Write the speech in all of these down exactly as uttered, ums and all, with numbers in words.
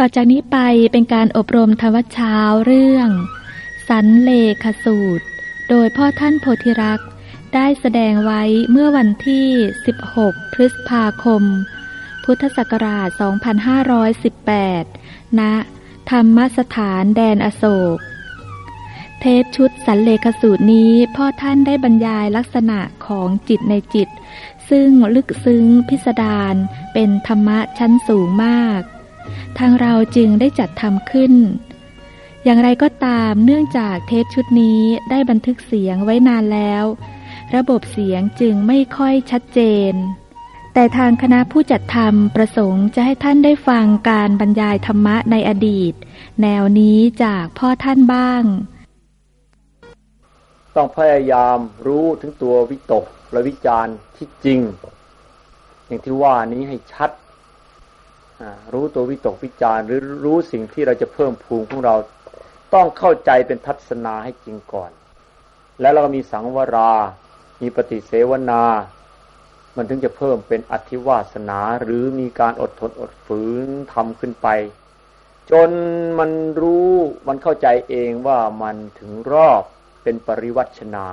ต่อจากนี้ไปเป็นการอบรมธรรมเช้าเรื่องสันเลขสูตรโดยพ่อท่านโพธิรักษ์ได้แสดงไว้เมื่อวันที่สิบหกพฤษภาคมพุทธศักราชสองพันห้าร้อยสิบแปดณธรรมสถานแดนอโศกเทปชุดสันเลขสูตรนี้พ่อท่านได้บรรยายลักษณะของจิตในจิตซึ่งลึกซึ้งพิสดารเป็นธรรมะชั้นสูงมากทางเราจึงได้จัดทำขึ้นอย่างไรก็ตามเนื่องจากเทปชุดนี้ได้บันทึกเสียงไว้นานแล้วระบบเสียงจึงไม่ค่อยชัดเจนแต่ทางคณะผู้จัดทำประสงค์จะให้ท่านได้ฟังการบรรยายธรรมะในอดีตแนวนี้จากพ่อท่านบ้างต้องพยายามรู้ถึงตัววิตกและวิจารณ์ที่จริงอย่างที่ว่านี้ให้ชัดรู้ตัววิตกวิจารณ์หรือรู้สิ่งที่เราจะเพิ่มพูนของเราต้องเข้าใจเป็นทัศนาให้จริงก่อนแล้วเราก็มีสังวรามีปฏิเสวนามันถึงจะเพิ่มเป็นอธิวาสนาหรือมีการอดทนอดฝืนทำขึ้นไปจนมันรู้มันเข้าใจเองว่ามันถึงรอบเป็นปริวัชนา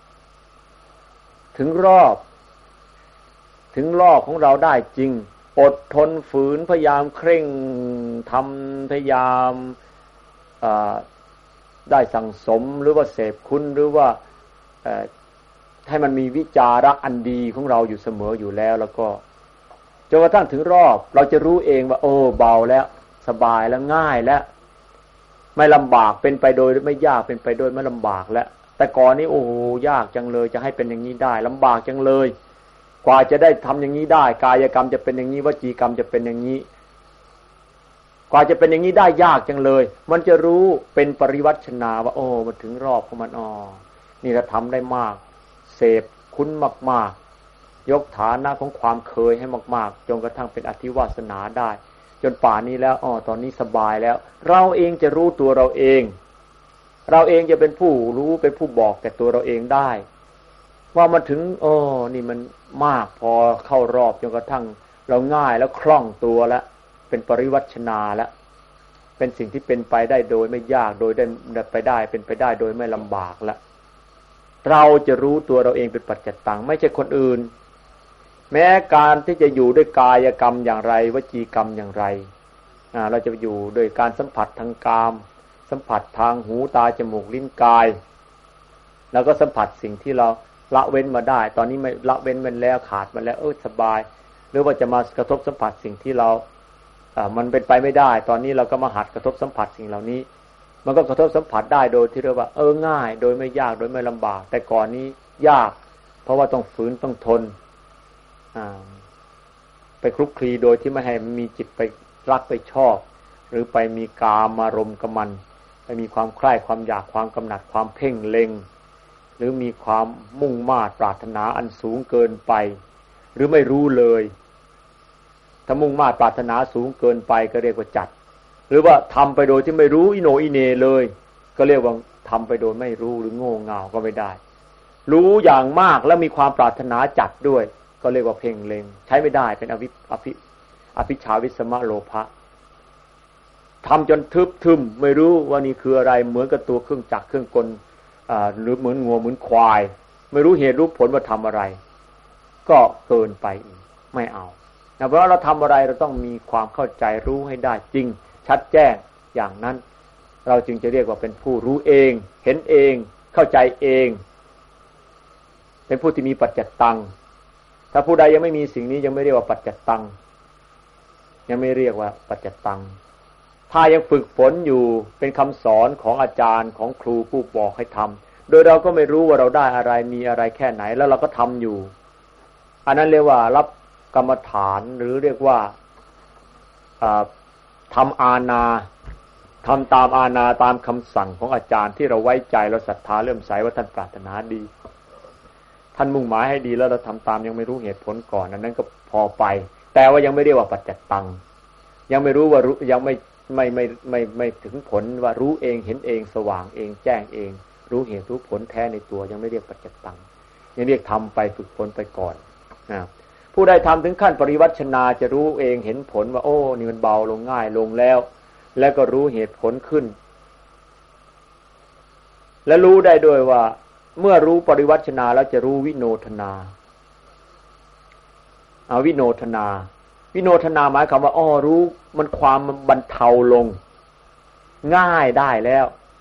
ถึงรอบถึงรอบของเราได้จริงอดทนฝืนพยายามเคร่งทำพยายามได้สั่งสมหรือว่าเสพคุณหรือว่าให้มันมีวิจาระอันดีของเราอยู่เสมออยู่แล้วแล้วก็จนกระทั่งถึงรอบเราจะรู้เองว่าโอ้เบาแล้วสบายแล้วง่ายแล้วไม่ลำบากเป็นไปโดยไม่ยากเป็นไปโดยไม่ลำบากแล้วแต่ก่อนนี้โอ้ยากจังเลยจะให้เป็นอย่างนี้ได้ลำบากจังเลยกว่าจะได้ทำอย่างนี้ได้กายกรรมจะเป็นอย่างนี้วจีกรรมจะเป็นอย่างนี้กว่าจะเป็นอย่างนี้ได้ยากจังเลยมันจะรู้เป็นปริวัชนาว่าโอ้มันถึงรอบของมันอ๋อนี่เราทำได้มากเสพคุ้นมากๆยกฐานะของความเคยให้มากๆจนกระทั่งเป็นอธิวาสนาได้จนป่านนี้แล้วอ๋อตอนนี้สบายแล้วเราเองจะรู้ตัวเราเองเราเองจะเป็นผู้รู้เป็นผู้บอกแก่ตัวเราเองได้ว่ามันถึงอ๋อนี่มันมากพอเข้ารอบจนกระทั่งเราง่ายแล้วคล่องตัวแล้วเป็นปริวัชนาแล้วเป็นสิ่งที่เป็นไปได้โดยไม่ยากโดยได้ไปได้เป็นไปได้โดยไม่ลำบากแล้วเราจะรู้ตัวเราเองเป็นปัจจตังไม่ใช่คนอื่นแม้การที่จะอยู่ด้วยกายกรรมอย่างไรวจีกรรมอย่างไรเราจะอยู่โดยการสัมผัสทางกามสัมผัสทางหูตาจมูกลิ้นกายแล้วก็สัมผัสสิ่งที่เราละเว้นมาได้ตอนนี้ไม่ละเว้นมันแล้วขาดมาแล้วเออสบายหรือว่าจะมากระทบสัมผัสสิ่งที่เราอ่ามันเป็นไปไม่ได้ตอนนี้เราก็มาหัดกระทบสัมผัสสิ่งเหล่านี้มันก็กระทบสัมผัสได้โดยที่เรียกว่าเออง่ายโดยไม่ยากโดยไม่ลำบากแต่ก่อนนี้ยากเพราะว่าต้องฝืนต้องทนอ่าไปคลุกคลีโดยที่ไม่ให้มีจิตไปรักไปชอบหรือไปมีกามารมณ์กับมันไปมีความใคร่ความอยากความกำหนัดความเพ่งเล็งหรือมีความมุ่งมา่ปรารถนาอันสูงเกินไปหรือไม่รู้เลยถ้ามุ่งมา่ปรารถนาสูงเกินไปก็เรียกว่าจัดหรือว่าทำไปโดยที่ไม่รู้อิโหนอิเหน่เลยก็เรียกว่าทำไปโดยไม่รู้หรือโง่เง่าก็ไม่ได้รู้อย่างมากแล้วมีความปรารถนาจัดด้วยก็เรียกว่าเพ่งเล็งใช้ไม่ได้เป็นอวิอภิอภิชาวิสมะโลภะทำจนทึบทึมไม่รู้ว่านี่คืออะไรเหมือนกับตัวเครื่องจักรเครื่องกลอ่าหรือเหมือนงัวเหมือนควายไม่รู้เหตุรู้ผลว่าทำอะไรก็เกินไปอีกไม่เอานะเพราะเราทำอะไรเราต้องมีความเข้าใจรู้ให้ได้จริงชัดแจ้งอย่างนั้นเราจึงจะเรียกว่าเป็นผู้รู้เองเห็นเองเข้าใจเองเป็นผู้ที่มีปัจจัตตังถ้าผู้ใดยังไม่มีสิ่งนี้ยังไม่เรียกว่าปัจจัตตังยังไม่เรียกว่าปัจจัตตังถ้ายังฝึกฝนอยู่เป็นคำสอนของอาจารย์ของครูผู้บอกให้ทำโดยเราก็ไม่รู้ว่าเราได้อะไรมีอะไรแค่ไหนแล้วเราก็ทำอยู่อันนั้นเรียกว่ารับกรรมฐานหรือเรียกว่าทำอาณาทำตามอาณาตามคำสั่งของอาจารย์ที่เราไว้ใจเราศรัทธาเลื่อมใสว่าท่านปรารถนาดีท่านมุ่งหมายให้ดีแล้วเราทำตามยังไม่รู้เหตุผลก่อนอันนั้นก็พอไปแต่ว่ายังไม่เรียกว่าปัจจัตตังยังไม่รู้ว่ารู้ยังไม่ไม่ไม่ไม่ไม่ถึงผลว่ารู้เองเห็นเองสว่างเองแจ้งเองรู้เหตุรู้ผลแท้ในตัวยังไม่เรียกปัจจัตตังยังเรียกทำไปฝึกฝนไปก่อนนะผู้ใดทำถึงขั้นปริวัชนาจะรู้เองเห็นผลว่าโอ้นี่มันเบาลงง่ายลงแล้วแล้วก็รู้เหตุผลขึ้นและรู้ได้ด้วยว่าเมื่อรู้ปริวัชนาแล้วจะรู้วิโนทนาเอาวิโนทนาวิโนทนาหมายความว่าอ้อรู้มันความมันบรรเทาลงง่ายได้แล้ว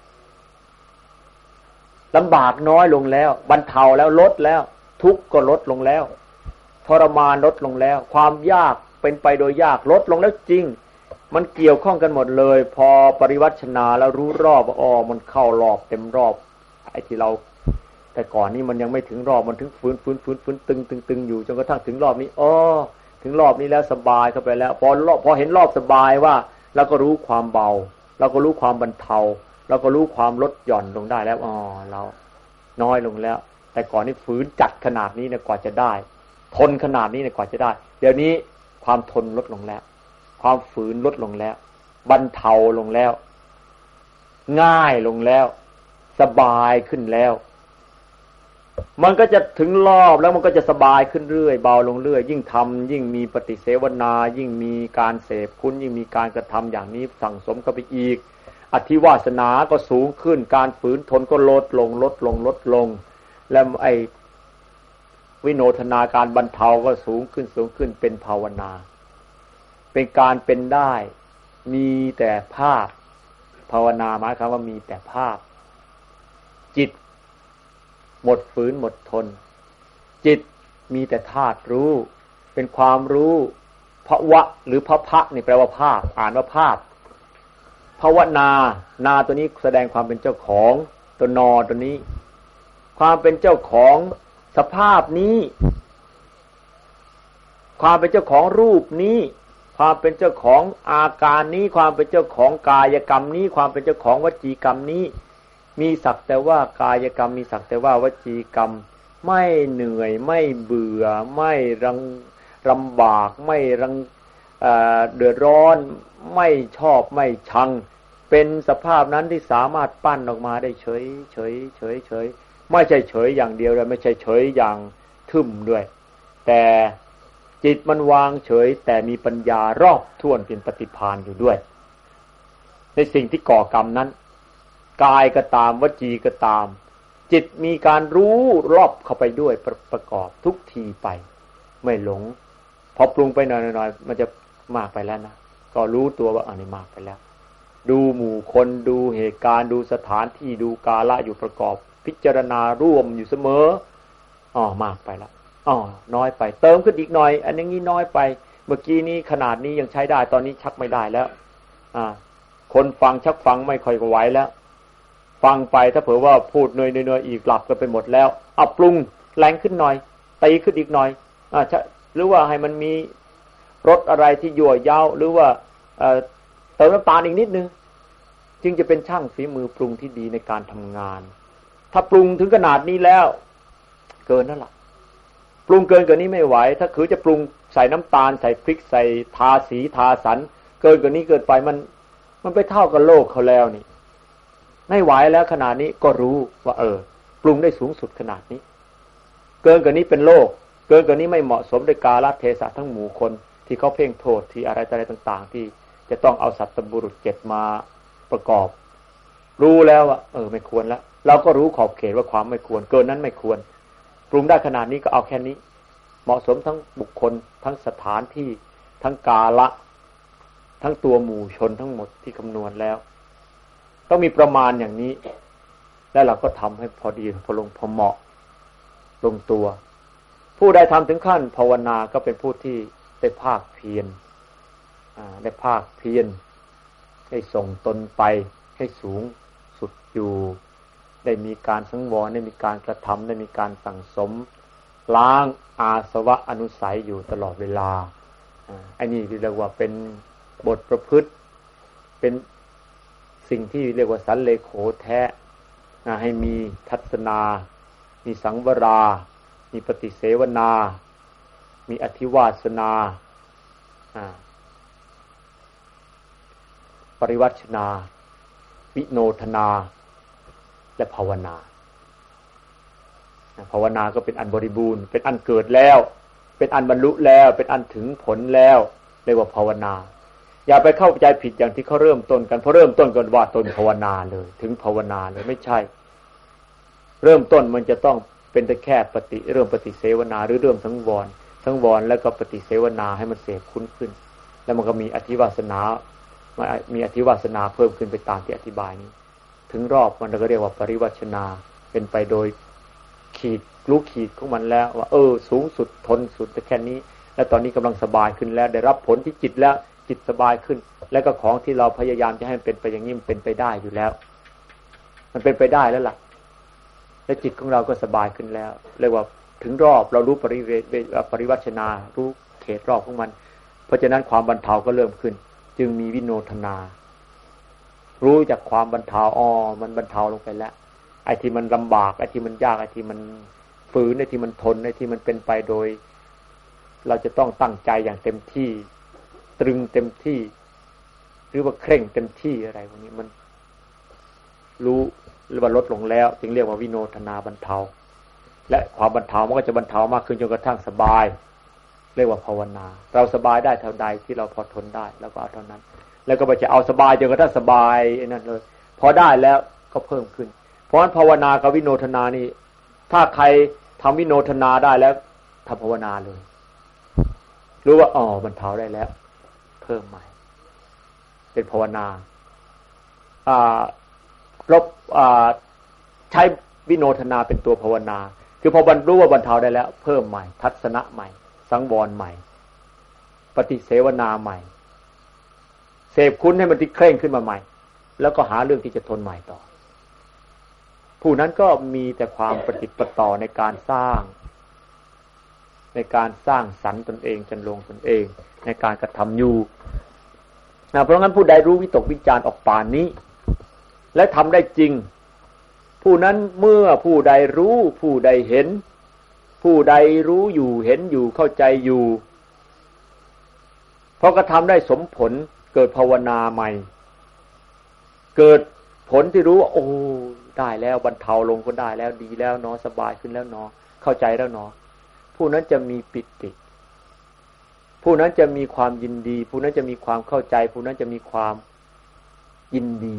ลำบากน้อยลงแล้วบรรเทาแล้วลดแล้วทุกข์ก็ลดลงแล้วทรมานลดลงแล้วความยากเป็นไปโดยยากลดลงแล้วจริงมันเกี่ยวข้องกันหมดเลยพอปริวัชนาแล้วรู้รอบอ๋อมันเข้ารอบเต็มรอบไอ้ที่เราแต่ก่อนนี้มันยังไม่ถึงรอบมันถึงฟื้นฟื้นฟื้นฟื้นตึงตึงตึงอยู่จนกระทั่งถึงรอบนี้อ๋อถึงรอบนี้แล้วสบายเข้าไปแล้วพอรอบพอเห็นรอบสบายว่าเราก็รู้ความเบาเราก็รู้ความบรรเทาเราก็รู้ความลดหย่อนลงได้แล้วอ๋อเราน้อยลงแล้วแต่ก่อนนี้ฝืนจัดขนาดนี้เนี่ยกว่าจะได้ทนขนาดนี้เนี่ยกว่าจะได้เดี๋ยวนี้ความทนลดลงแล้วความฝืนลดลงแล้วบรรเทาลงแล้วง่ายลงแล้วสบายขึ้นแล้วมันก็จะถึงรอบแล้วมันก็จะสบายขึ้นเรื่อยเบาลงเรื่อยยิ่งทำยิ่งมีปฏิเสวนายิ่งมีการเสพคุณยิ่งมีการกระทำอย่างนี้สั่งสมเข้าไปอีกอธิวาสนาก็สูงขึ้นการฝืนทนก็ลดลงลดลงลดลงแล้วไอ้วิโนทนาการบรรเทาก็สูงขึ้นสูงขึ้นเป็นภาวนาเป็นการเป็นได้มีแต่ภาพภาวนาหมายความว่ามีแต่ภาพจิตหมดฝืนหมดทนจิตมีแต่ธาตุรู้เป็นความรู้ภวะหรือพระพะนี่แปลว่าภาพอ่านว่าภาพภาวนานาตัวนี้แสดงความเป็นเจ้าของตัวนอตัวนี้ความเป็นเจ้าของสภาพนี้ความเป็นเจ้าของรูปนี้ความเป็นเจ้าของอาการนี้ความเป็นเจ้าของกายกรรมนี้ความเป็นเจ้าของวจีกรรมนี้มีสักแต่ว่ากายกรรมมีสักแต่ว่าวจีกรรมไม่เหนื่อยไม่เบื่อไม่รังลำบากไม่รังเอ่อเดือดร้อนไม่ชอบไม่ชังเป็นสภาพนั้นที่สามารถปั้นออกมาได้เฉยเฉยเฉยเฉยไม่ใช่เฉยอย่างเดียวเลยไม่ใช่เฉยอย่างทึมด้วยแต่จิตมันวางเฉยแต่มีปัญญารอบถ้วนเป็นปฏิภาณอยู่ด้วยในสิ่งที่ก่อกรรมนั้นกายก็ตามวจีก็ตามจิตมีการรู้รอบเข้าไปด้วยประประกอบทุกทีไปไม่หลงพอปรุงไปหน่อยๆมันจะมากไปแล้วนะก็รู้ตัวว่าอันนี้มากไปแล้วดูหมู่คนดูเหตุการณ์ดูสถานที่ดูกาลอยู่ประกอบพิจารณาร่วมอยู่เสมออ๋อมากไปแล้วอ๋อน้อยไปเติมขึ้นอีกหน่อยอันนี้น้อยไปเมื่อกี้นี้ขนาดนี้ยังใช้ได้ตอนนี้ชักไม่ได้แล้วอ่าคนฟังชักฟังไม่ค่อยไหวแล้วฟังไปถ้าเผื่อว่าพูดเนยๆอีกหลับกันไปหมดแล้วเอาปรุงแรงขึ้นหน่อยตีขึ้นอีกหน่อยอ่าหรือว่าให้มันมีรสอะไรที่ยั่วเย้าหรือว่าเอ่อเติมน้ำตาลอีกนิดนึงจึงจะเป็นช่างฝีมือปรุงที่ดีในการทำงานถ้าปรุงถึงขนาดนี้แล้วเกินนั่นแหละปรุงเกินกว่านี้ไม่ไหวถ้าคือจะปรุงใส่น้ำตาลใส่พริกใส่ทาสีทาสันเกินกว่านี้เกินไปมันมันไปเท่ากับโลกเขาแล้วนี่ไม่ไหวแล้วขนาดนี้ก็รู้ว่าเออปรุงได้สูงสุดขนาดนี้เกินกว่านี้เป็นโลกเกินกว่านี้ไม่เหมาะสมด้วยกาลเทศะทั้งหมู่คนที่เขาเพ่งโทษที่อะไรอะไรต่างๆที่จะต้องเอาสัตตบุรุษเจ็ดมาประกอบรู้แล้วว่าเออไม่ควรแล้วเราก็รู้ขอบเขตว่าความไม่ควรเกินนั้นไม่ควรปรุงได้ขนาดนี้ก็เอาแค่นี้เหมาะสมทั้งบุคคลทั้งสถานที่ทั้งกาละทั้งตัวหมู่ชนทั้งหมดที่คำนวณแล้วต้องมีประมาณอย่างนี้แล้วเราก็ทำให้พอดีพอลงพอเหมาะลงตัวผู้ใดทำถึงขั้นภาวนาก็เป็นผู้ที่ได้ภาคเพียรได้ภาคเพียรให้ส่งตนไปให้สูงสุดอยู่ได้มีการสังวรได้มีการกระทำได้มีการสั่งสมล้างอาสวะอนุสัยอยู่ตลอดเวลาอันนี้เรียกว่าเป็นบทประพฤติเป็นสิ่งที่เรียกว่าสันเลโขแท้ให้มีทัศนามีสังวรามีปฏิเสวนามีอธิวาสนาปริวัชนาวิโนทนาและภาวนาภาวนาก็เป็นอันบริบูรณ์เป็นอันเกิดแล้วเป็นอันบรรลุแล้วเป็นอันถึงผลแล้วเรียกว่าภาวนาอย่าไปเข้าใจผิดอย่างที่เขาเริ่มต้นกันเพราะเริ่มต้นกันว่าตนภาวนาเลยถึงภาวนาเลยไม่ใช่เริ่มต้นมันจะต้องเป็นแต่แค่ปฏิเริ่มปฏิเสวนาหรือเริ่มสังวรสังวรแล้วก็ปฏิเสวนาให้มันเสพคุ้นขึ้นแล้วมันก็มีอธิวาสนามีอธิวาสนาเพิ่มขึ้นไปตามที่อธิบายนี้ถึงรอบมันก็เรียกว่าปริวัชนาเป็นไปโดยขีดรู้ขีดของมันแล้วว่าเออสูงสุดทนสุดแต่แค่นี้แล้วตอนนี้กำลังสบายขึ้นแล้วได้รับผลที่จิตแล้วจิตสบายขึ้นแล้วก็ของที่เราพยายามจะให้มันเป็นไปอย่างนี้มันเป็นไปได้อยู่แล้วมันเป็นไปได้แล้วล่ะและจิตของเราก็สบายขึ้นแล้วเรียกว่าถึงรอบเรารู้ปริเวณปริวัชนารู้เขตรอบของมันเพราะฉะนั้นความบรรเทาก็เริ่มขึ้นจึงมีวิโนทนารู้จากความบรรเทาอ๋อมันบรรเทาลงไปแล้วไอ้ที่มันลำบากไอ้ที่มันยากไอ้ที่มันฝืนไอ้ที่มันทนไอ้ที่มันเป็นไปโดยเราจะต้องตั้งใจอย่างเต็มที่ตรึงเต็มที่หรือว่าเคร่งเต็มที่อะไรพวกนี้มันรู้หรือว่าลดลงแล้วจึงเรียกว่าวิโนทนาบรรเทาและความบรรเทามันก็จะบรรเทามากขึ้นจนกระทั่งสบายเรียกว่าภาวนาเราสบายได้เท่าใดที่เราพอทนได้แล้วก็เอาเท่านั้นแล้วก็ไปจะเอาสบายจนกระทั่งสบายนั่นเลยพอได้แล้วก็เพิ่มขึ้นเพราะฉะนั้นภาวนากับวิโนทนานี่ถ้าใครทำวิโนทนาได้แล้วทำภาวนาเลยรู้ว่าอ๋อบรรเทาได้แล้วเพิ่มใหม่เป็นภาวนาอ่าลบอ่าใช้วิโนทนาเป็นตัวภาวนาคือพอบรรลุว่าบรรเทาได้แล้วเพิ่มใหม่ทัศนะใหม่สังวรใหม่ปฏิเสวนาใหม่เสพคุณให้มันติดเคร่งขึ้นมาใหม่แล้วก็หาเรื่องที่จะทนใหม่ต่อผู้นั้นก็มีแต่ความปฏิปต่อในการสร้างในการสร้างสรรค์ตนเองจนลงตนเองในการกระทำอยู่นะเพราะงั้นผู้ใดรู้วิตกวิจารณ์ออกป่านนี้และทำได้จริงผู้นั้นเมื่อผู้ใดรู้ผู้ใดเห็นผู้ใดรู้อยู่เห็นอยู่เข้าใจอยู่พอกระทำได้สมผลเกิดภาวนาใหม่เกิดผลที่รู้ว่าโอ้ได้แล้วบรรเทาลงก็ได้แล้วดีแล้วเนาะสบายขึ้นแล้วเนาะเข้าใจแล้วเนาะผู้นั้นจะมีปิติผู้นั้นจะมีความยินดีผู้นั้นจะมีความเข้าใจผู้นั้นจะมีความยินดี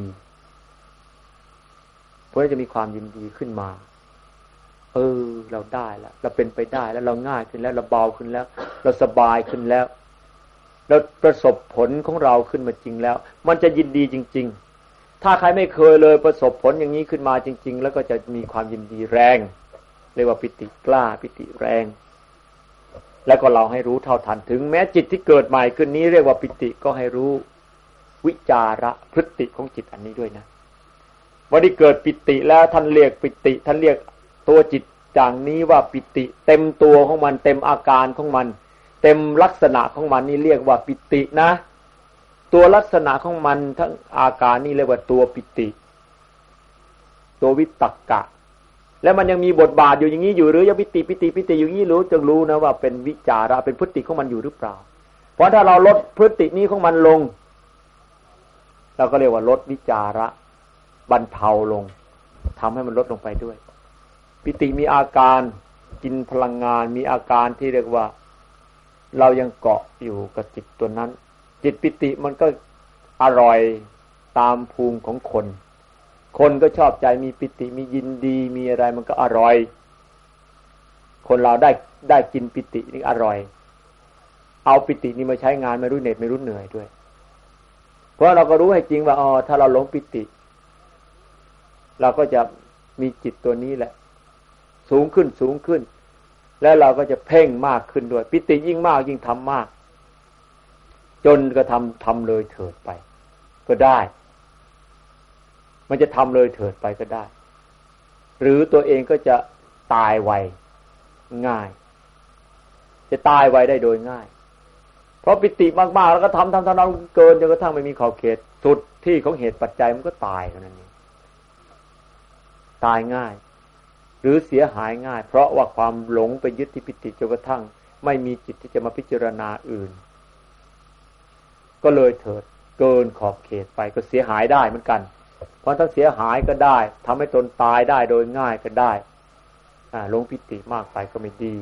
ผู้นั้นจะมีความยินดีขึ้นมาเออเราได้แล้วเราเป็นไปได้แล้วเราง่ายขึ้นแล้วเราเบาขึ้นแล้วเราสบายขึ้นแล้วเราประสบผลของเราขึ้นมาจริงแล้วมันจะยินดีจริงๆถ้าใครไม่เคยเลยประสบผลอย่างนี้ขึ้นมาจริงๆแล้วก็จะมีความยินดีแรงเรียกว่าปิติกล้าปิติแรงแล้วก็เราให้รู้เท่าทันถึงแม้จิตที่เกิดใหม่ขึ้นนี้เรียกว่าปิติก็ให้รู้วิจาระพฤติของจิตอันนี้ด้วยนะวันที่เกิดปิติแล้วท่านเรียกปิติท่านเรียกตัวจิตอย่างนี้ว่าปิติเต็มตัวของมันเต็มอาการของมันเต็มลักษณะของมันนี่เรียกว่าปิตินะตัวลักษณะของมันทั้งอาการนี่เรียกว่าตัวปิติตัววิตกะแล้วมันยังมีบทบาทอยู่อย่างนี้อยู่หรือยังปิติปิติปิติอยู่นี้รู้จึงรู้นะว่าเป็นวิจาระเป็นพฤติของมันอยู่หรือเปล่าเพราะถ้าเราลดพฤตินี้ของมันลงเราก็เรียกว่าลดวิจาระบรรเทาลงทำให้มันลดลงไปด้วยปิติมีอาการกินพลังงานมีอาการที่เรียกว่าเรายังเกาะอยู่กับจิตตัวนั้นจิตปิติมันก็อร่อยตามภูมิของคนคนก็ชอบใจมีปิติมียินดีมีอะไรมันก็อร่อยคนเราได้ได้กินปิตินี่อร่อยเอาปิตินี่มาใช้งานไม่รู้เหน็ดไม่รู้เหนื่อยด้วยเพราะเราก็รู้ให้จริงว่าอ๋อถ้าเราหลงปิติเราก็จะมีจิตตัวนี้แหละสูงขึ้นสูงขึ้นแล้วเราก็จะเพ่งมากขึ้นด้วยปิติยิ่งมากยิ่งทำมากจนก็ทำทำเลยเถิดไปก็ได้มันจะทำเลยเถิดไปก็ได้หรือตัวเองก็จะตายไวง่ายจะตายไวได้โดยง่ายเพราะปิติมากๆแล้วก็ทำทำทำเกินจนกระทั่งไม่มีขอบเขตสุดที่ของเหตุปัจจัยมันก็ตายเท่านั้นเองตายง่ายหรือเสียหายง่ายเพราะว่าความหลงไปยึดที่ปิติจนกระทั่งไม่มีจิตที่จะมาพิจารณาอื่นก็เลยเถิดเกินขอบเขตไปก็เสียหายได้เหมือนกันเพราะถ้าเสียหายก็ได้ทำให้ตนตายได้โดยง่ายก็ได้อ่าหลงปิติมากไปก็ไม่ดี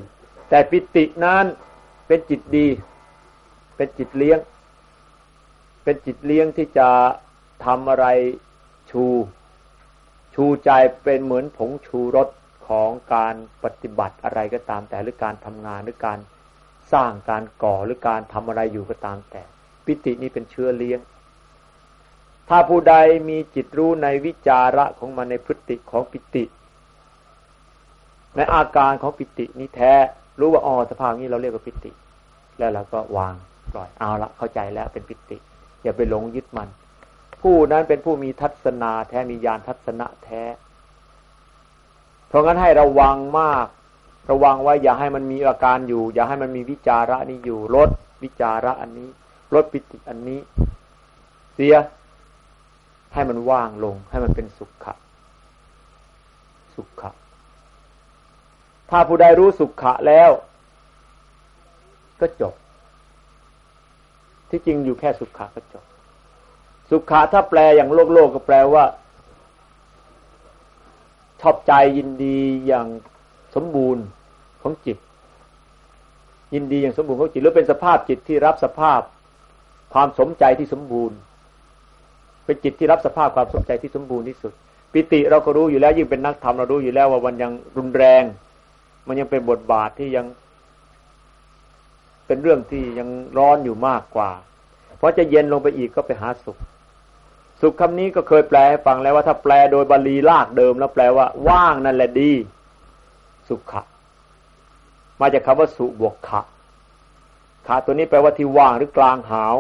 แต่ปิตินั้นเป็นจิตดีเป็นจิตเลี้ยงเป็นจิตเลี้ยงที่จะทำอะไรชูชูใจเป็นเหมือนผงชูรสของการปฏิบัติอะไรก็ตามแต่หรือการทำงานหรือการสร้างการก่อหรือการทำอะไรอยู่ก็ตามแต่ปิตินี้เป็นเชื้อเลี้ยงถ้าผู้ใดมีจิตรู้ในวิจาระของมันในพฤติของปิติในอาการของปิตินี้แท้รู้ว่าอ๋อสภาพนี้เราเรียกว่าปิติแล้วเราก็วางปล่อยเอาละเข้าใจแล้วเป็นปิติอย่าไปหลงยึดมันผู้นั้นเป็นผู้มีทัศนาแท้มีญาณทัศนะแท้เพราะงั้นให้ระวังมากระวังไว้อย่าให้มันมีอาการอยู่อย่าให้มันมีวิจาระนี้อยู่ลดวิจาระอันนี้ลดปิติอันนี้เสียให้มันว่างลงให้มันเป็นสุขะสุขะถ้าผู้ใดรู้สุขะแล้วก็จบที่จริงอยู่แค่สุขะก็จบสุขะถ้าแปลอย่างโลกโลกก็แปลว่าชอบใจยินดีอย่างสมบูรณ์ของจิตยินดีอย่างสมบูรณ์ของจิตหรือเป็นสภาพจิตที่รับสภาพความสมใจที่สมบูรณ์เป็นจิตที่รับสภาพความสมใจที่สมบูรณ์ที่สุดปิติเราก็รู้อยู่แล้วยิ่งเป็นนักธรรมเรารู้อยู่แล้วว่ามันยังรุนแรงมันยังเป็นบทบาทที่ยังเป็นเรื่องที่ยังร้อนอยู่มากกว่าเพราะจะเย็นลงไปอีกก็ไปหาสุขสุขคำนี้ก็เคยแปลให้ฟังแล้วว่าถ้าแปลโดยบาลีรากเดิมแล้วแปลว่าว่างนั่นแหละดีสุขะมาจากคำว่าสุบวกขะขะตัวนี้แปลว่าที่ว่างหรือกลางหาว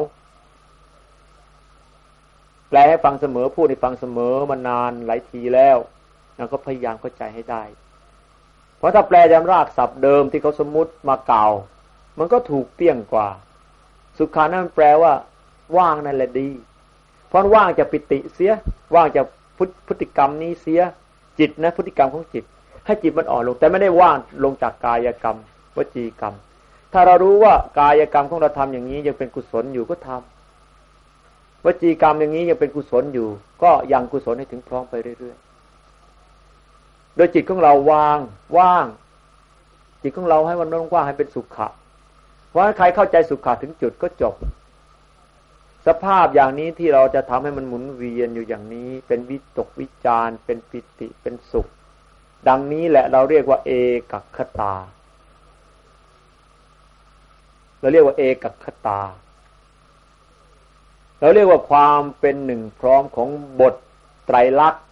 แปลให้ฟังเสมอพูดให้ฟังเสมอมานานหลายทีแล้วแล้วก็พยายามเข้าใจให้ได้เพราะถ้าแปลตามรากศัพท์เดิมที่เขาสมมุติมาเก่ามันก็ถูกเปี้ยงกว่าสุขานั้นแปลว่าว่างนั่นแหละดีเพราะว่างจากปิติเสียว่างจากพฤติกรรมนี้เสียจิตนะพฤติกรรมของจิตให้จิตมันอ่อนลงแต่ไม่ได้ว่างลงจากกายกรรมวจีกรรมถ้าเรารู้ว่ากายกรรมของเราทำอย่างนี้ยังเป็นกุศลอยู่ก็ทำวจีกรรมอย่างนี้ยังเป็นกุศลอยู่ก็ยังกุศลให้ถึงพร้อมไปเรื่อยๆโดยจิตของเราวางว่างจิตของเราให้มันว่างให้เป็นสุขะเพราะใครเข้าใจสุขะถึงจุดก็จบสภาพอย่างนี้ที่เราจะทำให้มันหมุนเวียนอยู่อย่างนี้เป็นวิตกวิจารเป็นปิติเป็นสุขดังนี้แหละเราเรียกว่าเอกัคคตาเราเรียกว่าเอกัคคตาเราเรียกว่าความเป็นหนึ่งพร้อมของบทไตรลักษณ์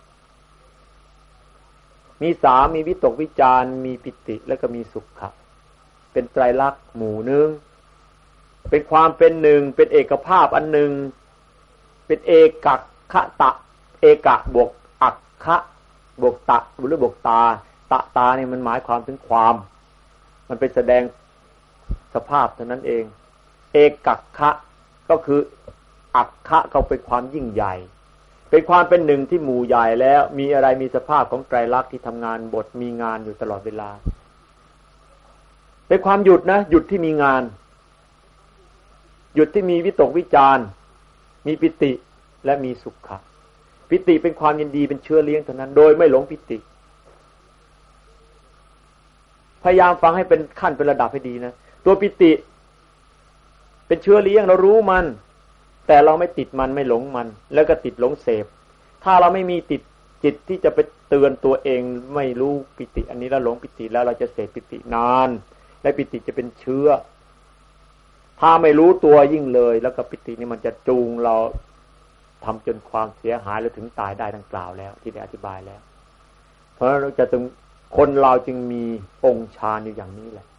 มีสามมีวิตกวิจารมีปิติแล้วก็มีสุขะเป็นไตรลักษณ์หมู่หนึ่งเป็นความเป็นหนึ่งเป็นเอกภาพอันหนึ่งเป็นเอกัคคะตะเอกะบวกอักคะบวกตะหรือบวกตาตะตานี่มันหมายความถึงความมันเป็นแสดงสภาพเท่านั้นเองเอกัคคะก็คืออักคะก็เป็นความยิ่งใหญ่เป็นความเป็นหนึ่งที่หมู่ใหญ่แล้วมีอะไรมีสภาพของไตรลักษณ์ที่ทำงานบทมีงานอยู่ตลอดเวลาเป็นความหยุดนะหยุดที่มีงานหยุดที่มีวิตกวิจารมีปิติและมีสุขะปิติเป็นความยินดีเป็นเชื้อเลี้ยงเท่านั้นโดยไม่หลงปิติพยายามฟังให้เป็นขั้นเป็นระดับให้ดีนะตัวปิติเป็นเชื้อเลี้ยงเรารู้มันแต่เราไม่ติดมันไม่หลงมันแล้วก็ติดหลงเสพถ้าเราไม่มีติดจิตที่จะไปเตือนตัวเองไม่รู้ปิติอันนี้แล้วหลงปิติแล้วเราจะเสพปิตินานและปิติจะเป็นเชื้อถ้าไม่รู้ตัวยิ่งเลยแล้วก็ปิตินี่มันจะจูงเราทำจนความเสียหายหรือถึงตายได้ดังกล่าวแล้วที่ได้อธิบายแล้วเพราะเราจะต้องคนเราจึงมีองค์ฌานอยู่อย่างนี้แหละ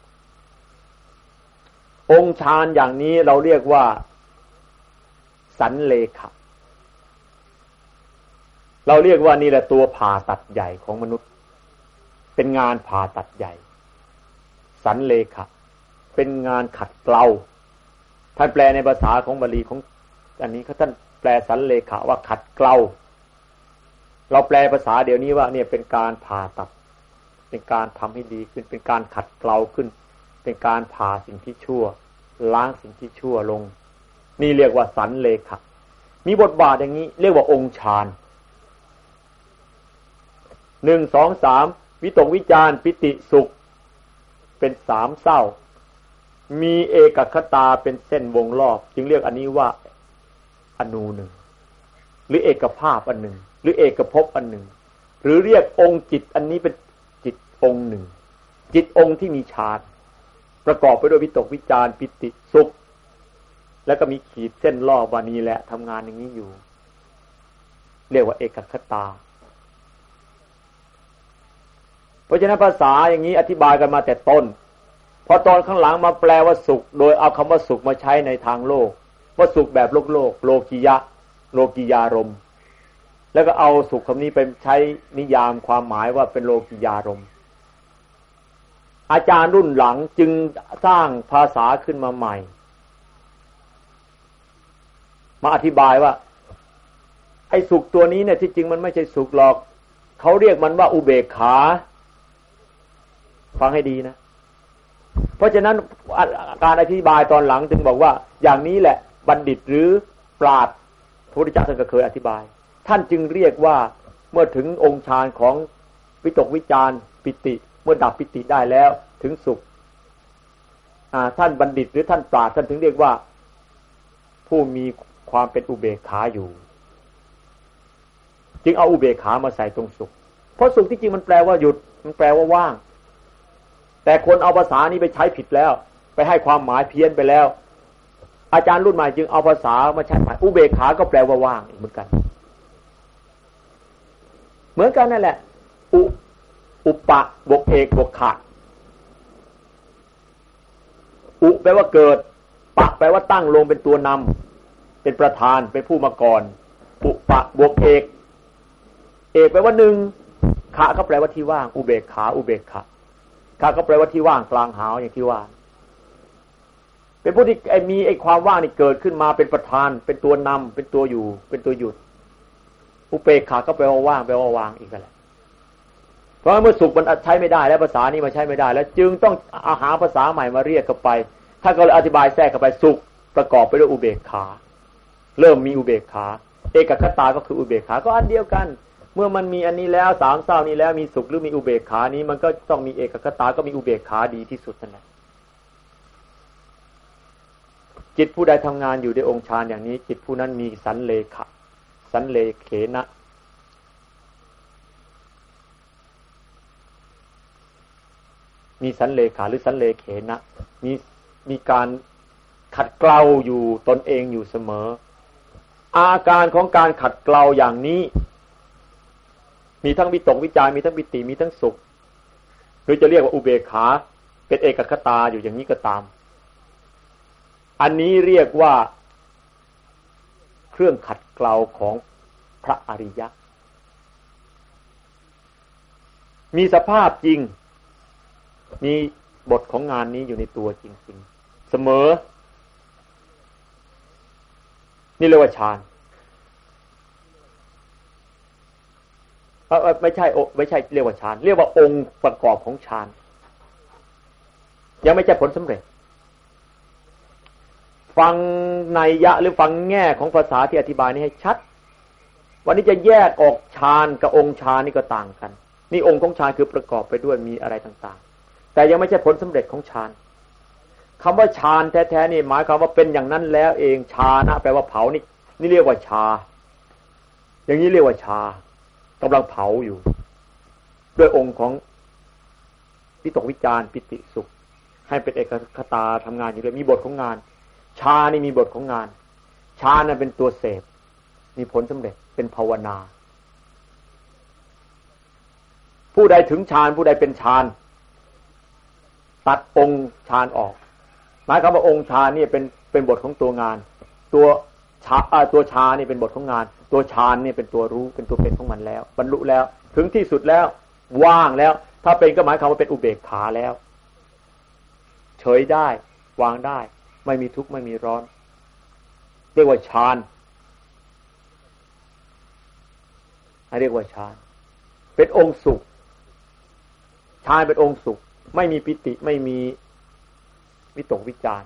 องค์ฌานอย่างนี้เราเรียกว่าสันเลขะเราเรียกว่านี่แหละตัวผ่าตัดใหญ่ของมนุษย์เป็นงานผ่าตัดใหญ่สันเลขะเป็นงานขัดเกลาท่านแปลในภาษาของบาลีของอันนี้ท่านแปลสันเลขะว่าขัดเกลาเราแปลภาษาเดี๋ยวนี้ว่าเนี่ยเป็นการผ่าตัดเป็นการทำให้ดีขึ้นเป็นการขัดเกลาขึ้นเป็นการผ่าสิ่งที่ชั่วล้างสิ่งที่ชั่วลงนี่เรียกว่าสันเลขะมีบทบาทอย่างนี้เรียกว่าองค์ฌานหนึ่งสองสามวิตกวิจารปิติสุขเป็นสามเศร้ามีเอกคตาเป็นเส้นวงรอบจึงเรียกอันนี้ว่าอนูหนึ่งหรือเอกภาพอันหนึ่งหรือเอกภพอันหนึ่งหรือเรียกองค์จิตอันนี้เป็นจิตองค์หนึ่งจิตองค์ที่มีฌานประกอบไปด้วยวิตกวิจารปิติสุขแล้วก็มีขีดเส้นรอบวานี้แหละทำงานอย่างนี้อยู่เรียกว่าเอกคตาเพราะฉะนั้นภาษาอย่างนี้อธิบายกันมาแต่ต้นพอตอนข้างหลังมาแปลว่าสุขโดยเอาคำว่าสุขมาใช้ในทางโลกว่าสุขแบบโลกโลกโลกิยะโลกิยารมณ์แล้วก็เอาสุขคำนี้ไปใช้นิยามความหมายว่าเป็นโลกิยารมณ์อาจารย์รุ่นหลังจึงสร้างภาษาขึ้นมาใหม่มาอธิบายว่าไอ้สุขตัวนี้เนี่ยที่จริงมันไม่ใช่สุขหรอกเขาเรียกมันว่าอุเบกขาฟังให้ดีนะเพราะฉะนั้นการอธิบายตอนหลังจึงบอกว่าอย่างนี้แหละบัณฑิตหรือปราชญ์พระพุทธเจ้าท่านก็เคยอธิบายท่านจึงเรียกว่าเมื่อถึงองค์ฌานของวิตกวิจารปิติเมื่อดับปิติได้แล้วถึงสุขท่านบัณฑิตหรือท่านปราชญ์ท่านถึงเรียกว่าผู้มีความเป็นอุเบกขาอยู่จึงเอาอุเบกขามาใส่ตรงสุขเพราะสุขที่จริงมันแปลว่าหยุดมันแปลว่าว่างแต่คนเอาภาษานี้ไปใช้ผิดแล้วไปให้ความหมายเพี้ยนไปแล้วอาจารย์รุ่นใหม่จึงเอาภาษามาใช้หมายอุเบกขาก็แปลว่าว่างเหมือนกันเหมือนกันนั่นแหละอุอุปะบวกเอกบวกขะอุแปลว่าเกิดปะแปลว่าตั้งลงเป็นตัวนำเป็นประธานเป็นผู้มาก่อนอุปะบวกเอกเอกแปลว่าหนึ่งขะก็แปลว่าที่ว่างอุเบกขาอุเบกขะขะก็แปลว่าที่ว่างกลางหาวอย่างที่ว่าเป็นผู้ที่มีไอ้ความว่างนี่เกิดขึ้นมาเป็นประธานเป็นตัวนำเป็นตัวอยู่เป็นตัวหยุดอุเบกขาก็แปลว่าว่างแปลว่าวางอีกแล้วเพราะเมื่อสุขมันใช้ไม่ได้แล้วภาษานี้มาใช้ไม่ได้แล้วจึงต้องหาภาษาใหม่มาเรียกเข้าไปถ้าก็เลยอธิบายแทรกเข้าไปสุขประกอบไปด้วยอุเบกขาเริ่มมีอุเบกขาเอกคตาก็คืออุเบกขาก็อันเดียวกันเมื่อมันมีอันนี้แล้วสามเศร้านี้แล้วมีสุขหรือมีอุเบกขานี้มันก็ต้องมีเอกคตาก็มีอุเบกขาดีที่สุดนั่นแหละจิตผู้ใดทำงานอยู่ในองค์ฌานอย่างนี้จิตผู้นั้นมีสันเลขะสันเลเขนะมีสันเลขาหรือสันเลเขนะมีมีการขัดเกลาอยู่ตนเองอยู่เสมออาการของการขัดเกลาอย่างนี้มีทั้งวิตกวิจารมีทั้งปิติมีทั้งสุขหรือจะเรียกว่าอุเบกขาเป็นเอกคตาอยู่อย่างนี้ก็ตามอันนี้เรียกว่าเครื่องขัดเกลาของพระอริยะมีสภาพจริงมีบทของงานนี้อยู่ในตัวจริงๆเสมอนี่เรียกว่าฌานเออไม่ใช่โอไม่ใช่เรียกว่าฌานเรียกว่าองค์ประกอบของฌานยังไม่ใช่ผลสำเร็จฟังนัยยะหรือฟังแง่ของภาษาที่อธิบายนี้ให้ชัดวันนี้จะแยกออกฌานกับองค์ฌานนี่ก็ต่างกันนี่องค์ของฌานคือประกอบไปด้วยมีอะไรต่างๆแต่ยังไม่ใช่ผลสำเร็จของฌานคำว่าฌานแท้ๆนี่หมายความว่าเป็นอย่างนั้นแล้วเองฌานะแปลว่าเผานี่นี่เรียกว่าฌาอย่างนี้เรียกว่าฌากำลังเผาอยู่ด้วยองค์ของวิตกวิจารปิติสุขให้เป็นเอกคตาทำงานอยู่ด้วยมีบทของงานฌานี่มีบทของงานฌานนั้นเป็นตัวเสพมีผลสำเร็จเป็นภาวนาผู้ใดถึงฌานผู้ใดเป็นฌานตัดองค์ฌานออกหมายความว่าองค์ฌานนี่เป็นเป็นบทของตัวงานตัวฌาตัวฌานนี่เป็นบทของงานตัวฌานนี่เป็นตัวรู้เป็นตัวเป็นของมันแล้วบรรลุแล้วถึงที่สุดแล้วว่างแล้วถ้าเป็นก็หมายความว่าเป็นอุเบกขาแล้วเฉยได้วางได้ไม่มีทุกข์ไม่มีร้อนเรียกว่าฌานเรียกว่าฌานเป็นองค์สุขฌานเป็นองค์สุขไม่มีปิติไม่มีวิตกวิจาร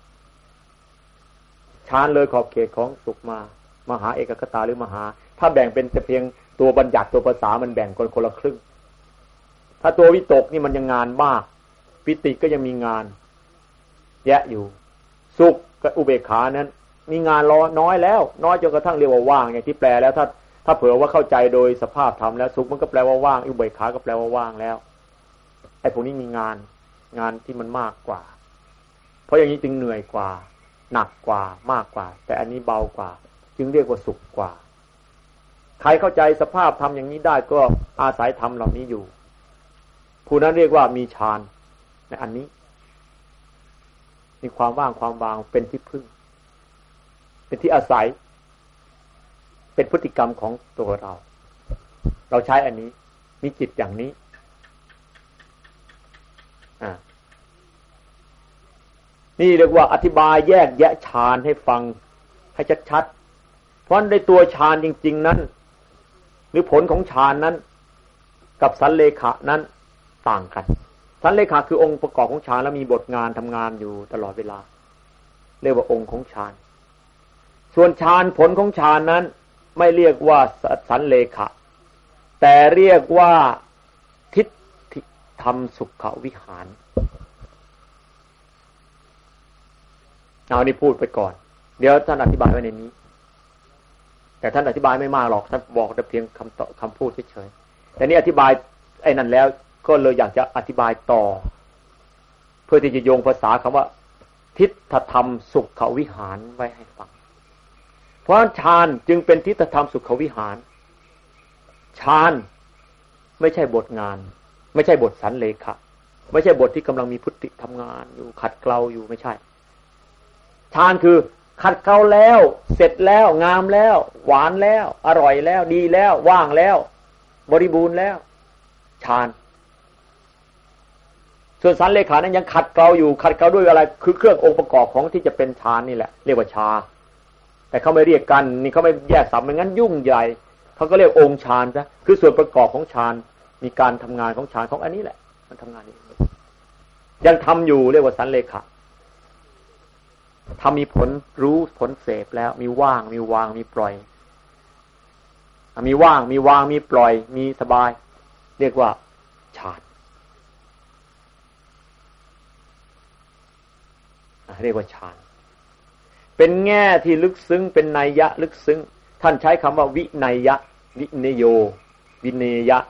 ฌานเลยขอบเขตของสุขมามหาเอกคตาหรือมหาถ้าแบ่งเป็นแต่เพียงตัวบัญญัติตัวภาษามันแบ่งคนคนละครึ่งถ้าตัววิตกนี่มันยังงานมากปิติก็ยังมีงานแยะอยู่สุขกับอุเบกขานั้นมีงานรอน้อยแล้วน้อยจนกระทั่งเรียกว่าว่างอย่างที่แปลแล้วถ้าถ้าเผื่อว่าเข้าใจโดยสภาพธรรมแล้วสุขมันก็แปลว่าว่างอุเบกขาก็แปลว่าว่างแล้วไอ้พวกนี้มีงานงานที่มันมากกว่าเพราะอย่างนี้จึงเหนื่อยกว่าหนักกว่ามากกว่าแต่อันนี้เบากว่าจึงเรียกว่าสุขกว่าใครเข้าใจสภาพธรรมอย่างนี้ได้ก็อาศัยธรรมเหล่านี้อยู่ผู้นั้นเรียกว่ามีฌานในอันนี้มีความว่างความวางเป็นที่พึ่งเป็นที่อาศัยเป็นพฤติกรรมของตัวเราเราใช้อันนี้มีจิตอย่างนี้อ่านี่เรียกว่าอธิบายแยกแยะฌานให้ฟังให้ชัดๆเพราะในตัวฌานจริงๆนั้นหรือผลของฌานนั้นกับสันเลขะนั้นต่างกันสันเลขะคือองค์ประกอบของฌานแล้วมีบทงานทำงานอยู่ตลอดเวลาเรียกว่าองค์ของฌานส่วนฌานผลของฌานนั้นไม่เรียกว่าสันเลขะแต่เรียกว่าทิฏฐิธรรมสุขวิหารเอานี่พูดไปก่อนเดี๋ยวท่านอธิบายไว้ในนี้แต่ท่านอธิบายไม่มากหรอกท่านบอกแต่เพียงคำต่อคำพูดเฉยๆแต่นี่อธิบายไอ้นั่นแล้วก็เลยอยากจะอธิบายต่อเพื่อที่จะโยงภาษาคำว่าทิฏฐธรรมสุขวิหารไว้ให้ฟังเพราะฌานจึงเป็นทิฏฐธรรมสุขวิหารฌานไม่ใช่บทงานไม่ใช่บทสันเลขะไม่ใช่บทที่กำลังมีพุทธิทำงานอยู่ขัดเกลาอยู่ไม่ใช่ฌานคือขัดเกลาแล้วเสร็จแล้วงามแล้วหวานแล้วอร่อยแล้วดีแล้วว่างแล้วบริบูรณ์แล้วฌานส่วนสันเลขานั้นยังขัดเกลาอยู่ขัดเกลาด้วยอะไรคือเครื่ององค์ประกอบของที่จะเป็นฌานนี่แหละเรียกว่าฌานแต่เขาไม่เรียกกันนี่เขาไม่แยกสับไม่งั้นยุ่งใหญ่เขาก็เรียกองค์ฌานซะคือส่วนประกอบของฌานมีการทำงานของฌานของอันนี้แหละมันทำงานนี้ยังทำอยู่เรียกว่าสันเลขาทำมีผลรู้ผลเสพแล้วมีว่างมีวางมีปล่อยมีว่างมีวางมีปล่อยมีสบายเรียกว่าฌานเรียกว่าฌานเป็นแง่ที่ลึกซึ้งเป็นนัยยะลึกซึ้งท่านใช้คำว่าวินัยยะวิเนโยวิเนยะ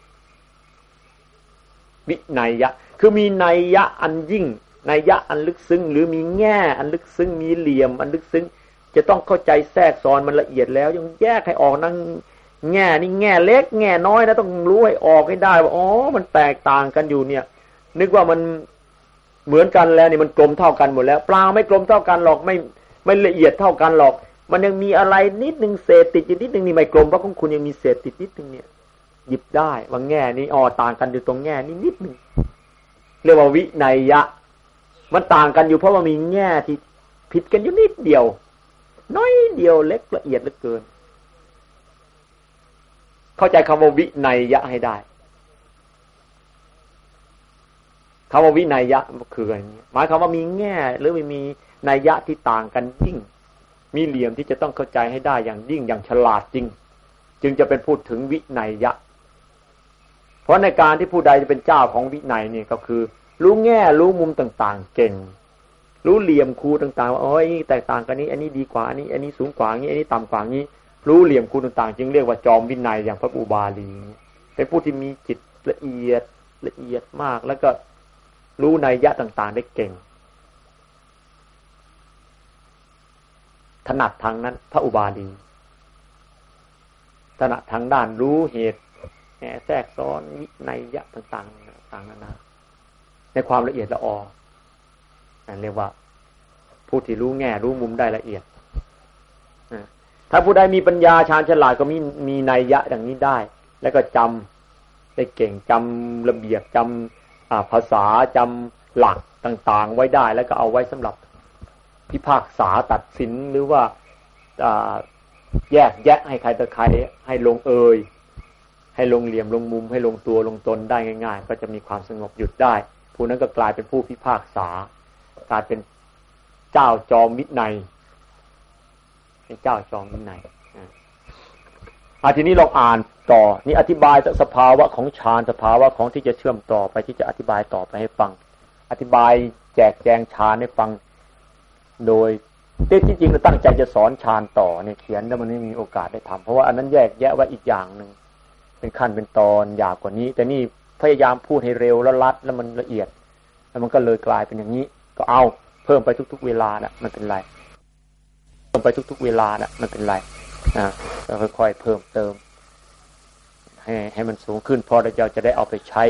วินัยยะคือมีนัยยะอันยิ่งนัยยะอันลึกซึ้งหรือมีแง่อันลึกซึ้งมีเหลี่ยมอันลึกซึ้งจะต้องเข้าใจแทรกซ้อนมันละเอียดแล้วยังแยกให้ออกนั่งแง่นี่แง่เล็กแง่น้อยนะต้องรู้ให้ออกให้ได้ว่าอ๋อมันแตกต่างกันอยู่เนี่ยนึกว่ามันเหมือนกันแล้วนี่มันกลมเท่ากันหมดแล้วเปล่าไม่กลมเท่ากันหรอกไม่ไม่ละเอียดเท่ากันหรอกมันยังมีอะไรนิดนึงเศษติดอยู่นิดนึงนี่ไม่กลมเพราะของคุณยังมีเศษติดนิดนึงเนี่ยหยิบได้ว่าแง่นี้อ๋อต่างกันอยู่ตรงแง่นี้นิดนึงเรียกว่าวินัยยะมันต่างกันอยู่เพราะว่ามีแง่ที่ผิดกันอยู่นิดเดียวน้อยเดียวเล็กละเอียดเหลือเกินเข้าใจคำว่าวินัยยะให้ได้คำว่าวินัยยะคืออะไรนี้หมายความว่ามีแง่หรือมีนัยยะที่ต่างกันยิ่งมีเหลี่ยมที่จะต้องเข้าใจให้ได้อย่างยิ่งอย่างฉลาดจริงจึงจะเป็นพูดถึงวินัยยะเพราะในการที่ผู้ใดจะเป็นเจ้าของวินัยนี่ก็คือรู้แง่รู้มุมต่างๆเก่งรู้เหลี่ยมคูต่างๆว่าโอ้ยแตกต่างกันนี้อันนี้ดีกว่าอันนี้อันนี้สูงกว่านี้อันนี้ต่ำกว่านี้รู้เหลี่ยมคูต่างๆจึงเรียกว่าจอมวินัยอย่างพระอุบาลีเป็นผู้ที่มีจิตละเอียดละเอียดมากแล้วก็รู้นัยยะต่างๆได้เก่งถนัดทางนั้นพระอุบาลีถนัดทางด้านรู้เหตุแทรกซ้อนวินัยยะต่างๆต่างๆนานาในความละเอียดละออนั่นเรียกว่าผู้ที่รู้แง่รู้มุมได้ละเอียดถ้าผู้ใดมีปัญญาชาญฉลาดก็มีมีนัยยะอย่างนี้ได้แล้วก็จำได้เก่งจำระเบียบจำภาษาจำหลักต่างๆไว้ได้แล้วก็เอาไว้สำหรับพิพากษาตัดสินหรือว่าแยกแยะให้ใครต่อใครให้ลงเอยให้ลงเหลี่ยมลงมุมให้ลงตัวลงตนได้ง่ายๆก็จะมีความสงบหยุดได้ผู้นั้นก็กลายเป็นผู้พิพากษากลายเป็นเจ้าจอมวินัยเป็นเจ้าจอมวินัยอ่ะทีนี้เราอ่านต่อนี่อธิบายสภาวะของฌานสภาวะของที่จะเชื่อมต่อไปที่จะอธิบายต่อไปให้ฟังอธิบายแจกแจงฌานให้ฟังโดยที่จริงเราตั้งใจจะสอนฌานต่อเนี่ยเขียนแล้วมันไม่มีโอกาสได้ทำเพราะว่าอันนั้นแยกแยะไว้อีกอย่างนึงเป็นขั้นเป็นตอนยาวกว่านี้แต่นี่พยายามพูดให้เร็วแล้วรัดแล้วมันละเอียดแล้วมันก็เลยกลายเป็นอย่างนี้ก็เอาเพิ่มไปทุกๆเวลานะมันเป็นไรเพิ่มไปทุกๆเวลานะมันเป็นไรนะก็ค่อยๆเพิ่มเติมให้ให้มันสูงขึ้นพอเราจะได้เอาไปใช้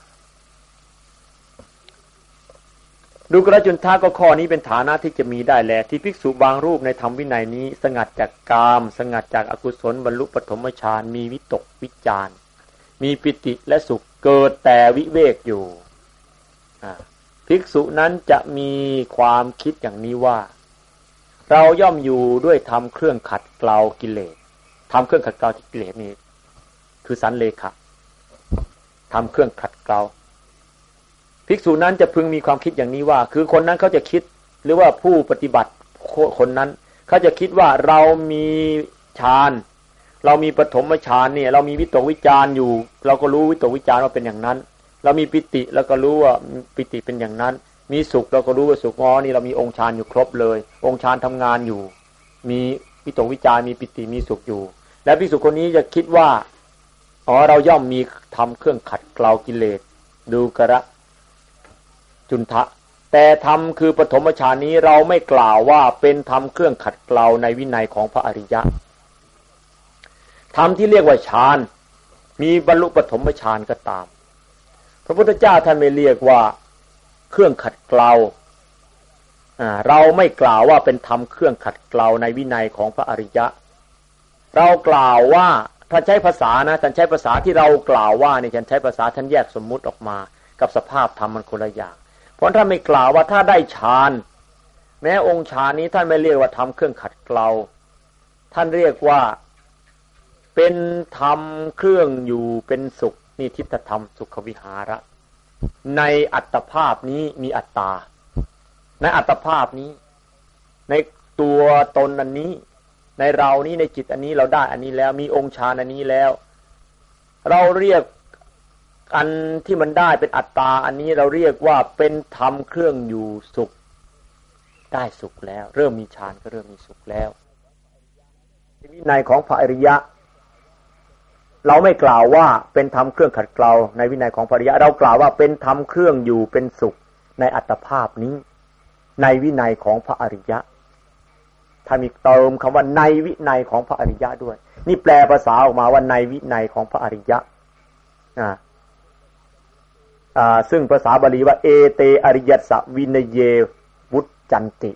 ดูกระจุนท่าก็ข้อนี้เป็นฐานะที่จะมีได้แลที่ภิกษุบางรูปในธรรมวินัยนี้สงัดจากกามสงัดจากอกุศลบรรลุปฐมฌานมีวิตกวิจารมีปิติและสุขเกิดแต่วิเวกอยู่ภิกษุนั้นจะมีความคิดอย่างนี้ว่าเราย่อมอยู่ด้วยธรรมเครื่องขัดเกลากิเลสธรรมเครื่องขัดเกลากิเลสนี้คือสันเลขะธรรมเครื่องขัดเกลาภิกษุนั้นจะพึงมีความคิดอย่างนี้ว่าคือคนนั้นเขาจะคิดหรือว่าผู้ปฏิบัติคนนั้นเขาจะคิดว่าเรามีฌานเรามีปฐมฌานเนี่ยเรามีวิตกวิจารอยู่เราก็รู้วิตกวิจารว่าเป็นอย่างนั้นเรามีปิติแล้วก็รู้ว่าปิติเป็นอย่างนั้นมีสุขเราก็รู้ว่าสุขอ๋อนี่เรามีองค์ฌานอยู่ครบเลยองค์ฌานทำงานอยู่มีวิตกวิจารมีปิติมีสุขอยู่และภิกษุคนนี้จะคิดว่าอ๋อเราย่อมมีทำเครื่องขัดเกลากิเลสดูกระจุนทะแต่ธรรมคือปฐมฌานนี้เราไม่กล่าวว่าเป็นธรรมเครื่องขัดเกลาในวินัยของพระอริยะธรรมที่เรียกว่าฌานมีบรรลุปฐมฌานก็ตามพระพุทธเจ้าท่านไม่เรียกว่าเครื่องขัดเกลาเราไม่กล่าวว่าเป็นธรรมเครื่องขัดเกลาในวินัยของพระอริยะเรากล่าวว่าถ้าใช้ภาษานะท่านใช้ภาษาที่เรากล่าวว่านี่ท่านใช้ภาษาท่านแยกสมมุติออกมากับสภาพธรรมมันคนละอย่างเพราะท่านไม่กล่าวว่าถ้าได้ฌานแม้องค์ฌานนี้ท่านไม่เรียกว่าธรรมเครื่องขัดเกลาท่านเรียกว่าเป็นธรรมเครื่องอยู่เป็นสุขนี่ทิฏฐธรรมสุขวิหาระในอัตภาพนี้มีอัตตาในอัตภาพนี้ในตัวตนอันนี้ในเรานี้ในจิตอันนี้เราได้อันนี้แล้วมีองค์ฌานอันนี้แล้วเราเรียกอันที่มันได้เป็นอัตตาอันนี้เราเรียกว่าเป็นธรรมเครื่องอยู่สุขได้สุขแล้วเริ่มมีฌานก็เริ่มมีสุขแล้ววินัยของพระอริยะเราไม่กล่าวว่าเป็นธรรมเครื่องขัดเกลาในวินัยของพระอริยะเรากล่าวว่าเป็นธรรมเครื่องอยู่เป็นสุขในอัตภาพนี้ในวินัยของพระอริยะถ้ามีเติมคำว่าในวินัยของพระอริยะด้วยนี่แปลภาษาออกมาว่าในวินัยของพระอริยะอ่าอ่าซึ่งภาษาบาลีว่าเอเตอริยัสสะวินเยวุจจันติ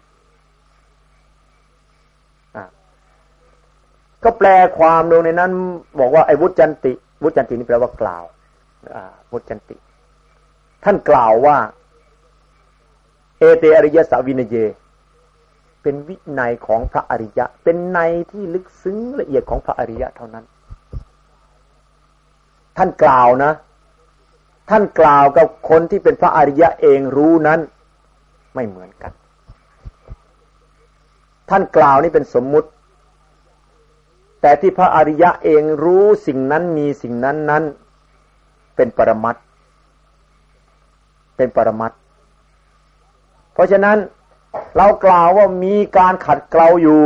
อ่าก็แปลความลงในนั้นบอกว่าไอ้วุจจันติวุจจันตินี่แปลว่ากล่าวอ่าวุจจันติท่านกล่าวว่าเอเตอริยัสสะวินเยเป็นวินัยของพระอริยะเป็นในที่ลึกซึ้งละเอียดของพระอริยะเท่านั้นท่านกล่าวนะท่านกล่าวกับคนที่เป็นพระอริยะเองรู้นั้นไม่เหมือนกันท่านกล่าวนี่เป็นสมมุติแต่ที่พระอริยะเองรู้สิ่งนั้นมีสิ่งนั้นนั้นเป็นปรมัตถ์เป็นปรมัตถ์เพราะฉะนั้นเรากล่าวว่ามีการขัดเกลาอยู่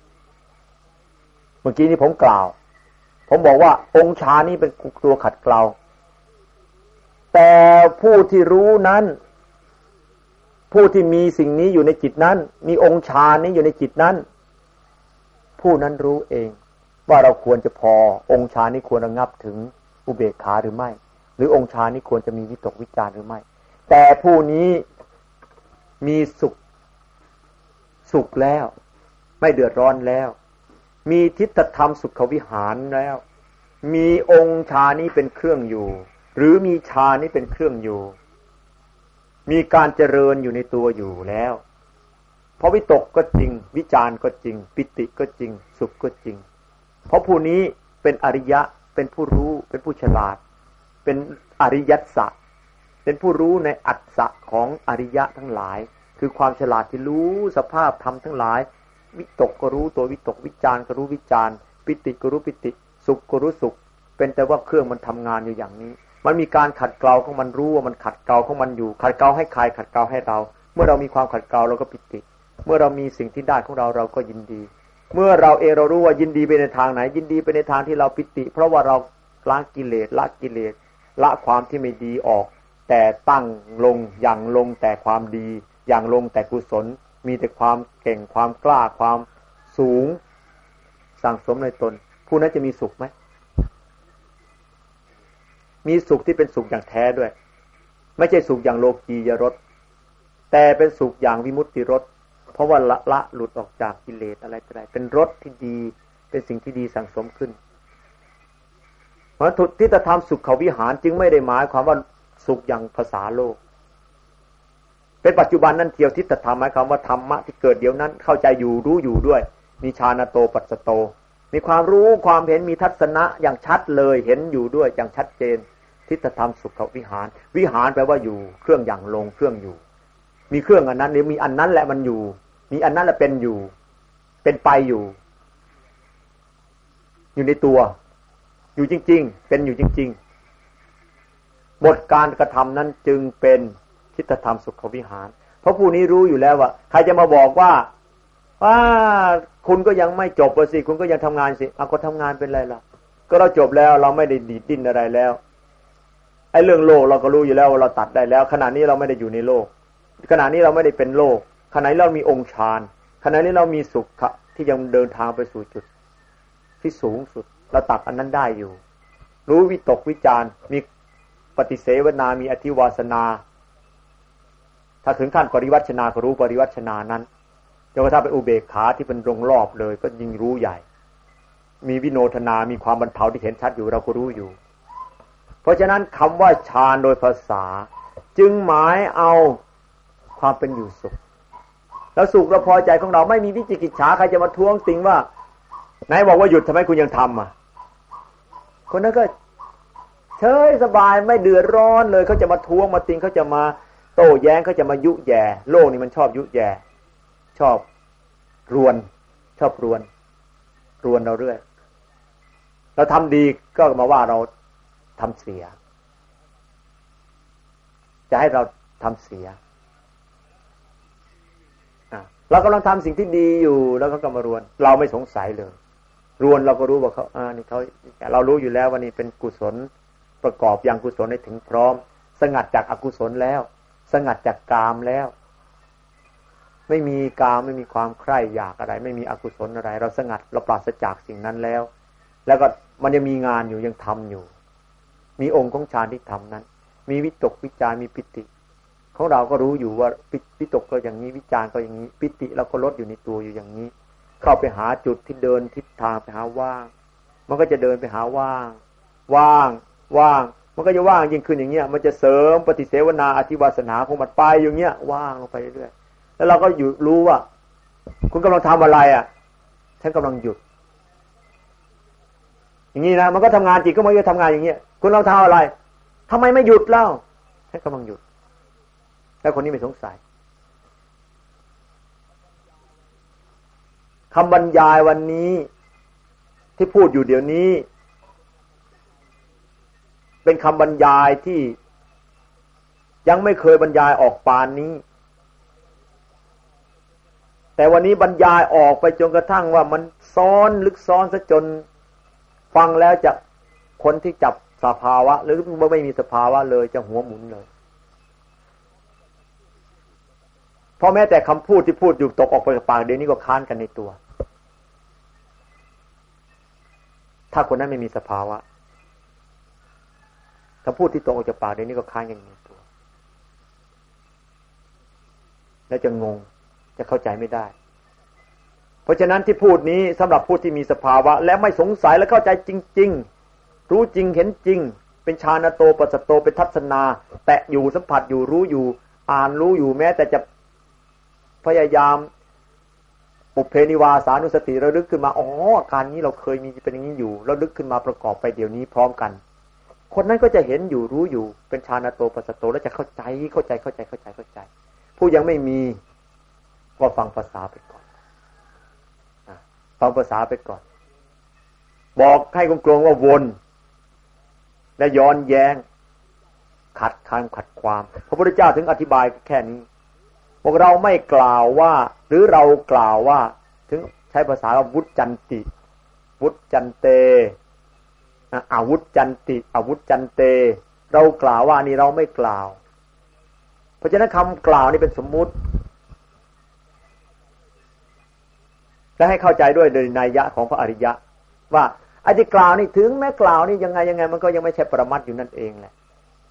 เมื่อกี้นี้ผมกล่าวผมบอกว่าองค์ฌานนี้เป็นตัวขัดเกลาแต่ผู้ที่รู้นั้นผู้ที่มีสิ่งนี้อยู่ในจิตนั้นมีองค์ฌานนี้อยู่ในจิตนั้นผู้นั้นรู้เองว่าเราควรจะพอองค์ฌานนี้ควรระงับถึงอุเบกขาหรือไม่หรือองค์ฌานนี้ควรจะมีวิตกวิจารหรือไม่แต่ผู้นี้มีสุขสุขแล้วไม่เดือดร้อนแล้วมีทิฏฐธรรมสุขวิหารแล้วมีองค์ฌานนี้เป็นเครื่องอยู่หรือมีฌานนี้เป็นเครื่องอยู่มีการเจริญอยู่ในตัวอยู่แล้วเพราะวิตกก็จริงวิจารก็จริงปิติก็จริงสุขก็จริงเพราะผู้นี้เป็นอริยะเป็นผู้รู้เป็นผู้ฉลาดเป็นอริยัสสะเป็นผู้รู้ในอัตสะของอริยะทั้งหลายคือความฉลาดที่รู้สภาพธรรมทั้งหลายวิตกก็รู้ตัววิตกวิจารก็รู้วิจารปิติก็รู้ปิติสุขก็รู้สุขเป็นแต่ว่าเครื่องมันทำงานอยู่อย่างนี้มันมีการขัดเกลาของมันรู้ว่ามันขัดเกลาของมันอยู่ขัดเกลาให้ใครขัดเกลาให้เราเมื่อเรามีความขัดเกลาเราก็ปิติเมื่อเรามีสิ่งที่ได้ของเราเราก็ยินดีเมื่อเราเองเรารู้ว่ายินดีไปในทางไหนยินดีไปในทางที่เราปิติเพราะว่าเราล้างกิเลสละกิเลสละความที่ไม่ดีออกแต่ตั้งลงอย่างลงแต่ความดีอย่างลงแต่กุศลมีแต่ความเก่งความกล้าความสูงสั่งสมในตนผู้นั้นจะมีสุขไหมมีสุขที่เป็นสุขอย่างแท้ด้วยไม่ใช่สุขอย่างโลกียรสแต่เป็นสุขอย่างวิมุตติรสเพราะว่าละละหลุดออกจากกิเลสอะไรก็ได้เป็นรสที่ดีเป็นสิ่งที่ดีสั่งสมขึ้นเพราะทุติตธรรมสุขวิหารจึงไม่ได้หมายความว่าสุขอย่างภาษาโลกเป็นปัจจุบันนั้นเทียวทิฏฐธรรมหมายความว่าธรรมะที่เกิดเดี๋ยวนั้นเข้าใจอยู่รู้อยู่ด้วยมีฌานโตปัสสโตมีความรู้ความเห็นมีทัศนะอย่างชัดเลยเห็นอยู่ด้วยอย่างชัดเจนทิฏฐธรรมสุขวิหารวิหารแปลว่าอยู่เครื่องอย่างลงเครื่องอยู่มีเครื่องอันนั้นหรือมีอันนั้นแหละมันอยู่มีอันนั้นแหละเป็นอยู่เป็นไปอยู่อยู่ในตัวอยู่จริงๆเป็นอยู่จริงๆบทการกระทำนั้นจึงเป็นทิฏฐธรรมสุขวิหารเพราะผู้นี้รู้อยู่แล้วว่าใครจะมาบอกว่าว่าคุณก็ยังไม่จบสิคุณก็ยังทำงานสิเอาก็ทำงานเป็นไรล่ะก็เราจบแล้วเราไม่ได้ดีดดิ้นอะไรแล้วไอ้เรื่องโลกเราก็รู้อยู่แล้วว่าเราตัดได้แล้วขณะนี้เราไม่ได้อยู่ในโลกขณะนี้เราไม่ได้เป็นโลกขณะนี้เรามีองค์ฌานขณะนี้เรามีสุขที่ยังเดินทางไปสู่จุดที่สูงสุดเราตัดอันนั้นได้อยู่รู้วิตกวิจารมีปฏิเสวนามีอธิวาสนาถ้าถึงขั้นปริวัชนาก็รู้ปริวัชนานั้นจนกระทั่งเป็นอุเบกขาที่เป็นรงรอบเลยก็ยิ่งรู้ใหญ่มีวิโนทนามีความบรรเทาที่เห็นชัดอยู่เราก็รู้อยู่เพราะฉะนั้นคำว่าฌานโดยภาษาจึงหมายเอาความเป็นอยู่สุขแล้วสุขเราพอใจของเราไม่มีวิจิกิจฉาใครจะมาท้วงติงว่าไหนบอกว่าหยุดทำไมคุณยังทำอ่ะคนนั้นก็เฉยสบายไม่เดือดร้อนเลยเขาจะมาท้วงมาติงเขาจะมาโต้แย้งเขาจะมายุแย่โลกนี่มันชอบยุแย่ชอบรวนชอบรวนรวนเราเรื่อยเราทำดีก็มาว่าเราทำเสียจะให้เราทำเสียเรากำลังทำสิ่งที่ดีอยู่แล้วเขาก็มารวนเราไม่สงสัยเลยรวนเราก็รู้ว่าเขาอ่านี่เขาเรารู้อยู่แล้วว่านี่เป็นกุศลประกอบอย่างกุศลให้ถึงพร้อมสงัดจากอกุศลแล้วสงัดจากกามแล้วไม่มีกามไม่มีความใคร่อยากอะไรไม่มีอกุศลอะไรเราสงัดเราปราศจากสิ่งนั้นแล้วแล้วก็มันยังมีงานอยู่ยังทำอยู่มีองค์ของฌานที่ทำนั้นมีวิตกวิจารมีปิติของเราก็รู้อยู่ว่าวิตกก็อย่างนี้วิจารก็อย่างนี้ปิติเราก็ลดอยู่ในตัวอยู่อย่างนี้เข้าไปหาจุดที่เดินทิศทางไปหาว่างมันก็จะเดินไปหาว่างว่างว่างมันก็จะว่างยิ่งขึ้นอย่างเงี้ยมันจะเสริมปฏิเสวนาอธิวาสนาของมันไปอย่างเงี้ยว่างลงไปเรื่อยๆแล้วเราก็อยู่รู้ว่าคุณกำลังทำอะไรอ่ะฉันกำลังหยุดอย่างนี้นะมันก็ทำงานจิตก็มันก็ทำงานอย่างเงี้ยคุณเราทำอะไรทำไมไม่หยุดเล่าฉันกำลังหยุดแล้วคนนี้ไม่สงสัยคำบรรยายวันนี้ที่พูดอยู่เดี๋ยวนี้เป็นคำบรรยายที่ยังไม่เคยบรรยายออกปานนี้แต่วันนี้บรรยายออกไปจนกระทั่งว่ามันซ้อนลึกซ้อนซะจนฟังแล้วจะคนที่จับสภาวะหรือไม่มีสภาวะเลยจะหัวหมุนเลยเพราะแม้แต่คำพูดที่พูดอยู่ตกออกไปจากปากเดี๋ยวนี้ก็ค้านกันในตัวถ้าคนนั้นไม่มีสภาวะคำพูดที่ตกออกจากปากเดี๋ยวนี้ก็ค้านกันในตัวแล้วจะงงจะเข้าใจไม่ได้เพราะฉะนั้นที่พูดนี้สำหรับผู้ที่มีสภาวะและไม่สงสัยและเข้าใจจริงๆรู้จริงเห็นจริงเป็นฌานโตปัสสโตเป็นทัศนาแตะอยู่สัมผัสอยู่รู้อยู่อ่านรู้อยู่แม้แต่จะพยายามปุเพนิวาสานุสติระลึกขึ้นมาอ๋ออาการนี้เราเคยมีเป็นอย่างนี้อยู่แล้วลึกขึ้นมาประกอบไปเดี๋ยวนี้พร้อมกันคนนั้นก็จะเห็นอยู่รู้อยู่เป็นฌานโตปัสสโตแล้วจะเข้าใจเข้าใจเข้าใจเข้าใจเข้าใจผู้ยังไม่มีก็ฟังภาษาไปก่อนฟังภาษาไปก่อนบอกให้กลงๆว่าวนและย้อนแย้งขัดคำขัดความพระพุทธเจ้าถึงอธิบายแค่นี้พวกเราไม่กล่าวว่าหรือเรากล่าวว่าถึงใช้ภาษาว่าวุจจันติวุจจันเตอาวุธจันติอาวุธจันเตเรากล่าวว่านี่เราไม่กล่าวเพราะฉะนั้นคำกล่าวนี่เป็นสมมุติและให้เข้าใจด้วยโดยนัยยะของพระอริยะว่าไอ้ที่กล่าวนี่ถึงแม้กล่าวนี่ยังไงยังไงมันก็ยังไม่ใช่ปรมัตถ์อยู่นั่นเองแหละ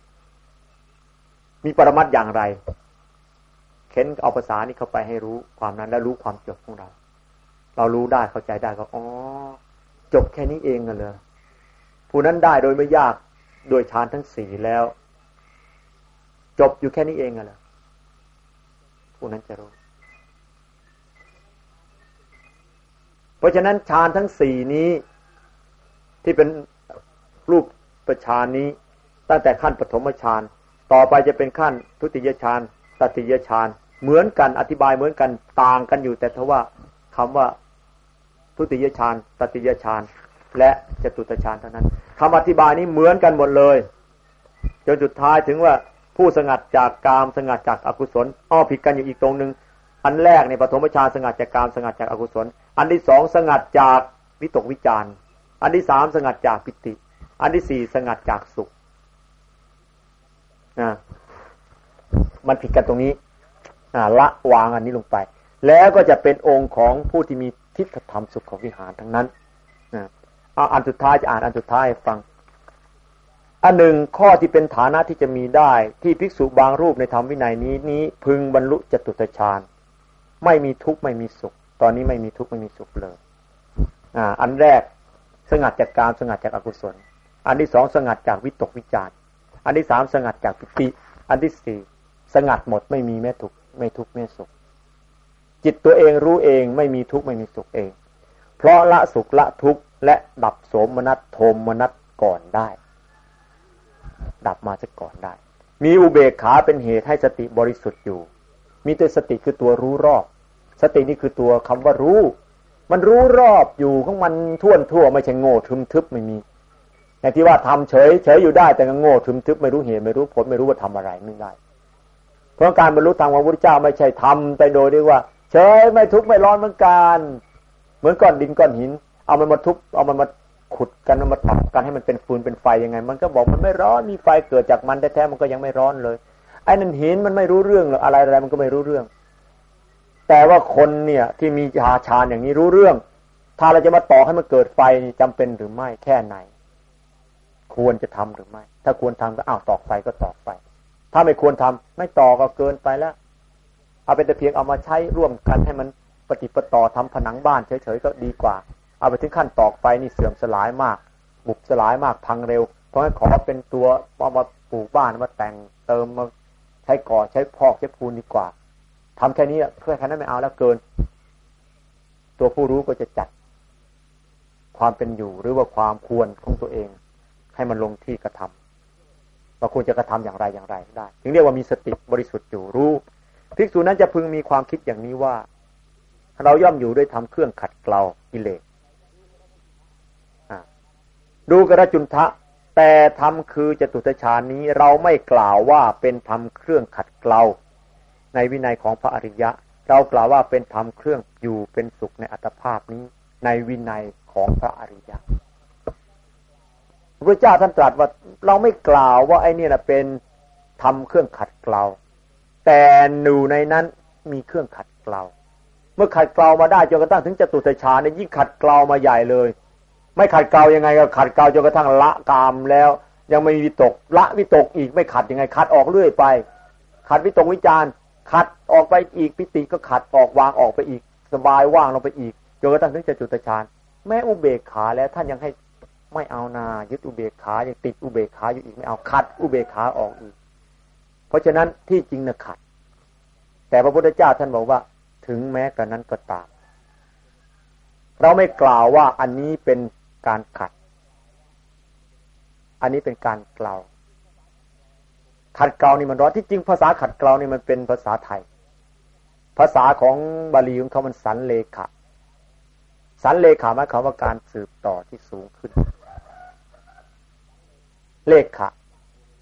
มีปรมัตถ์อย่างไรเข็นเอาภาษานี้เข้าไปให้รู้ความนั้นและรู้ความจบของเราเรารู้ได้เข้าใจได้ก็อ๋อจบแค่นี้เองกันเลยผู้นั้นได้โดยไม่ยากโดยฌานทั้งสี่แล้วจบอยู่แค่นี้เองกันเลยผู้นั้นจะรู้เพราะฉะนั้นฌานทั้งสี่นี้ที่เป็นรูปฌานนี้ตั้งแต่ขั้นปฐมฌานต่อไปจะเป็นขั้นทุติยฌานตติยฌานเหมือนกันอธิบายเหมือนกันต่างกันอยู่แต่ทว่าคำว่าทุติยฌานตติยฌานและจตุตฌานเท่านั้นคำอธิบายนี้เหมือนกันหมดเลยจนสุดท้ายถึงว่าผู้สงัดจากกามสงัดจากอกุศลอ้อผิดกันอยู่อีกตรงนึงอันแรกในปฐมฌานสงัดจากกามสงัดจากอกุศลอันที่สองสงัดจากวิตกวิจารณ์อันที่สามสงัดจากปิติอันที่สี่สงัดจากสุขนะมันผิดกันตรงนี้ละวางอันนี้ลงไปแล้วก็จะเป็นองค์ของผู้ที่มีทิฏฐธรรมสุขวิหารทั้งนั้นนะเอาอันสุดท้ายจะอ่านอันสุดท้ายให้ฟังอันหนึ่งข้อที่เป็นฐานะที่จะมีได้ที่ภิกษุบางรูปในธรรมวินัยนี้นี้พึงบรรลุจตุตฌานไม่มีทุกข์ไม่มีสุขตอนนี้ไม่มีทุกข์ไม่มีสุขเลยอ่าอันแรกสงัดจากกามสงัดจากอกุศลอันที่สองสงัดจากวิตกวิจารอันที่สามสงัดจากปิติอันที่สี่สงัดหมดไม่มีแม้ทุกข์ไม่ทุกข์ไม่สุขจิตตัวเองรู้เองไม่มีทุกข์ไม่มีสุขเองเพราะละสุขละทุกข์และดับโสมนัสโทมนัสก่อนได้ดับมาซะก่อนได้มีอุเบกขาเป็นเหตุให้สติบริสุทธิ์อยู่มีตัวสติคือตัวรู้รอบสตินี่คือตัวคำว่ารู้มันรู้รอบอยู่ของมันท่วนทั่วไม่ใช่โง่ทึมทึบไม่มีอย่างที่ว่าทำเฉยเฉยอยู่ได้แต่ก็โง่ทึมทึบไม่รู้เหตุไม่รู้ผลไม่รู้ว่าทำอะไรไม่ได้เพราะการบรรลุธรรมของพระพุทธเจ้าไม่ใช่ทำไปโดยที่ว่าเฉยไม่ทุกข์ไม่ร้อนเหมือนกันเหมือนก้อนดินก้อนหินเอามันมาทุบเอามันมาขุดกันมาตักกันให้มันเป็นฟืนเป็นไฟยังไงมันก็บอกมันไม่ร้อนมีไฟเกิดจากมันแท้ๆมันก็ยังไม่ร้อนเลยไอ้นั่นหินมันไม่รู้เรื่องหรอกอะไรอะไรมันก็ไม่รู้เรื่องแต่ว่าคนเนี่ยที่มีฌานฌานอย่างนี้รู้เรื่องถ้าเราจะมาต่อให้มันเกิดไฟจำเป็นหรือไม่แค่ไหนควรจะทำหรือไม่ถ้าควรทำก็อ้าวตอกไฟก็ตอกไฟถ้าไม่ควรทำไม่ต่อก็เกินไปแล้วเอาเป็นแต่เพียงเอามาใช้ร่วมกันให้มันปฏิปต่อทำผนังบ้านเฉยๆก็ดีกว่าเอาไปถึงขั้นตอกไฟนี่เสื่อมสลายมากบุบสลายมากพังเร็วเพราะงั้นขอเป็นตัวเอามาปลูกบ้านมาแต่งเติมมาใช้ก่อใช้พอกใช้ปูนดีกว่าทำแค่นี้เพื่อแค่นั้นไม่เอาแล้วเกินตัวผู้รู้ก็จะจัดความเป็นอยู่หรือว่าความควรของตัวเองให้มันลงที่กระทำว่าควรจะกระทำอย่างไรอย่างไรได้ถึงเรียกว่ามีสติบริสุทธิ์อยู่รู้ภิกษุนั้นจะพึงมีความคิดอย่างนี้ว่าเราย่อมอยู่ด้วยทำเครื่องขัดเกลากิเลสดูกระจุนทะแต่ธรรมคือจตุตฌานนี้เราไม่กล่าวว่าเป็นธรรมเครื่องขัดเกลาในวินัยของพระอริยะเรากล่าวว่าเป็นธรรมเครื่องอยู่เป็นสุขในอัตภาพนี้ในวินัยของพระอริยะพระพุทธเจ้าท่านตรัสว่าเราไม่กล่าวว่าไอ้นี่นะเป็นธรรมเครื่องขัดเกลาแต่อยู่ในนั้นมีเครื่องขัดเกลาเมื่อขัดเกลามาได้จนกระทั่งถึงจตุตฌานเนี่ยยิ่งขัดเกลามาใหญ่เลยไม่ขัดเกลายังไงก็ขัดเกลาจนกระทั่งละกามแล้วยังไม่มีวิตกละวิตกอีกไม่ขัดยังไงขัดออกเรื่อยไปขัดวิตกวิจารขัดออกไปอีกปิติก็ขัดออกวางออกไปอีกสบายว่างลงไปอีกจนกระทั่งถึงจตุตฌานแม้อุเบกขาแล้วท่านยังให้ไม่เอานายึดอุเบกขายังติดอุเบกขาอยู่อีกไม่เอาขัดอุเบกขาออกอีกเพราะฉะนั้นที่จริงนะขัดแต่พระพุทธเจ้าท่านบอกว่าถึงแม้กระนั้นก็ตามเราไม่กล่าวว่าอันนี้เป็นการขัดอันนี้เป็นการเกลาขัดเกลานี่มันร้อนที่จริงภาษาขัดเกลานี่มันเป็นภาษาไทยภาษาของบาลีของเขามันสันเลขะสันเลขะหมายความว่าการสืบต่อที่สูงขึ้นเลขะ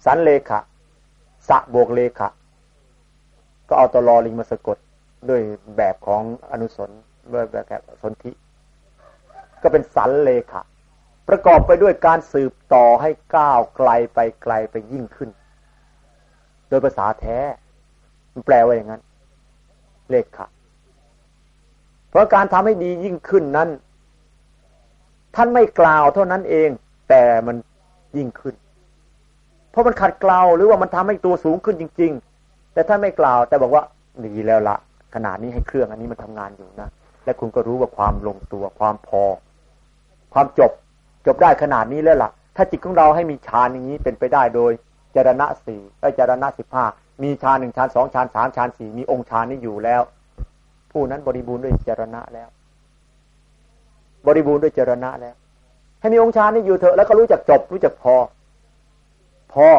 สันเลขะสะบวกเลขะก็เอาตลอลิงมาสะกดด้วยแบบของอนุสรณ์แบบสนธิก็เป็นสันเลขะประกอบไปด้วยการสืบต่อให้ก้าวไกลไปไกลไปยิ่งขึ้นโดยภาษาแท้มันแปลว่าอย่างนั้นเลขะเพราะการทำให้ดียิ่งขึ้นนั้นท่านไม่กล่าวเท่านั้นเองแต่มันยิ่งขึ้นเพราะมันขัดเกลาหรือว่ามันทำให้ตัวสูงขึ้นจริงๆแต่ท่านไม่กล่าวแต่บอกว่าดีแล้วละขนาดนี้ให้เครื่องอันนี้มันทำงานอยู่นะและคุณก็รู้ว่าความลงตัวความพอความจบจบได้ขนาดนี้แล้วล่ะถ้าจิตของเราให้มีฌานอย่างนี้เป็นไปได้โดยจรณะสี่ไอ้จรณะสิบห้ามีฌานหนึ่งฌานสองฌานสามฌานสี่มีองค์ฌานนี้อยู่แล้วผู้นั้นบริบูรณ์ด้วยจรณะแล้วบริบูรณ์ด้วยจรณะแล้วให้มีองค์ฌานนี้อยู่เถอะแล้วก็รู้จักจบรู้จักพอพอ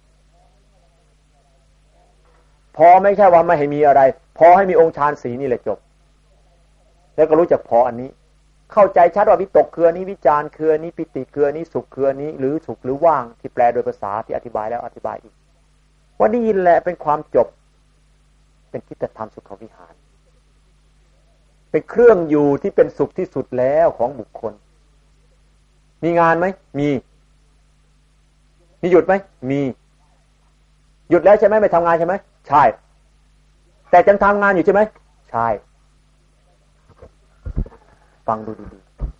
พอไม่ใช่ว่าไม่ให้มีอะไรพอให้มีองค์ฌานสีนี่แหละจบแล้วก็รู้จักพออันนี้เข้าใจชัดว่าวิตกคือนี้วิจารณ์คือนี้ปิติคือนี้สุขคือนี้หรือสุขหรือว่างที่แปลโดยภาษาที่อธิบายแล้วอธิบายอีกว่านี่แหละเป็นความจบเป็นทิฏฐธรรมสุขวิหารเป็นเครื่องอยู่ที่เป็นสุขที่สุดแล้วของบุคคลมีงานไหมมีมีหยุดไหมมีหยุดแล้วใช่ไหมไม่ทำงานใช่ไหมใช่แต่ยังทำงานอยู่ใช่ไหมใช่ฟังดูดี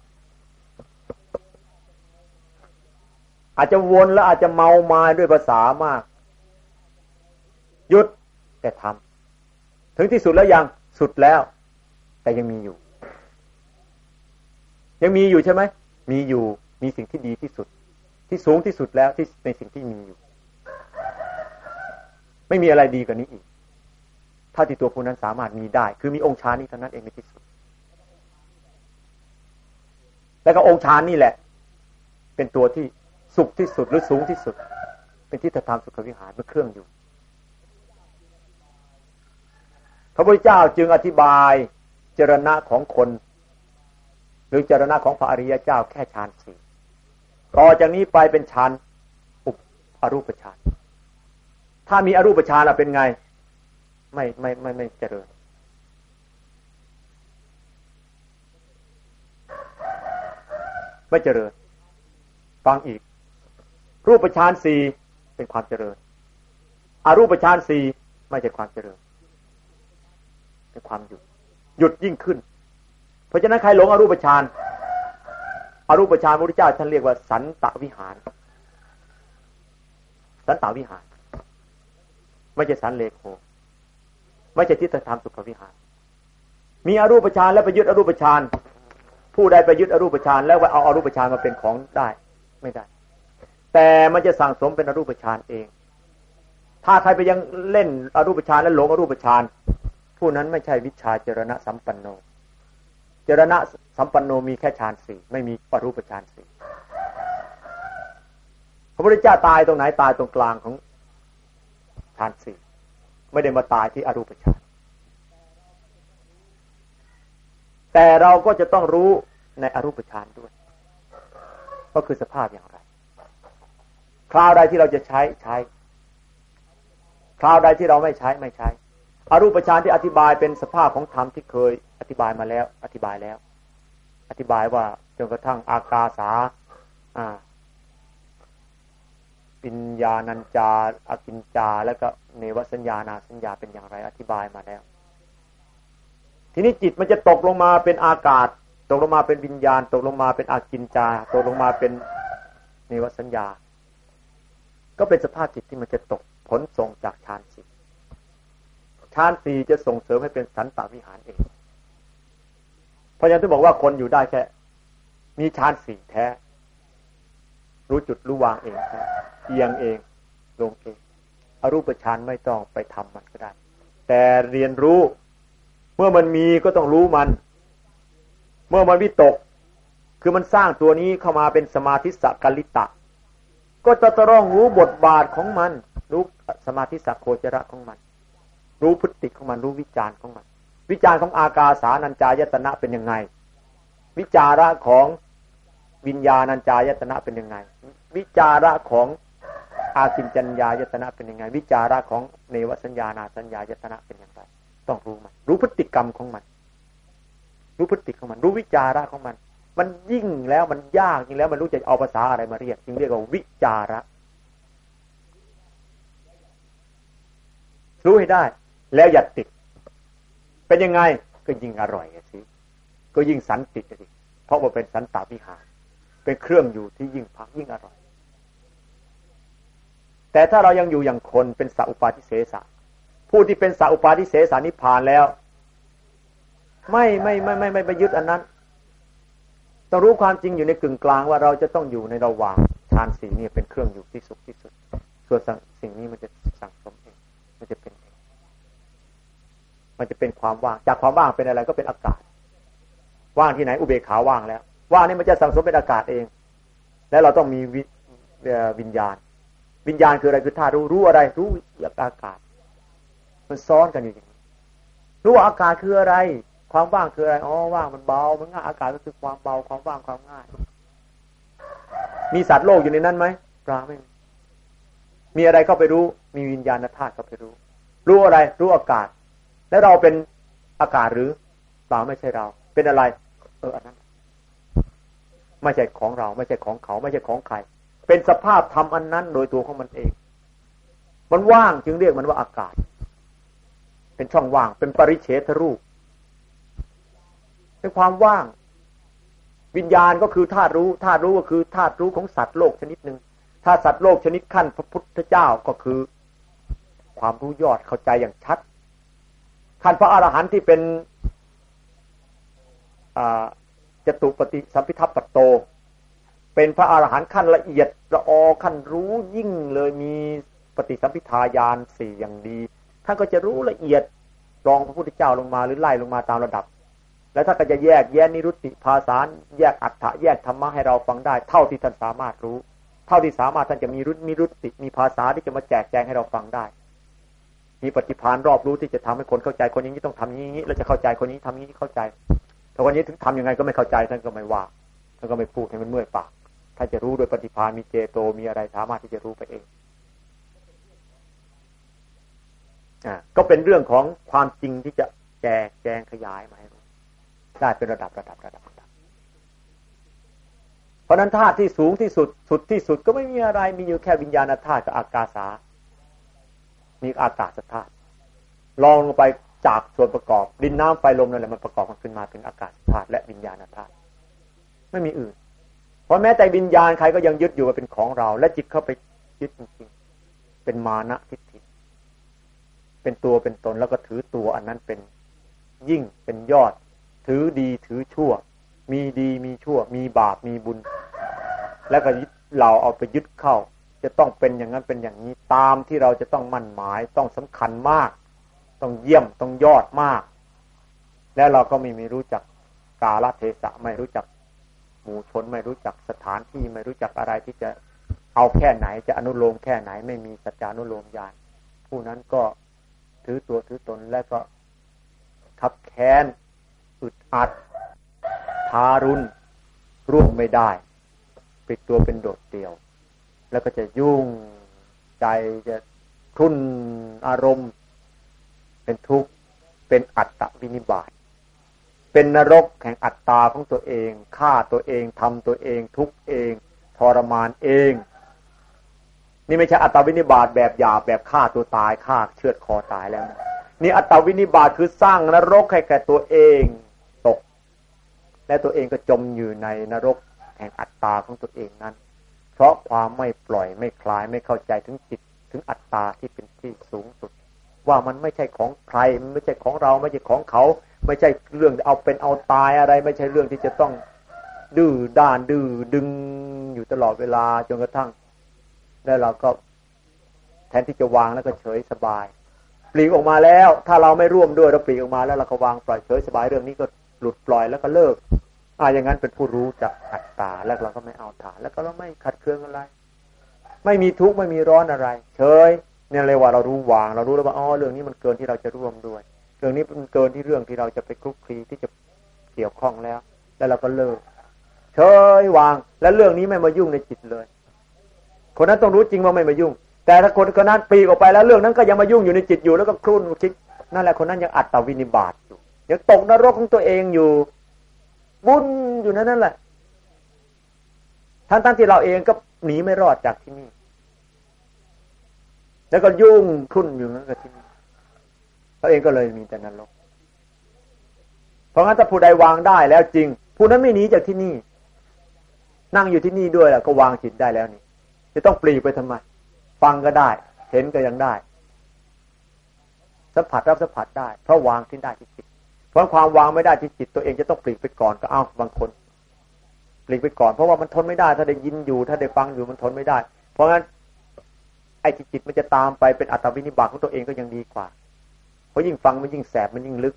ๆอาจจะวนแล้วอาจจะเมามายด้วยภาษามากหยุดแต่ทำถึงที่สุดแล้วยังสุดแล้วแต่ยังมีอยู่ยังมีอยู่ใช่ไหมมีอยู่มีสิ่งที่ดีที่สุดที่สูงที่สุดแล้วที่ในสิ่งที่มีอยู่ไม่มีอะไรดีกว่านี้อีกถ้าที่ตัวผู้นั้นสามารถมีได้คือมีองค์ฌานนี้เท่านั้นเองในที่สุดแล้วก็องค์ฌานนี่แหละเป็นตัวที่สุขที่สุดหรือสูงที่สุดเป็นที่ธรรมสุขวิหารเป็นเครื่องอยู่พระพุทธเจ้าจึงอธิบายจรณะของคนหรือจรณะของพระอริยเจ้าแค่ฌานสี่ต่อจากนี้ไปเป็นฌานอุปอรูปฌานถ้ามีอรูปฌานล่ะเป็นไงไม่ไม่ไม่ไม่เจริญไม่เจริญฟังอีกรูปฌานสี่เป็นความเจริญอรูปฌานสี่ไม่ใช่ความเจริญเป็นความหยุดหยุดยิ่งขึ้นเพราะฉะนั้นใครหลงอรูปฌานอรูปฌานพระพุทธเจ้าท่านเรียกว่าสันตวิหารสันตวิหารไม่ใช่สันเลโคไม่ใช่ทิฏฐธรรมสุขวิหารมีอรูปฌานแล้วไปยึดอรูปฌานผู้ใดไปยึดอรูปฌานแล้วเอาอรูปฌานมาเป็นของได้ไม่ได้แต่มันจะสั่งสมเป็นอรูปฌานเองถ้าใครไปยังเล่นอรูปฌานและหลงอรูปฌานผู้นั้นไม่ใช่วิชชาจรณะสัมปันโนจรณะสัมปันโนมีแค่ฌานสี่ไม่มีอรูปฌานสี่พระพุทธเจ้าตายตรงไหนตายตรงกลางของฌานสี่ไม่ได้มาตายที่อรูปฌานแต่เราก็จะต้องรู้ในอรูปฌานด้วยก็คือสภาพอย่างไรคราวใดที่เราจะใช้ใช้คราวใดที่เราไม่ใช้ไม่ใช้อรูปฌานที่อธิบายเป็นสภาพของธรรมที่เคยอธิบายมาแล้วอธิบายแล้วอธิบายว่าจนกระทั่งอากาสาอ่าปิญญาณัญจาอากิญจาแล้วก็เนวสัญญานาสัญญาเป็นอย่างไรอธิบายมาแล้วทีนี้จิตมันจะตกลงมาเป็นอากาศตกลงมาเป็นวิญญาณตกลงมาเป็นอากิญจาตกลงมาเป็นเนวสัญญาก็เป็นสภาพจิตที่มันจะตกผลส่งจากฌานสี่ฌานสี่จะส่งเสริมให้เป็นสันตวิหารเองเพราะฉะนั้นที่บอกว่าคนอยู่ได้แค่มีฌานสี่แท้รู้จุดรู้วางเองแท้เอียงเองลงเองอรูปฌานไม่ต้องไปทำมันก็ได้แต่เรียนรู้เมื่อมันมีก็ต้องรู้มันเมื่อมันวิตกคือมันสร้างตัวนี้เข้ามาเป็นสมาธิสักกัลลิตะก็จะต้องรู้บทบาทของมันรู้สมาธิสักโคจรของมันรู้พฤติของมันรู้วิจารณ์ของมันวิจารณ์ของอากาสานัญจายตนะเป็นยังไงวิจาระของวิญญาณัญจายตนะเป็นยังไงวิจาระของอากิญจัญญายตนะเป็นยังไงวิจาระของเนวสัญญานาสัญญายตนะเป็นอย่างไรต้องรู้มันรู้พฤติกรรมของมันรู้พฤติของมันรู้วิจาระของมันมันยิ่งแล้วมันยากยิ่งแล้วมันรู้จะเอาภาษาอะไรมาเรียกจึงเรียกว่าวิจาระรู้ให้ได้แล้วอย่าติดเป็นยังไงก็ยิ่งอร่อยสิก็ยิ่งสันติสิเพราะว่าเป็นสันตวิหารเป็นเครื่องอยู่ที่ยิ่งพักยิ่งอร่อยแต่ถ้าเรายังอยู่อย่างคนเป็นสัพปาทิเสสะผู้ที่เป็นสัพปาทิเสสานิพพานแล้วไม่ไม่ไม่ไม่ไม่ไปยึดอันนั้นต้องรู้ความจริงอยู่ในกึ่งกลางว่าเราจะต้องอยู่ในระหว่างฌานสี่นี่เป็นเครื่องอยู่ที่สุขที่สุดส่วนสิ่งนี้มันจะสั่งสมเองมันจะเป็นเองมันจะเป็นความว่างจากความว่างเป็นอะไรก็เป็นอากาศว่างที่ไหนอุเบกขาว่างแล้วว่างนี่มันจะสั่งสมเป็นอากาศเองแล้วเราต้องมีวิญญาณวิญญาณคืออะไรคือธาตุรู้รู้อะไรรู้อากาศมันซ้อนกันอยู่อย่างนี้รู้ว่าอากาศคืออะไรความว่างคืออะไรอ๋อว่างมันเบามันง่ายอากาศก็คือความเบาความว่างความง่ายมีสัตว์โลกอยู่ในนั้นไหมปลาไม่มีมีอะไรเข้าไปรู้มีวิญญาณธาตุเข้าไปรู้รู้อะไรรู้อากาศแล้วเราเป็นอากาศหรือเปล่าไม่ใช่เราเป็นอะไรเอออันนั้นไม่ใช่ของเราไม่ใช่ของเขาไม่ใช่ของใครเป็นสภาพธรรมอันนั้นโดยตัวของมันเองมันว่างจึงเรียกมันว่าอากาศเป็นช่องว่างเป็นปริเฉทรูปเป็นความว่างวิญญาณก็คือธาตุรู้ธาตุรู้ก็คือธาตุรู้ของสัตว์โลกชนิดหนึ่งถ้าสัตว์โลกชนิดขั้นพระพุทธเจ้าก็คือความรู้ยอดเข้าใจอย่างชัดขั้นพระอรหันต์ที่เป็นจตุปฏิสัมภิทัปปโตเป็นพระอรหันต์ขั้นละเอียดละออขั้นรู้ยิ่งเลยมีปฏิสัมภิทาญาณสี่อย่างดีท่านก็จะรู้ละเอียดรองพระพุทธเจ้าลงมาหรือไล่ลงมาตามระดับแล้วท่านก็จะแยกแยกนิรุตติภาษาแยกอัฏฐะแยกธรรมะให้เราฟังได้เท่าที่ท่านสามารถรู้เท่าที่สามารถท่านจะมีรุตมีรุตติมีภาษาที่จะมาแจกแจงให้เราฟังได้มีปฏิภาณรอบรู้ที่จะทำให้คนเข้าใจคนอย่างนี้ต้องทำอย่างนี้แล้วจะเข้าใจคนนี้ทำอย่างนี้เข้าใจแต่คนนี้ถึงทำยังไงก็ไม่เข้าใจท่านก็ไม่ว่าท่านก็ไม่พูดให้มันเมื่อยปากท่านจะรู้โดยปฏิภาณมีเจโตมีอะไรสามารถที่จะรู้ไปเองอ่าก็เป็นเรื่องของความจริงที่จะแจกแจงขยายมาให้รู้ได้เป็นระดับระดับระดับระดับเพราะนั้นธาตุที่สูงที่สุดสุดที่สุดก็ไม่มีอะไรมีอยู่แค่วิญญาณธาตุกับอากาสามีอากาศธาตุลองลงไปจากส่วนประกอบดินน้ำไฟลมนั่นแหละมันประกอบกันขึ้นมาเป็นอากาศธาตุและวิญญาณธาตุไม่มีอื่นเพราะแม้แต่วิญญาณใครก็ยังยึดอยู่ว่าเป็นของเราและจิตเข้าไปยึดจริงๆเป็นมานะทิฏฐิเป็นตัวเป็นตนแล้วก็ถือตัวอันนั้นเป็นยิ่งเป็นยอดถือดีถือชั่วมีดีมีชั่วมีบาปมีบุญแล้วก็เราเอาไปยึดเข้าจะต้องเป็นอย่างนั้นเป็นอย่างนี้ตามที่เราจะต้องมั่นหมายต้องสำคัญมากต้องเยี่ยมต้องยอดมากแล้วเราก็ไม่มีรู้จักกาลเทศะไม่รู้จักหมู่ชนไม่รู้จักสถานที่ไม่รู้จักอะไรที่จะเอาแค่ไหนจะอนุโลมแค่ไหนไม่มีสัจจานุโลมญาณผู้นั้นก็ถือตัวถือตนแล้วก็ขับแค้นอึดอัดทารุณร่วมไม่ได้ปิดตัวเป็นโดดเดี่ยวแล้วก็จะยุ่งใจจะครุ่นอารมณ์เป็นทุกข์เป็นอัตตวินิบาตเป็นนรกแห่งอัตตาของตัวเองฆ่าตัวเองทำตัวเองทุกข์เองทรมานเองนี่ไม่ใช่อัตตวินิบาตแบบหยาบแบบฆ่าตัวตายฆ่าเชือดคอตายแล้วนะนี่อัตตวินิบาตคือสร้างนรกให้แก่ตัวเองตกและตัวเองก็จมอยู่ในนรกแห่งอัตตาของตัวเองนั้นเพราะความไม่ปล่อยไม่คลายไม่เข้าใจถึงจิตถึงอัตตาที่เป็นที่สูงสุดว่ามันไม่ใช่ของใครมันไม่ใช่ของเราไม่ใช่ของเขาไม่ใช่เรื่องเอาเป็นเอาตายอะไรไม่ใช่เรื่องที่จะต้องดื้อด้านดื้อดึงอยู่ตลอดเวลาจนกระทั่งแล้วเราก็แทนที่จะวางแล้วก็เฉยสบายปลีกออกมาแล้วถ้าเราไม่ร่วมด้วยเราปลีกออกมาแล้วเราก็วางปล่อยเฉยสบายเรื่องนี้ก็หลุดปล่อยแล้วก็เลิกอ่าอย่างนั้นเป็นผู้รู้จักอัตตาแล้วเราก็ไม่เอาฐานแล้วก็เราไม่ขัดเคืองอะไรไม่มีทุกข์ไม่มีร้อนอะไรเฉยเนี่ยเลยว่าเรารู้วางเรารู้แล้วว่าอ๋อเรื่องนี้มันเกินที่เราจะร่วมด้วยเรื่องนี้มันเกินที่เรื่องที่เราจะไปคลุกคลีที่จะเกี่ยวข้องแล้วแล้วเราก็เลิกเฉยวางแล้วเรื่องนี้ไม่มายุ่งในจิตเลยคนนั้นต้องรู้จริงว่าไม่มายุ่งแต่ถ้าคนคนนั้นปีกออกไปแล้วเรื่องนั้นก็ยังมายุ่งอยู่ในจิตอยู่แล้วก็ครุ่นคิดนั่นแหละคนนั้นยังอัตตวินิบาตอยู่ยังตกนรกของตัวเองอยู่วุ่นอยู่นั่นนั่นแหละทั้งทั้งที่เราเองก็หนีไม่รอดจากที่นี่แล้วก็ยุ่งครุ่นอยู่นั่นกับที่นี่เขาเองก็เลยมีแต่นรกเพราะงั้นถ้าผู้ใดวางได้แล้วจริงผู้นั้นไม่หนีจากที่นี่นั่งอยู่ที่นี่ด้วยแล้วก็วางจิตได้แล้วนี่จะต้องปลีกไปทำไมฟังก็ได้เห็นก็ยังได้สัมผัสรับสัมผัสได้เพราะวางที่ได้ที่จิตเพราะความวางไม่ได้ที่จิตตัวเองจะต้องปลีกไปก่อนก็เอาบางคนปลีกไปก่อนเพราะว่ามันทนไม่ได้ถ้าได้ยินอยู่ถ้าได้ฟังอยู่มันทนไม่ได้เพราะงั้นไอ้จิตมันจะตามไปเป็นอัตตวินิบาตของตัวเองก็ยังดีกว่าเพราะยิ่งฟังมันยิ่งแสบมันยิ่งลึก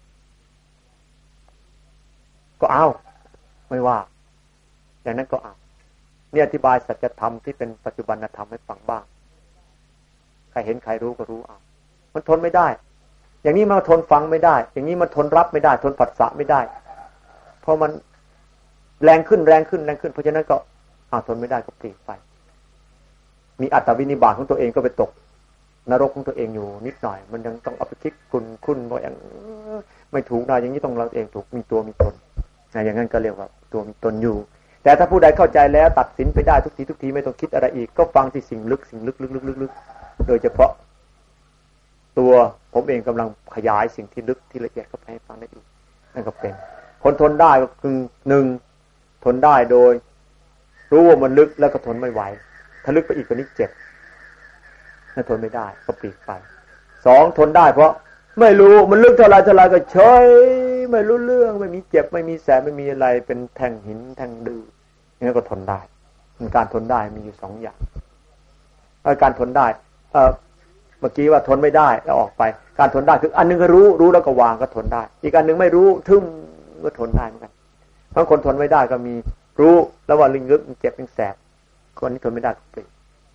ก็เอาไม่ว่าอย่างนั้นก็เอาเนี่ยอธิบายสัจธรรมที่เป็นปัจจุบันธรรมให้ฟังบ้างใครเห็นใครรู้ก็รู้เอามันทนไม่ได้อย่างนี้มันทนฟังไม่ได้อย่างนี้มันทนรับไม่ได้ทนผัสสะไม่ได้เพราะมันแรงขึ้นแรงขึ้นแรงขึ้นเพราะฉะนั้นก็อาทนไม่ได้ก็ปลีกไปมีอัตตวินิบาตของตัวเองก็ไปตกนรกของตัวเองอยู่นิดหน่อยมันยังต้องเอาไปคิดคุณคุณว่าอย่างไม่ถูกนะอย่างนี้ต้องเราเองถูกมีตัวมีตนนะอย่างนั้นก็เรียกว่าตัวมีตนอยู่แต่ถ้าผู้ใดเข้าใจแล้วตัดสินไปได้ทุกทีทุกทีไม่ต้องคิดอะไรอีกก็ฟังที่สิ่งลึกสิ่งลึกลึกลึกลึกลึกโดยเฉพาะตัวผมเองกำลังขยายสิ่งที่ลึกที่ละเอียดเข้าไปให้ฟังได้อีกนั่นก็เป็นคนทนได้ก็คือหนึ่งทนได้โดยรู้ว่ามันลึกแล้วก็ทนไม่ไหวถ้าลึกไปอีกกว่านี้เจ็บถ้าทนไม่ได้ก็ปลีกไปสองทนได้เพราะไม่รู้มันลึกเท่าไรเท่าไรก็เฉยไม่รู้เรื่องไม่มีเจ็บไม่มีแสบไม่มีอะไรเป็นแท่งหินแท่งดื้ออย่างนั้นก็ทนได้การทนได้มีอยู่สองอย่างการทนได้เอ่อเมื่อกี้ว่าทนไม่ได้แล้วออกไปการทนได้คืออันนึงก็รู้รู้แล้วก็วางก็ทนได้อีกอันนึงไม่รู้ทึ่มก็ทนได้เหมือนกันบางคนทนไม่ได้ก็มีรู้แล้วว่าลึกๆเจ็บเป็นแสบคนนี้ทนไม่ได้ก็ปลีก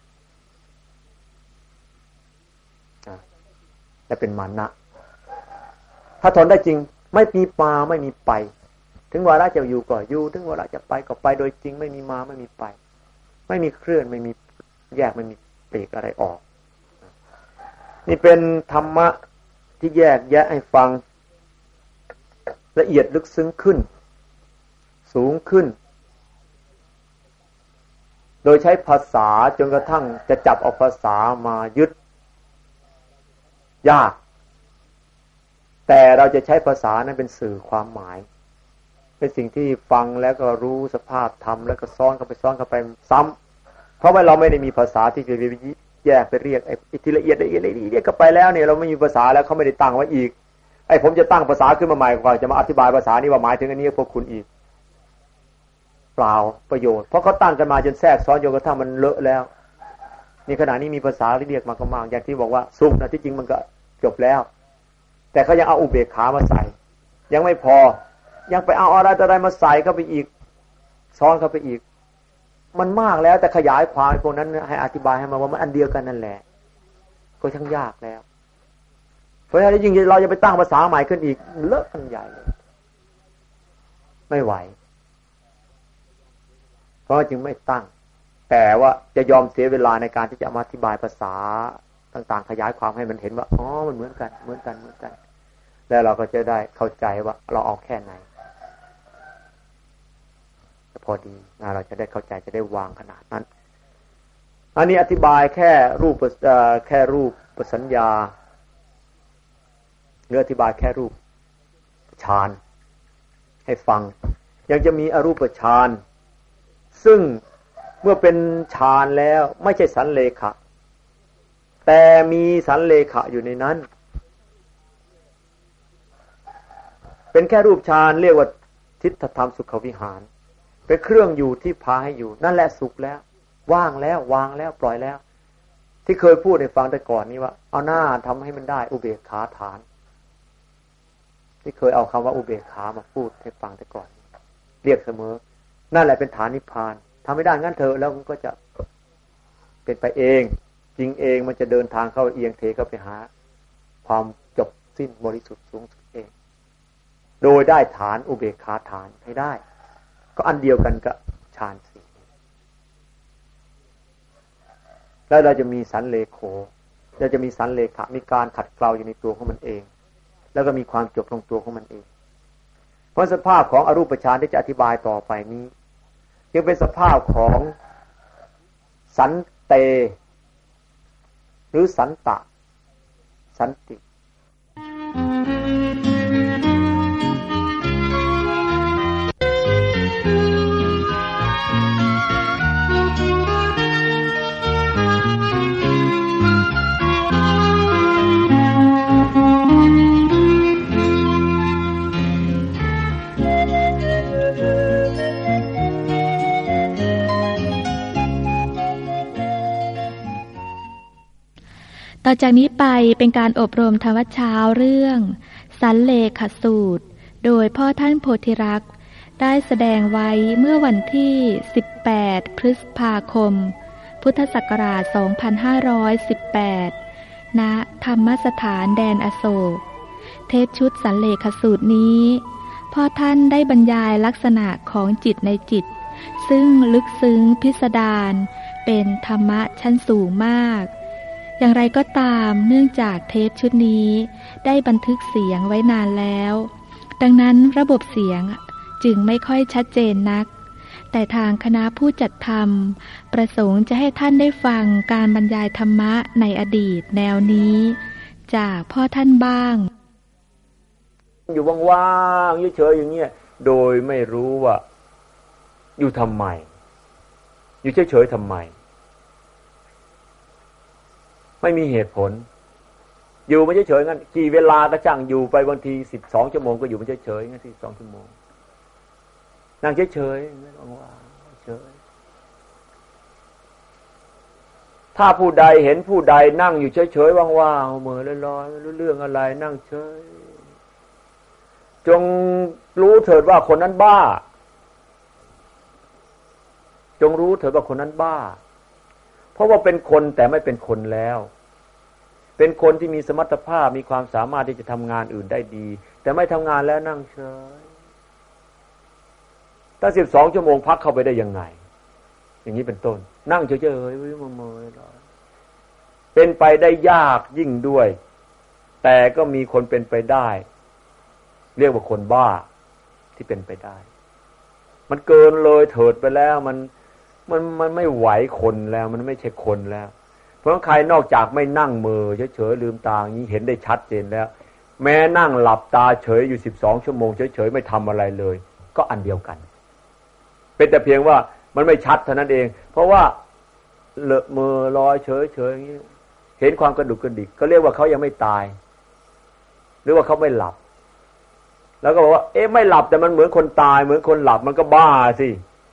จะเป็นมานะถ้าทนได้จริงไม่มีมาไม่มีไปถึงวาระจะอยู่ก็อยู่ถึงวาระจะไปก็ไปโดยจริงไม่มีมาไม่มีไปไม่มีเคลื่อนไม่มีแยกไม่มีปลีกอะไรออกนี่เป็นธรรมะที่แยกแยะให้ฟังละเอียดลึกซึ้งขึ้นสูงขึ้นโดยใช้ภาษาจนกระทั่งจะจับเอาภาษามายึดยากแต่เราจะใช้ภาษานั้นเป็นสื่อความหมายเป็นสิ่งที่ฟังแล้วก็รู้สภาพธรรมแล้วก็ซ้อนเข้าไปซ้อนเข้าไปซ้ำเพราะว่าเราไม่ได้มีภาษาที่จะแยกไปเรียกไอ้ที่ละเอียดละเอียดละเอียดเข้าไปแล้วเนี่ยเราไม่มีภาษาแล้วเขาไม่ได้ตั้งไว้อีกไอ้ผมจะตั้งภาษาขึ้นมาใหม่ก่อนจะมาอธิบายภาษานี้ว่าหมายถึงอันนี้พวกคุณอีกเปล่าประโยชน์เพราะเขาตั้งกันมาจนแทรกซ้อนจนกระทั่งมันเลอะแล้วนี่ขณะนี้มีภาษาที่เรียกมาก็มากอย่างที่บอกว่าสุขนะที่จริงมันก็จบแล้วแต่เขายังเอาอุเบกขามาใส่ยังไม่พอยังไปเอาอะไรอะไรมาใส่เข้าไปอีกซ้อนเข้าไปอีกมันมากแล้วแต่ขยายความพวกนั้นให้อธิบายให้มาว่ามันอันเดียวกันนั่นแหละก็ช่างยากแล้วเพราะฉะนั้นยิ่งเราจะไปตั้งภาษาใหม่ขึ้นอีกเลอะกันใหญ่เลยไม่ไหวเพราะจึงไม่ตั้งแต่ว่าจะยอมเสียเวลาในการที่จะมาอธิบายภาษาต่างๆขยายความให้มันเห็นว่าอ๋อมันเหมือนกันเหมือนกันเหมือนกันแล้วเราก็จะได้เข้าใจว่าเราเอาแค่ไหนพอดีนะเราจะได้เข้าใจจะได้วางขนาดนั้นอันนี้อธิบายแค่รูปแค่รูปสัญญาหรืออธิบายแค่รูปฌานให้ฟังยังจะมีอรูปฌานซึ่งเมื่อเป็นฌานแล้วไม่ใช่สันเลขะแต่มีสันเลขะอยู่ในนั้นเป็นแค่รูปฌานเรียกว่าทิฏฐธรรมสุขวิหารเป็นเครื่องอยู่ที่พาให้อยู่นั่นแหละสุขแล้วว่างแล้ววางแล้วปล่อยแล้วที่เคยพูดให้ฟังแต่ก่อนนี้ว่าเอาหน้าทำให้มันได้อุเบกขาฐานที่เคยเอาคำว่าอุเบกขามาพูดให้ฟังแต่ก่อนเรียกเสมอนั่นแหละเป็นฐานนิพพานทำไม่ได้งั้นเถอะแล้วมันก็จะเป็นไปเองจริงเองมันจะเดินทางเข้าเอียงเทเข้าไปหาความจบสิ้นบริสุทธิ์สูงสุดเองโดยได้ฐานอุเบกขาฐานให้ได้ก็อันเดียวกันกับฌานสี่แแล้วเราจะมีสันเลโขเราจะมีสันเลขะมีการขัดเกลาอยู่ในตัวของมันเองแล้วก็มีความจบลงตัวของมันเองเพราะสภาพของอรูปฌานที่จะอธิบายต่อไปนี้จึงเป็นสภาพของสันเตหรือสันตะสันติต่อจากนี้ไปเป็นการอบรมธรรมเช้าเรื่องสันเลขสูตรโดยพ่อท่านโพธิรักษ์ได้แสดงไว้เมื่อวันที่สิบแปดพฤษภาคมพุทธศักราชสองพันห้าร้อยสิบแปดณธรรมสถานแดนอโศกเทปชุดสันเลขสูตรนี้พ่อท่านได้บรรยายลักษณะของจิตในจิตซึ่งลึกซึ้งพิสดารเป็นธรรมะชั้นสูงมากอย่างไรก็ตามเนื่องจากเทปชุดนี้ได้บันทึกเสียงไว้นานแล้วดังนั้นระบบเสียงจึงไม่ค่อยชัดเจนนักแต่ทางคณะผู้จัดทำประสงค์จะให้ท่านได้ฟังการบรรยายธรรมะในอดีตแนวนี้จากพ่อท่านบ้างอยู่ว่างๆเฉยๆอย่างเงี้ยโดยไม่รู้ว่าอยู่ทำไมอยู่เฉยๆทำไมไม่มีเหตุผลอยู่ไม่เฉยๆงั้นกี่เวลาก็ช่างอยู่ไปบางทีสิบสองชั่วโมงก็อยู่ไม่เฉยๆงั้นสิบสองชั่วโมงนั่งเฉยๆไม่ต้องว่าเฉยถ้าผู้ใดเห็นผู้ใดนั่งอยู่เฉยๆว่างๆเหม่อลอยๆไม่รู้เรื่องอะไรนั่งเฉยจงรู้เถิดว่าคนนั้นบ้าจงรู้เถิดว่าคนนั้นบ้าเพราะว่าเป็นคนแต่ไม่เป็นคนแล้วเป็นคนที่มีสมรรถภาพมีความสามารถที่จะทำงานอื่นได้ดีแต่ไม่ทำงานแล้วนั่งเฉยตั้งสิบสองชั่วโมงพักเข้าไปได้ยังไงอย่างนี้เป็นต้นนั่งเฉยๆวิมมยๆเป็นไปได้ยากยิ่งด้วยแต่ก็มีคนเป็นไปได้เรียกว่าคนบ้าที่เป็นไปได้มันเกินเลยเถิดไปแล้วมันมันมันไม่ไหวคนแล้วมันไม่ใช่คนแล้วเพราะใครนอกจากไม่นั่งมือเฉยๆลืมตาอย่างนี้เห็นได้ชัดเจนแล้วแม้นั่งหลับตาเฉยอยู่สิบสองชั่วโมงเฉยๆไม่ทำอะไรเลยก็อันเดียวกันเป็นแต่เพียงว่ามันไม่ชัดเท่านั้นเองเพราะว่าเลอะมือลอยเฉยๆอย่างนี้เห็นความกระดุกกระดิกก็เรียกว่าเขายังไม่ตายหรือว่าเขาไม่หลับแล้วก็บอกว่าเอ๊ะไม่หลับแต่มันเหมือนคนตายเหมือนคนหลับมันก็บ้าสิ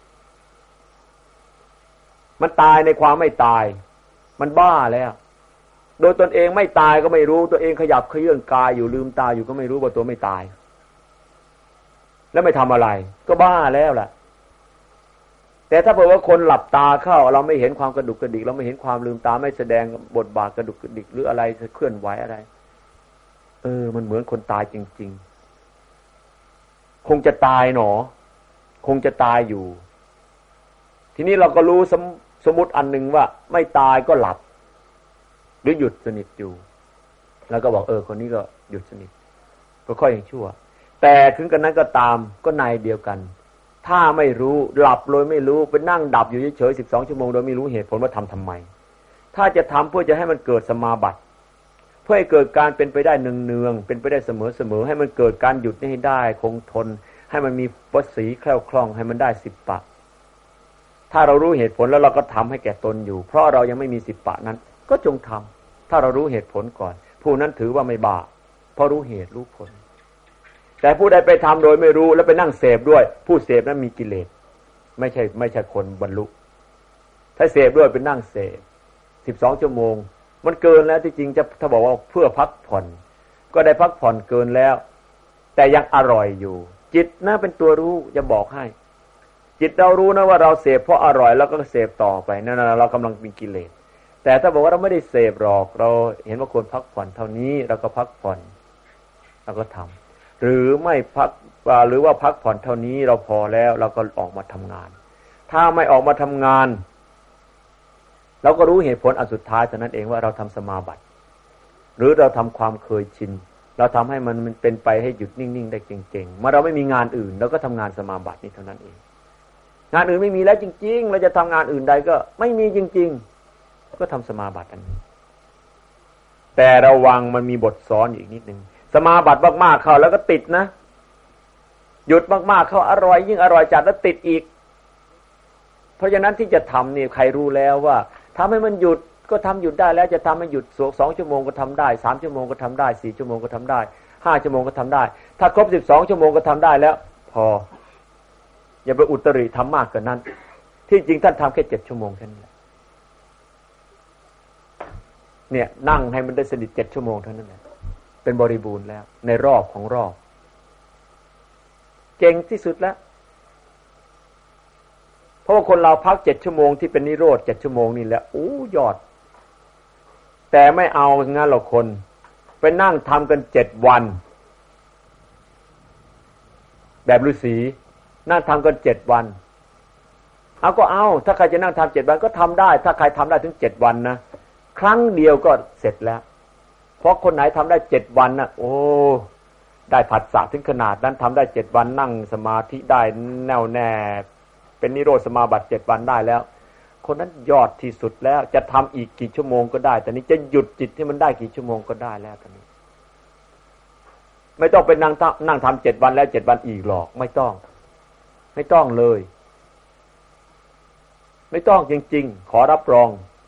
มันตายในความไม่ตายมันบ้าแล้วโดยตนเองไม่ตายก็ไม่รู้ตัวเองขยับเขยื่อนกายอยู่ลืมตาอยู่ก็ไม่รู้ว่าตัวไม่ตายแล้วไม่ทำอะไรก็บ้าแล้วล่ะแต่ถ้าเผื่อว่าคนหลับตาเข้าเราไม่เห็นความกระดุกกระดิกเราไม่เห็นความลืมตาไม่แสดงบทบาทกระดุกกระดิกหรืออะไรเคลื่อนไหวอะไรเออมันเหมือนคนตายจริงๆคงจะตายหนอคงจะตายอยู่ทีนี้เราก็รู้สมสมมุติอันหนึ่งว่าไม่ตายก็หลับหรือหยุดสนิทอยู่แล้วก็บอกเออคนนี้ก็หยุดสนิทก็ค่อยยังชั่วแต่ถึงกันนั้นก็ตามก็ในเดียวกันถ้าไม่รู้หลับเลยไม่รู้ไปนั่งดับอยู่เฉยๆสิบสองชั่วโมงโดยไม่รู้เหตุผลว่าทำทำไมถ้าจะทำเพื่อจะให้มันเกิดสมาบัติเพื่อให้เกิดการเป็นไปได้เนืองๆเป็นไปได้เสมอๆให้มันเกิดการหยุดให้ได้คงทนให้มันมีวสีแคล่วคล่องให้มันได้สิบปะถ้าเรารู้เหตุผลแล้วเราก็ทำให้แก่ตนอยู่เพราะเรายังไม่มีสิบปะนั้นก็จงทำถ้าเรารู้เหตุผลก่อนผู้นั้นถือว่าไม่บาปเพราะรู้เหตุรู้ผลแต่ผู้ใดไปทำโดยไม่รู้แล้วไปนั่งเสพด้วยผู้เสพนั้นมีกิเลสไม่ใช่ไม่ใช่คนบรรลุถ้าเสพด้วยไปนั่งเสพสิบสองชั่วโมงมันเกินแล้วที่จริงจะถ้าบอกว่าเพื่อพักผ่อนก็ได้พักผ่อนเกินแล้วแต่ยังอร่อยอยู่จิตน่าเป็นตัวรู้จะบอกให้จิตเรารู้นะว่าเราเสพเพราะอร่อยแล้วก็เสพต่อไปนั่นเรากำลังมีกิเลสแต่ถ้าบอกว่าเราไม่ได้เสพหรอกเราเห็นว่าควรพักผ่อนเท่านี้เราก็พักผ่อนเราก็ทำหรือไม่พักหรือว่าพักผ่อนเท่านี้เราพอแล้วเราก็ออกมาทำงานถ้าไม่ออกมาทำงานเราก็รู้เหตุผลอันสุดท้ายเท่านั้นเองว่าเราทำสมาบัติหรือเราทำความเคยชินเราทำให้มันมันเป็นไปให้หยุดนิ่งๆได้เก่งๆเมื่อเราไม่มีงานอื่นเราก็ทำงานสมาบัตินี้เท่านั้นเองงานอื่นไม่มีแล้วจริงๆเราจะทำงานอื่นใดก็ไม่มีจริงๆก็ทำสมาบัติอันนี้แต่ระวังมันมีบทสอนอีกนิดนึงสมาบัติมากๆเข้าแล้วก็ติดนะหยุดมากๆเข้าอร่อยยิ่งอร่อยจัดแล้วติดอีกเพราะฉะนั้นที่จะทำนี่ใครรู้แล้วว่าทำให้มันหยุดก็ทำหยุดได้แล้วจะทำให้หยุดสองชั่วโมงก็ทำได้สามชั่วโมงก็ทำได้สี่ชั่วโมงก็ทำได้ห้าชั่วโมงก็ทำได้ถ้าครบสิบสองชั่วโมงก็ทำได้แล้วพออย่าไปอุตริทำมากกว่านั้นที่จริงท่านทำแค่เจ็ดชั่วโมงแค่นั้นเนี่ยนั่งให้มันได้สนิทเจ็ดชั่วโมงเท่านั้นแหละเป็นบริบูรณ์แล้วในรอบของรอบเก่งที่สุดแล้วเพราะว่าคนเราพักเจ็ดชั่วโมงที่เป็นนิโรธเจ็ดชั่วโมงนี่แหละโอ้ยอดแต่ไม่เอางั้นหรอกคนไปนั่งทำกันเจ็ดวันแบบฤาษีนั่งทำกันเจ็ดวันเอาก็เอาถ้าใครจะนั่งทำเจ็ดวันก็ทำได้ถ้าใครทำได้ถึงเจ็ดวันนะครั้งเดียวก็เสร็จแล้วเพราะคนไหนทำได้เจ็ดวันนะโอ้ได้ผัสสะถึงขนาดนั้นทำได้เจ็ดวันนั่งสมาธิได้แน่วแน่เป็นนิโรธสมาบัติเจ็ดวันได้แล้วคนนั้นยอดที่สุดแล้วจะทำอีกกี่ชั่วโมงก็ได้แต่นี้จะหยุดจิตที่มันได้กี่ชั่วโมงก็ได้แล้วตอนนี้ไม่ต้องไปนั่งนั่งทำเจ็ดวันแล้วเจ็ดวันอีกหรอกไม่ต้องไม่ต้องเลยไม่ต้องจริงๆขอรับรอง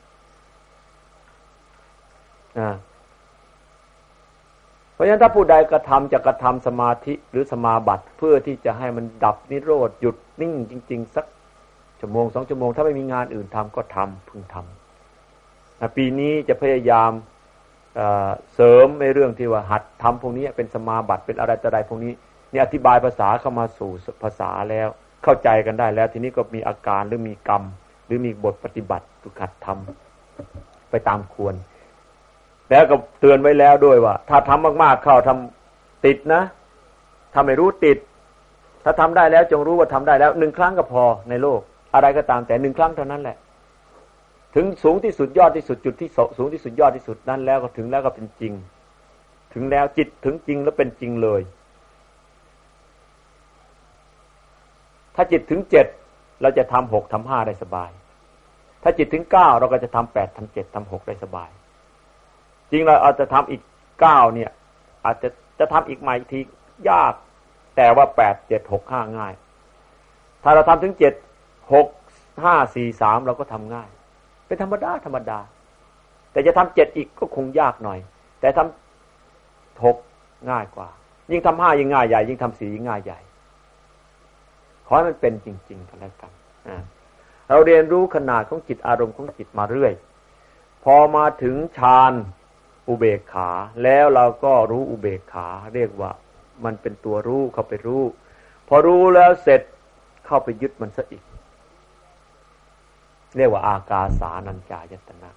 อ่าเพราะฉะนั้นถ้าผู้ใดกระทำจะกระทำสมาธิหรือสมาบัติเพื่อที่จะให้มันดับนิโรธหยุดนิ่งจริงๆสักชั่วโมงสองชั่วโมงถ้าไม่มีงานอื่นทำก็ทำพึงทำปีนี้จะพยายามเสริมในเรื่องที่ว่าหัดทำพวกนี้เป็นสมาบัติเป็นอะไรต่ออะไรพวกนี้นี่อธิบายภาษาเข้ามาสู่ภาษาแล้วเข้าใจกันได้แล้วทีนี้ก็มีอาการหรือมีกรรมหรือมีบทปฏิบัติฝึกหัดทำไปตามควรแล้วก็เตือนไว้แล้วด้วยว่าถ้าทำมากๆเข้าทำติดนะถ้าไม่รู้ติดถ้าทำได้แล้วจงรู้ว่าทำได้แล้วหนึ่งครั้งก็พอในโลกอะไรก็ตามแต่หนึ่งครั้งเท่านั้นแหละถึงสูงที่สุดยอดที่สุดจุดที่สูงที่สุดยอดที่สุดนั้นแล้วก็ถึงแล้วก็เป็นจริงถึงแล้วจิตถึงจริงแล้วเป็นจริงเลยถ้าจิตถึงเจ็ดเราจะทำหกทำห้าได้สบายถ้าจิตถึงเก้าเราก็จะทำแปดทำเจ็ดทำหกได้สบายจริงเราอาจจะทำอีกเก้าเนี่ยอาจจะจะทำอีกใหม่ทียากแต่ว่าแปดเจ็ดหกห้าง่ายถ้าเราทำถึงเจ็ดหกห้าสี่สามเราก็ทำง่ายเป็นธรรมดาธรรมดาแต่จะทำเจ็ดอีกก็คงยากหน่อยแต่ทำหกง่ายกว่ายิ่งทำห้ายิ่งง่ายใหญ่ยิ่งทำสี่ยิ่งง่ายใหญ่ขอให้มันเป็นจริงๆกันแล้วกันเราเรียนรู้ขนาดของจิตอารมณ์ของจิตมาเรื่อยพอมาถึงฌานอุเบกขาแล้วเราก็รู้อุเบกขาเรียกว่ามันเป็นตัวรู้เข้าไปรู้พอรู้แล้วเสร็จเข้าไปยึดมันซะอีกเรียกว่าอากาสานัญจายตนะ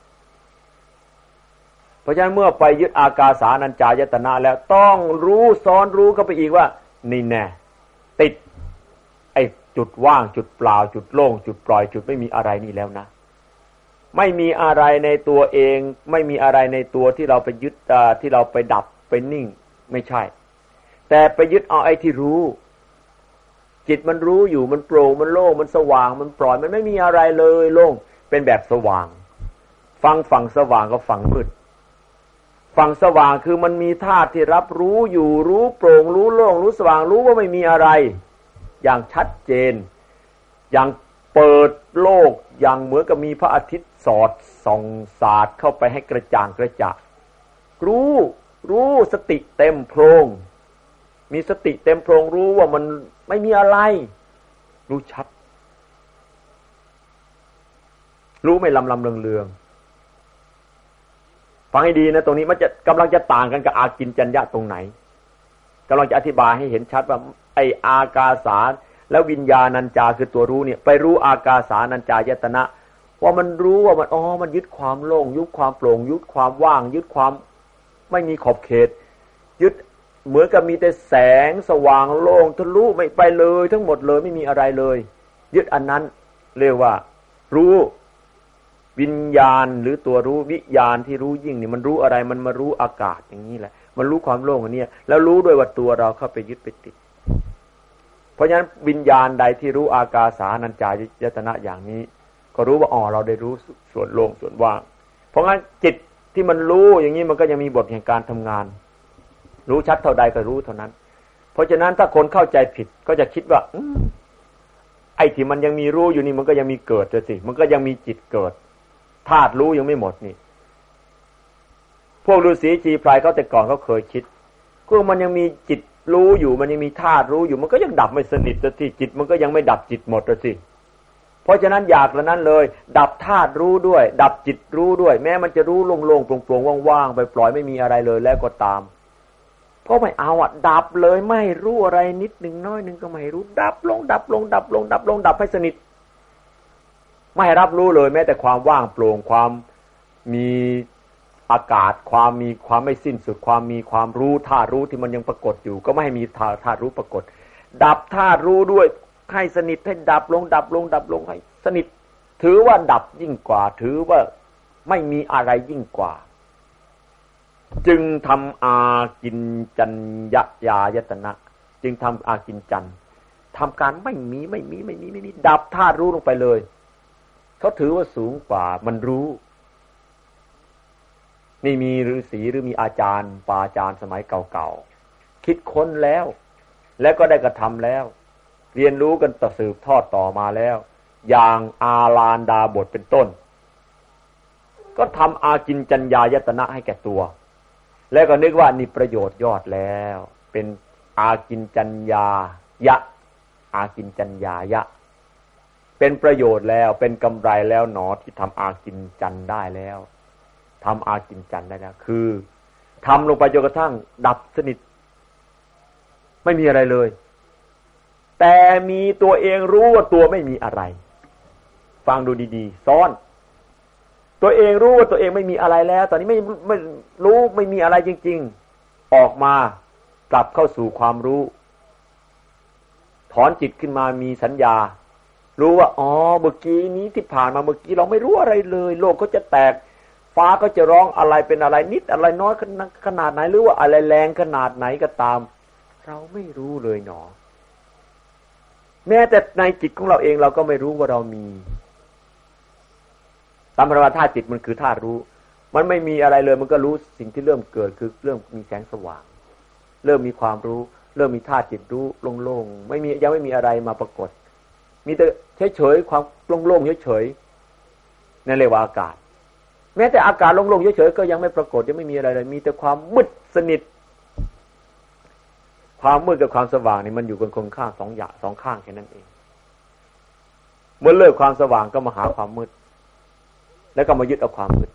เพราะฉะนั้นเมื่อไปยึดอากาสานัญจายตนะแล้วต้องรู้ซ้อนรู้เข้าไปอีกว่านี่แน่ติดไอ้จุดว่างจุดเปล่าจุดโล่งจุดปล่อยจุดไม่มีอะไรนี่แล้วนะไม่มีอะไรในตัวเองไม่มีอะไรในตัวที่เราไปยึดที่เราไปดับไปนิ่งไม่ใช่แต่ไปยึดเอาไอ้ที่รู้จิตมันรู้อยู่มันโปร่งมันโล่งมันสว่างมันปล่อยมันไม่มีอะไรเลยโล่งเป็นแบบสว่างฟังฝั่งสว่างกับฝั่งมืดฝั่งสว่างคือมันมีธาตุที่รับรู้อยู่รู้โปร่งรู้โล่งรู้สว่างรู้ว่าไม่มีอะไรอย่างชัดเจนอย่างเปิดโลกอย่างเหมือนกับมีพระอาทิตย์สอดส่องสาดเข้าไปให้กระจ่างกระจ่างรู้รู้สติเต็มโพรงมีสติเต็มโพรงรู้ว่ามันไม่มีอะไรรู้ชัดรู้ไม่ลำลำเลืองเลืองฟังให้ดีนะตรงนี้มันจะกำลังจะต่างกันกับอากินจัญญะตรงไหนกำลังจะอธิบายให้เห็นชัดว่าไออากาสาแล้ววิญญาณัญจาคือตัวรู้เนี่ยไปรู้อากาสานัญจายตนะว่ามันรู้ว่ามันอ๋อมันยึดความโล่งยึดความโปร่งยึดความว่างยึดความไม่มีขอบเขตยึดเหมือนกับมีแต่แสงสว่างโล่งทะลุไม่ไปเลยทั้งหมดเลยไม่มีอะไรเลยยึดอันนั้นเรียกว่ารู้วิญญาณหรือตัวรู้วิญญาณที่รู้ยิ่งนี่มันรู้อะไรมันมารู้อากาศอย่างนี้แหละมันรู้ความโล่งอันนี้แล้วรู้ด้วยว่าตัวเราเข้าไปยึดไปติดเพราะฉะนั้นวิญญาณใดที่รู้อากาสานัญจายตนะอย่างนี้ก็รู้ว่าอ๋อเราได้รู้ส่วนโล่งส่วนว่างเพราะงั้นจิตที่มันรู้อย่างนี้มันก็ยังมีบทแห่งการทำงานรู้ชัดเท่าใดก็รู้เท่านั้นเพราะฉะนั้นถ้าคนเข้าใจผิดก็จะคิดว่าไอ้ที่มันยังมีรู้อยู่นี่มันก็ยังมีเกิดสิมันก็ยังมีจิตเกิดธาตุรู้ยังไม่หมดนี่พวกฤาษีจีไพรเขาแต่ก่อนเขาเคยคิดก็มันยังมีจิตรู้อยู่มันยังมีธาตุรู้อยู่มันก็ยังดับไม่สนิทสิจิตมันก็ยังไม่ดับจิตหมดสิเพราะฉะนั้นอยากละนั้นเลยดับธาตุรู้ด้วยดับจิตรู้ด้วยแม้มันจะรู้โล่งๆโปร่งๆว่างๆไปปล่อยไม่มีอะไรเลยแล้วก็ตามก็ไม่เอาอ่ะดับเลยไม่รู้อะไรนิดนึงน้อยนึงก็ไม่รู้ดับลงดับลงดับลงดับลงดับให้สนิทไม่รับรู้เลยแม้แต่ความว่างโปร่งความมีอากาศความมีความไม่สิ้นสุดความมีความรู้ธาตุรู้ที่มันยังปรากฏอยู่ก็ไม่ให้มีธาตุธาตุรู้ปรากฏดับธาตุรู้ด้วยให้สนิทให้ดับลงดับลงดับลงให้สนิทถือว่าดับยิ่งกว่าถือว่าไม่มีอะไรยิ่งกว่าจึงทำอากินจัญญายายตนะจึงทำอากินจัญทำการไม่มีไม่มีไม่มีไม่มีดับธาตุรู้ลงไปเลยเขาถือว่าสูงกว่ามันรู้นี่มีฤาษีหรือมีอาจารย์ปาอาจารย์สมัยเก่าๆคิดค้นแล้วและก็ได้กระทำแล้วเรียนรู้กันต่อสืบทอดต่อมาแล้วอย่างอาลานดาบทเป็นต้นก็ทำอากินจัญญายตนะให้แก่ตัวแล้วก็นึกว่านี่ประโยชน์ยอดแล้วเป็นอากินจัญญายะอากินจัญญายะเป็นประโยชน์แล้วเป็นกำไรแล้วหนอที่ทำอากินจัญได้แล้วทำอากินจัญได้แล้วคือทำลงไปจนกระทั่งดับสนิทไม่มีอะไรเลยแต่มีตัวเองรู้ว่าตัวไม่มีอะไรฟังดูดีๆซ้อนตัวเองรู้ว่าตัวเองไม่มีอะไรแล้วตอนนี้ไม่ไม่รู้ไม่มีอะไรจริงๆออกมากลับเข้าสู่ความรู้ถอนจิตขึ้นมามีสัญญารู้ว่าอ๋อเมื่อกี้นี้ที่ผ่านมาเมื่อกี้เราไม่รู้อะไรเลยโลกก็จะแตกฟ้าก็จะร้องอะไรเป็นอะไรนิดอะไรน้อยขนาดไหนหรือว่าอะไรแรงขนาดไหนก็ตามเราไม่รู้เลยหนอแม้แต่ในจิตของเราเองเราก็ไม่รู้ว่าเรามีตามธรรมชาติจิตมันคือธาตุรู้มันไม่มีอะไรเลยมันก็รู้สิ่งที่เริ่มเกิดคือเริ่มมีแสงสว่างเริ่มมีความรู้เริ่มมีธาตุจิตรู้โล่งๆไม่มียังไม่มีอะไรมาปรากฏมีแต่เฉยๆความโล่งๆเฉยๆนั่นเรียกว่าอากาศแม้แต่อากาศโล่งๆเฉยๆก็ยังไม่ปรากฏยังไม่มีอะไรเลยมีแต่ความมืดสนิทความมืดกับความสว่างนี่มันอยู่กันคงข้างสองอย่างสองข้างแค่นั้นเองเมื่อเลิกความสว่างก็มาหาความมืดแล้วก็มายึดเอาความมืด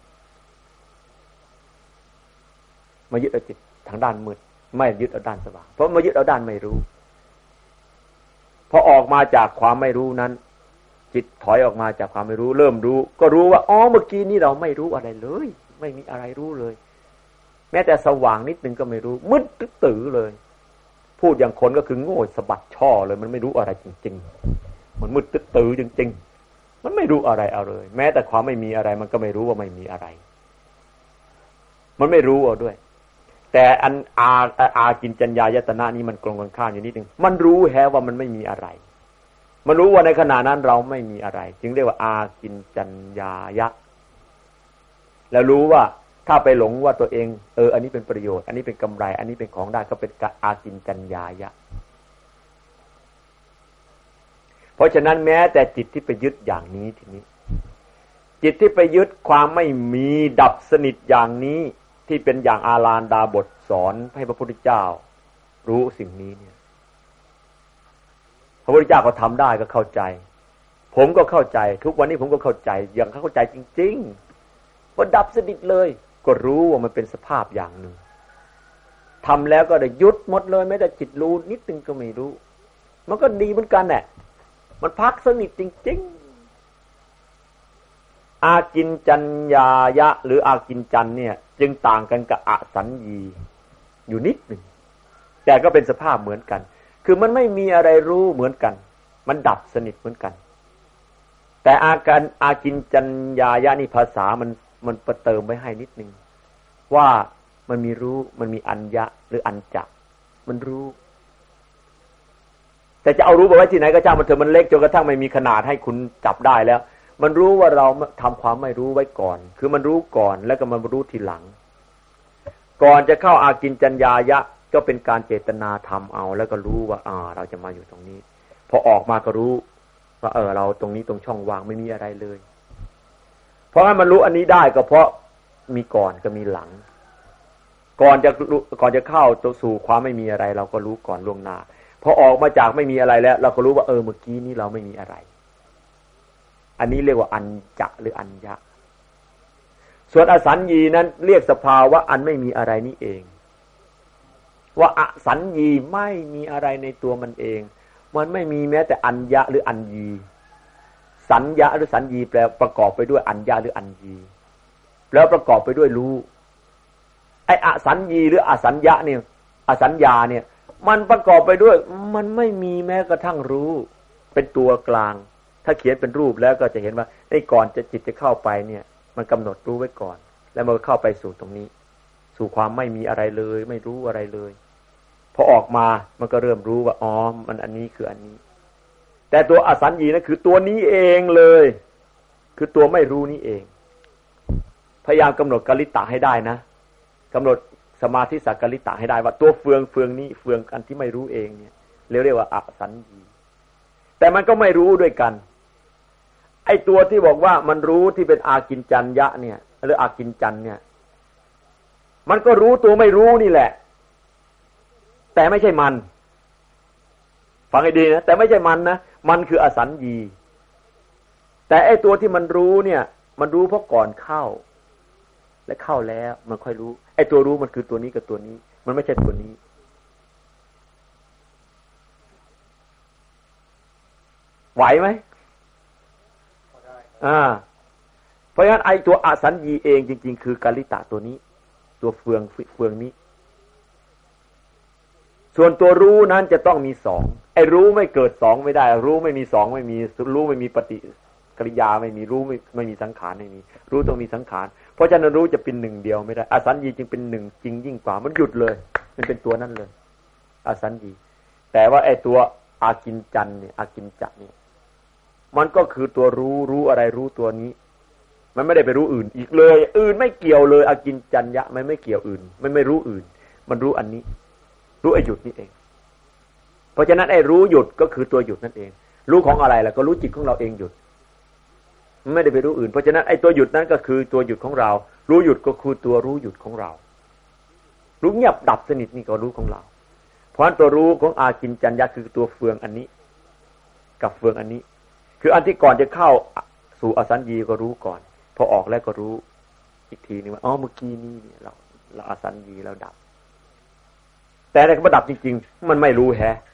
มายึดเอาจิตทางด้านมืดไม่ยึดเอาด้านสว่างเพราะมายึดเอาด้านไม่รู้พอออกมาจากความไม่รู้นั้นจิตถอยออกมาจากความไม่รู้เริ่มรู้ก็รู้ว่าอ๋อเมื่อกี้นี้เราไม่รู้อะไรเลยไม่มีอะไรรู้เลยแม้แต่สว่างนิดนึงก็ไม่รู้มืดตื้อเลยพูดอย่างคนก็คือโง่สะบัดช่อเลยมันไม่รู้อะไรจริงๆมันมืดตื้อจริงๆมันไม่รู้อะไรเอาเลยแม้แต่ความไม่มีอะไรมันก็ไม่รู้ว่าไม่มีอะไรมันไม่รู้เอาด้วยแต่อันอาอากินจัญญายตนะนี้มันตรงกันข้ามอยู่นิดนึงมันรู้แฮะว่ามันไม่มีอะไรมันรู้ว่าในขณะนั้นเราไม่มีอะไรจึงเรียกว่าอากินจัญญายะแล้วรู้ว่าถ้าไปหลงว่าตัวเองเอออันนี้เป็นประโยชน์อันนี้เป็นกำไรอันนี้เป็นของได้ก็เป็นอากินจัญญายะเพราะฉะนั้นแม้แต่จิตที่ไปยึดอย่างนี้ทีนี้จิตที่ไปยึดความไม่มีดับสนิทอย่างนี้ที่เป็นอย่างอาลานดาบทสอนให้พระพุทธเจ้ารู้สิ่งนี้เนี่ยพระพุทธเจ้าก็ทำได้ก็เข้าใจผมก็เข้าใจทุกวันนี้ผมก็เข้าใจอย่างเข้าใจจริงๆว่าดับสนิทเลยก็รู้ว่ามันเป็นสภาพอย่างหนึ่งทำแล้วก็ได้ยุดหมดเลยไม่ได้จิตรู้นิดนึงก็ไม่รู้มันก็ดีเหมือนกันแหละมันพักสนิทจริงๆอากินจัญญายะหรืออากินจันเนี่ยจึงต่างกันกับอสัญญีอยู่นิดหนึ่งแต่ก็เป็นสภาพเหมือนกันคือมันไม่มีอะไรรู้เหมือนกันมันดับสนิทเหมือนกันแต่อาการอากินจัญญายะนี่ภาษามันมันประเติมไว้ให้นิดนึงว่ามันมีรู้มันมีอัญญะหรืออัญจะมันรู้แต่จะเอารู้ไปไว้ที่ไหนก็ช่างมันเถอะมันเล็กจนกระทั่งไม่มีขนาดให้คุณจับได้แล้วมันรู้ว่าเราทำความไม่รู้ไว้ก่อนคือมันรู้ก่อนแล้วก็มันรู้ทีหลังก่อนจะเข้าอากินจัญญายะก็เป็นการเจตนาทำเอาแล้วก็รู้ว่าอ่าเราจะมาอยู่ตรงนี้พอออกมาก็รู้ว่าเออเราตรงนี้ตรงช่องว่างไม่มีอะไรเลยเพราะงั้นมันรู้อันนี้ได้ก็เพราะมีก่อนก็มีหลังก่อนจะก่อนจะเข้าสู่ความไม่มีอะไรเราก็รู้ก่อนล่วงหน้าพอออกมาจากไม่มีอะไรแล้วเราก็รู้ว่าเออเมื่อกี้นี้เราไม่มีอะไรอันนี้เรียกว่าอัญจะหรืออัญญะส่วนอสัญญีนั้นเรียกสภาวะอันไม่มีอะไรนี่เองว่าอสัญญีไม่มีอะไรในตัวมันเองมันไม่มีแม้แต่อัญญะหรืออัญญีสัญญะหรือสัญญีแปลประกอบไปด้วยอัญญะหรืออัญญีแล้วประกอบไปด้วยรู้ไอ้อสัญญีหรืออสัญญะเนี่ยอสัญญาเนี่ยมันประกอบไปด้วยมันไม่มีแม้กระทั่งรู้เป็นตัวกลางถ้าเขียนเป็นรูปแล้วก็จะเห็นว่าไอ้ก่อนจะจิตจะเข้าไปเนี่ยมันกำหนดรู้ไว้ก่อนแล้วมันก็เข้าไปสู่ตรงนี้สู่ความไม่มีอะไรเลยไม่รู้อะไรเลยพอออกมามันก็เริ่มรู้ว่าอ๋อมันอันนี้คืออันนี้แต่ตัวอสัญญีนั่นคือตัวนี้เองเลยคือตัวไม่รู้นี้เองพยายามกำหนดกลิตะให้ได้นะกำหนดสมาธิสักกลิตะให้ได้ว่าตัวเฟืองเฟืองนี้เฟืองอันที่ไม่รู้เองเนี่ยเรียกเรียกว่าอสัญญีแต่มันก็ไม่รู้ด้วยกันไอ้ตัวที่บอกว่ามันรู้ที่เป็นอากินจัญญะเนี่ยหรืออากินจัญเนี่ยมันก็รู้ตัวไม่รู้นี่แหละแต่ไม่ใช่มันฟังให้ดีนะแต่ไม่ใช่มันนะมันคืออสัญญีแต่ไอ้ตัวที่มันรู้เนี่ยมันรู้เพราะก่อนเข้าและเข้าแล้วมันค่อยรู้ไอ้ตัวรู้มันคือตัวนี้กับตัวนี้มันไม่ใช่ตัวนี้ไหวไหมอ่าเพราะฉะนั้นไอ้ตัวอสัญญีเองจริงๆคือกลิตะตัวนี้ตัวเฟืองเฟืองนี้ส่วนตัวรู้นั้นจะต้องมีสองไอ้รู้ไม่เกิดสองไม่ได้รู้ไม่มีสองไม่มีรู้ไม่มีปฏิกิริยาไม่มีรู้ไม่ไม่มีสังขารไม่มีรู้ต้องมีสังขารเพราะฉะนั้นรู้จะเป็นหนึ่งเดียวไม่ได้อสัญญีจึงเป็นหนึ่งจริงยิ่งกว่ามันหยุดเลยมันเป็นตัวนั้นเลยอสัญญีแต่ว่าไอ้ตัวอากินจัญเนี่ยอากินจะเนี่ยมันก็คือตัวรู้รู้อะไรรู้ตัวนี้มันไม่ได้ไปรู้อื่นอีกเลยอื่นไม่เกี่ยวเลยอากินจัญญะมันไม่เกี่ยวอื่นมันไม่รู้อื่นมันรู้อันนี้รู้ไอ้หยุดนี่เองเพราะฉะนั้นไอ้รู้หยุดก็คือตัวหยุดนั่นเองรู้ของอะไรล่ะก็รู้จิตของเราเองหยุดไม่ได้ไปรู้อื่นเพราะฉะนั้นไอ้ตัวหยุดนั้นก็คือตัวหยุดของเรารู้หยุดก็คือตัวรู้หยุดของเรารู้เงียบดับสนิทนี่ก็รู้ของเราเพราะฉะนั้นตัวรู้ของอากินจัญญะคือตัวเฟืองอันนี้กับเฟืองอันนี้คืออันที่ก่อนจะเข้าสู่อสัญญีก็รู้ก่อนพอออกแล้วก็รู้อีกทีนึงว่าอ๋อเมื่อกี้นี้เราเราอสัญญีเราดับแต่ในระดับจริงๆมันไม่รู้แฮะ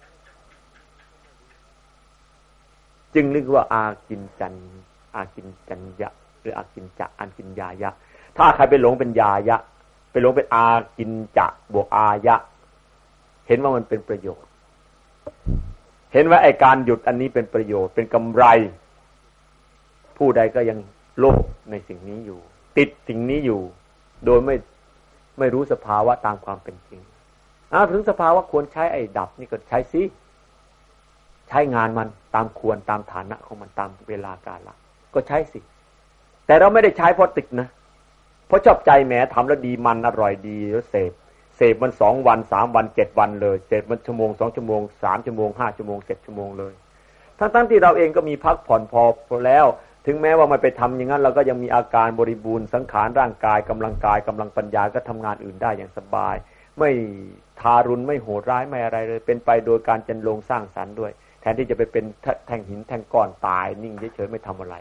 จึงเรียกว่าอากินจัญอากินจัญญะหรืออากินจะอากินยายะถ้าใครไปหลงเป็นยายะไปหลงเป็นอากินจะบวกอายะเห็นว่ามันเป็นประโยชน์เห็นว่าไอ้การหยุดอันนี้เป็นประโยชน์เป็นกำไรผู้ใดก็ยังโลภในสิ่งนี้อยู่ติดสิ่งนี้อยู่โดยไม่ไม่รู้สภาวะตามความเป็นจริงอ้าวถึงสภาวะควรใช้ไอ้ดับนี่ก็ใช้สิใช้งานมันตามควรตามฐานะของมันตามเวลากาลก็ใช้สิแต่เราไม่ได้ใช้เพราะติดนะเพราะชอบใจแหมทำแล้วดีมันอร่อยดีแล้วเสพเสพมันสองวันสามวันเจ็ดวันเลยเสพมันชั่วโมงสองชั่วโมงสามชั่วโมงห้าชั่วโมงเจ็ดชั่วโมงเลยทั้งๆที่เราเองก็มีพักผ่อนพอแล้วถึงแม้ว่ามันไปทำอย่างนั้นเราก็ยังมีอาการบริบูรณ์สังขารร่างกายกำลังกายกำลังปัญญาก็ทำงานอื่นได้อย่างสบายไม่ทารุณไม่โหดร้ายไม่อะไรเลยเป็นไปโดยการจันลงสร้างสรรค์ด้วยแทนที่จะไปเป็นแท่งหินแท่งก้อนตายนิ่งเฉยๆไม่ทำอะไร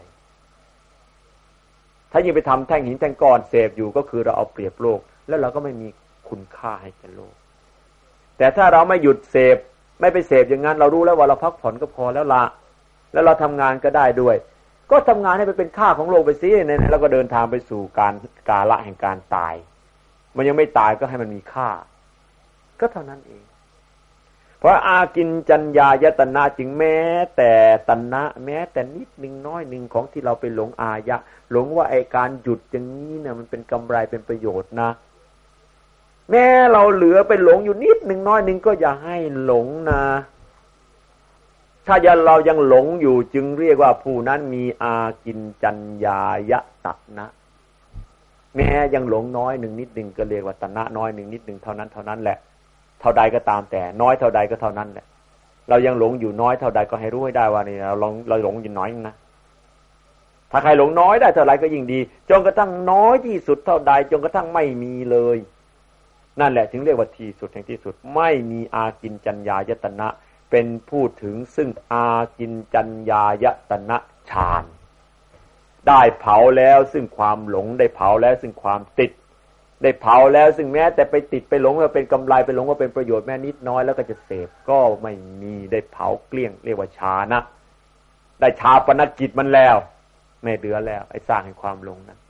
ถ้ายิ่งไปทำแท่งหินแท่งก้อนเสพอยู่ก็คือเราเอาเปรียบโลกแล้วเราก็ไม่มีคุณค่าให้แก่โลกแต่ถ้าเราไม่หยุดเสพไม่ไปเสพอย่างนั้นเรารู้แล้วว่าเราพักผ่อนก็พอแล้วละแล้วเราทำงานก็ได้ด้วยก็ทำงานให้ไปเป็นค่าของโลกไปซิเนี่ยแล้วก็เดินทางไปสู่การกาละแห่งการตายมันยังไม่ตายก็ให้มันมีค่าก็เท่านั้นเองเพราะอากินจัญญายตนะจึงแม้แต่ตนะแม้แต่นิดนึงน้อยนึงของที่เราไปหลงอายะหลงว่าไอ้การหยุดอย่างนี้เนี่ยมันเป็นกำไรเป็นประโยชน์นะแม้เราเหลือไปหลงอยู่นิดนึงน้อยนึงก็อย่าให้หลงนะถ้าเรายังหลงอยู่จึงเรียกว่าผู้นั้นมีอากินจัญญายตนะแม้ยังหลงน้อยนึงนิดนึงก็เรียกว่าตนะน้อยนึงนิดนึงเท่านั้นเท่านั้นแหละเท่าใดก็ตามแต่น้อยเท่าใดก็เท่านั้นแหละเรายังหลงอยู่น้อยเท่าใดก็ให้รู้ให้ได้ว่านี่เราหลงเราหลงอยู่น้อยนะถ้าใครหลงน้อยได้เท่าไรก็ยิ่งดีจนกระทั่งน้อยที่สุดเท่าใดจนกระทั่งไม่มีเลยนั่นแหละถึงเรียกว่าที่สุดแห่งที่สุดไม่มีอากินจัญญายตนะเป็นพูดถึงซึ่งอากินจัญญายตนะฌานได้เผาแล้วซึ่งความหลงได้เผาแล้วซึ่งความติดได้เผาแล้วซึ่งแม้แต่ไปติดไปหลงว่าเป็นกำไรไปหลงว่าเป็นประโยชน์แม้นิดน้อยแล้วก็จะเสพก็ไม่มีได้เผาเกลี้ยงเรียกว่าฌานะได้ชาปนกิจมันแล้วไม่เหลือแล้วไอ้สร้างให้ความหลงนั้น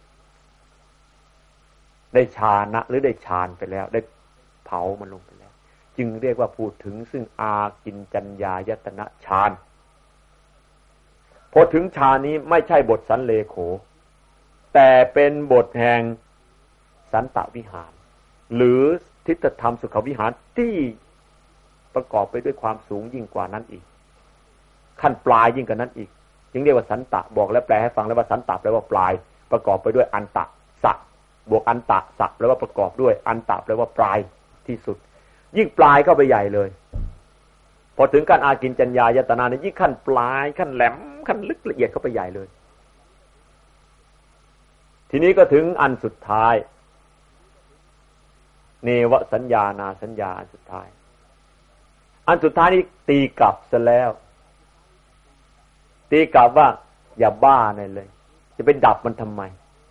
ได้ฌานะหรือได้ฌานไปแล้วได้เผามันลงไปแล้วจึงเรียกว่าพูดถึงซึ่งอากินจัญญายตนะฌานพอถึงฌานนี้ไม่ใช่บทสันเลโขแต่เป็นบทแห่งสันตวิหารหรือทิฏฐธรรมสุขวิหารที่ประกอบไปด้วยความสูงยิ่งกว่านั้นอีกขั้นปลายยิ่งกว่านั้นอีกจึงเรียกว่าสันตะบอกแล้วแปลให้ฟังแล้วว่าสันตะแปลว่าปลายประกอบไปด้วยอันตะสะบวกอันตะสะแปลว่าประกอบด้วยอันตะแปลว่าปลายที่สุดยิ่งปลายเข้าไปใหญ่เลยพอถึงการอากินจัญญายตนะนี่ยิ่งขั้นปลายขั้นแหลมขั้นลึกละเอียดเข้าไปใหญ่เลยทีนี้ก็ถึงอันสุดท้ายเนวสัญญานาสัญญาอันสุดท้ายอันสุดท้ายนี้ตีกลับซะแล้วตีกลับว่าอย่าบ้าหน่อยเลยจะไปดับมันทำไม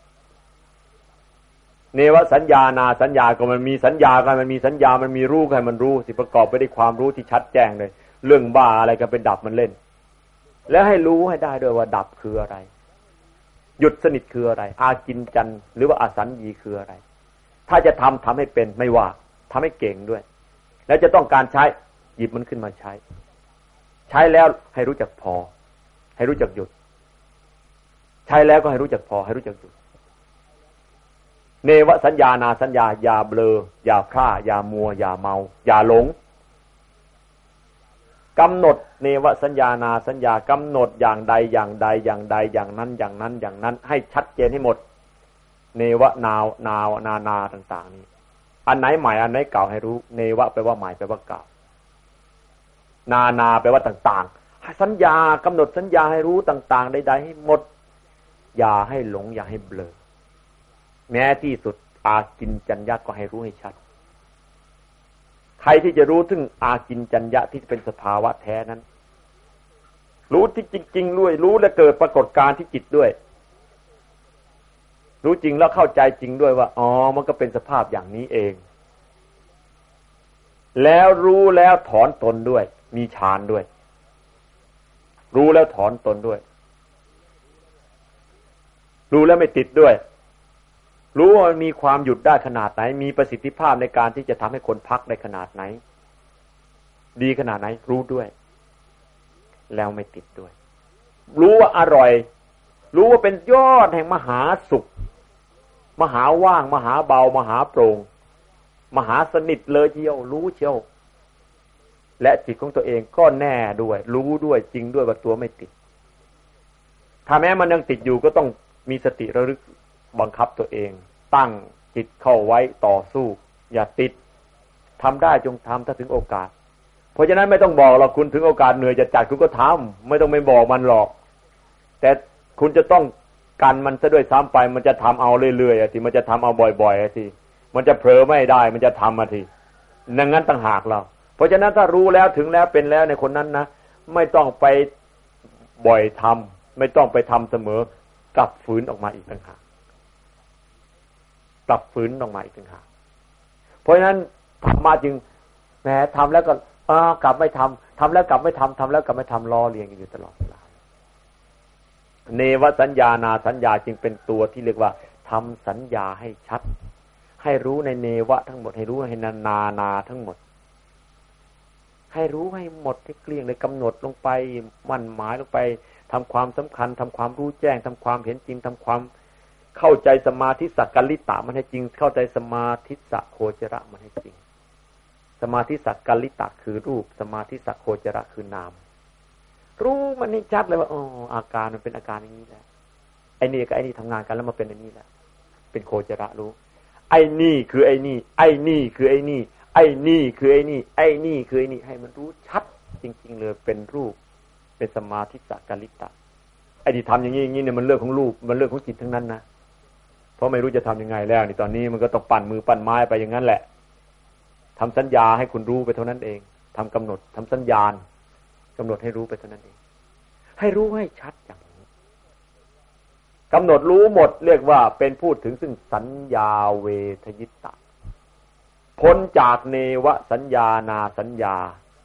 เนวสัญญานาสัญญาก็มันมีสัญญากันมันมีสัญญามันมีรู้กันมันรู้สิประกอบไปด้วยความรู้ที่ชัดแจ้งเลยเรื่องบ้าอะไรก็ไปดับมันเล่นแล้วให้รู้ให้ได้ด้วยว่าดับคืออะไรหยุดสนิทคืออะไรอากินจันหรือว่าอสัญญีคืออะไรถ้าจะทำทำให้เป็นไม่ว่าทำให้เก่งด้วยแล้วจะต้องการใช้หยิบมันขึ้นมาใช้ใช้แล้วให้รู้จักพอให้รู้จักหยุดใช้แล้วก็ให้รู้จักพอให้รู้จักหยุดเนวสัญญานาสัญญาอย่าเบลออย่าพร่าอย่ามัวอย่าเมาอย่าหลงกำหนดเนวสัญญานาสัญญากำหนดอย่างใดอย่างใดอย่างใดอย่างนั้นอย่างนั้นอย่างนั้นให้ชัดเจนให้หมดเนวะนาว นาว นานาต่างๆนี้อันไหนใหม่อันไหนเก่าให้รู้เนวะแปลว่าใหม่แปลว่าเก่านานาแปลว่าต่างๆสัญญากำหนดสัญญาให้รู้ต่างๆใดๆให้หมดอย่าให้หลงอย่าให้เบลอแม้ที่สุดอากินจัญญะก็ให้รู้ให้ชัดใครที่จะรู้ถึงอากินจัญญะที่เป็นสภาวะแท้นั้นรู้ที่จริงๆด้วยรู้และเกิดปรากฏการณ์ที่จิตด้วยรู้จริงแล้วเข้าใจจริงด้วยว่าอ๋อมันก็เป็นสภาพอย่างนี้เองแล้วรู้แล้วถอนตนด้วยมีฌานด้วยรู้แล้วถอนตนด้วยรู้แล้วไม่ติดด้วยรู้ว่ามันมีความหยุดได้ขนาดไหนมีประสิทธิภาพในการที่จะทำให้คนพักได้ขนาดไหนดีขนาดไหนรู้ด้วยแล้วไม่ติดด้วยรู้ว่าอร่อยรู้ว่าเป็นยอดแห่งมหาสุขมหาว่างมหาเบามหาโปร่งมหาสนิทเลยเชียวรู้เชียวและจิตของตัวเองก็แน่ด้วยรู้ด้วยจริงด้วยว่าตัวไม่ติดถ้าแม้มันยังติดอยู่ก็ต้องมีสติระลึกบังคับตัวเองตั้งจิตเข้าไว้ต่อสู้อย่าติดทำได้จงทำถ้าถึงโอกาสเพราะฉะนั้นไม่ต้องบอกหรอกคุณถึงโอกาสเหนื่อยจะจัดคุณก็ทำไม่ต้องไปบอกมันหรอกแต่คุณจะต้องกันมันซะด้วยซ้ำไปมันจะทำเอาเรื่อยๆทีมันจะทำเอาบ่อยๆทีมันจะเผลอไม่ได้มันจะทำมาทีนั่นงั้นต่างหากเราเพราะฉะนั้นถ้ารู้แล้วถึงแล้วเป็นแล้วในคนนั้นนะไม่ต้องไปบ่อยทำไม่ต้องไปทำเสมอกลับฝืนออกมาอีกต่างหากกลับฝืนออกมาอีกต่างหากเพราะฉะนั้นทำมาจึงแหมทำแล้วก็อ้าวกลับไม่ทำทำแล้วกลับไม่ทำทำแล้วกลับไม่ทำล้อเลียงอยู่ตลอดเวลาเนวสัญญานาสัญญาจึงเป็นตัวที่เรียกว่าทำสัญญาให้ชัดให้รู้ในเนวะทั้งหมดให้รู้ในนานานาทั้งหมดให้รู้ให้หมดให้เกลี้ยงเลยกำหนดลงไปมั่นหมายลงไปทำความสำคัญทำความรู้แจ้งทำความเห็นจริงทำความเข้าใจสมาธิสักกัลลิตะมันให้จริงเข้าใจสมาธิสักโคจระมันให้จริงสมาธิสักกัลลิตะคือรูปสมาธิสักโคจระคือนามรู้มันนี่ชัดเลยว่าอ๋ออาการมันเป็นอาการอย่างนี้แหละไอ้นี่กับไอ้นี่ทำงานกันแล้วมาเป็นอันนี้แหละเป็นโคจระรู้ไอ้นี่คือไอ้นี่ไอ้นี่คือไอ้นี่ไอ้นี่คือไอ้นี่ไอ้นี่คือไอ้นี่ให้มันรู้ชัดจริงๆเลยเป็นรูปเป็นสมาธิสักกัลลิตะไอ้ที่ทำอย่างนี้อย่างนี้เนี่ยมันเรื่องของรูปมันเรื่องของจิตทั้งนั้นนะเพราะไม่รู้จะทำยังไงแล้วนี่ตอนนี้มันก็ต้องปั่นมือปั่นไม้ไปอย่างนั้นแหละทำสัญญาให้คุณรู้ไปเท่านั้นเองทำกำหนดทำสัญญาณกำหนดให้รู้ไปเท่านั้นเองให้รู้ให้ชัดอย่างนี้กำหนดรู้หมดเรียกว่าเป็นพูดถึงซึ่งสัญญาเวทยิตตะพ้นจากเนวสัญญานาสัญญา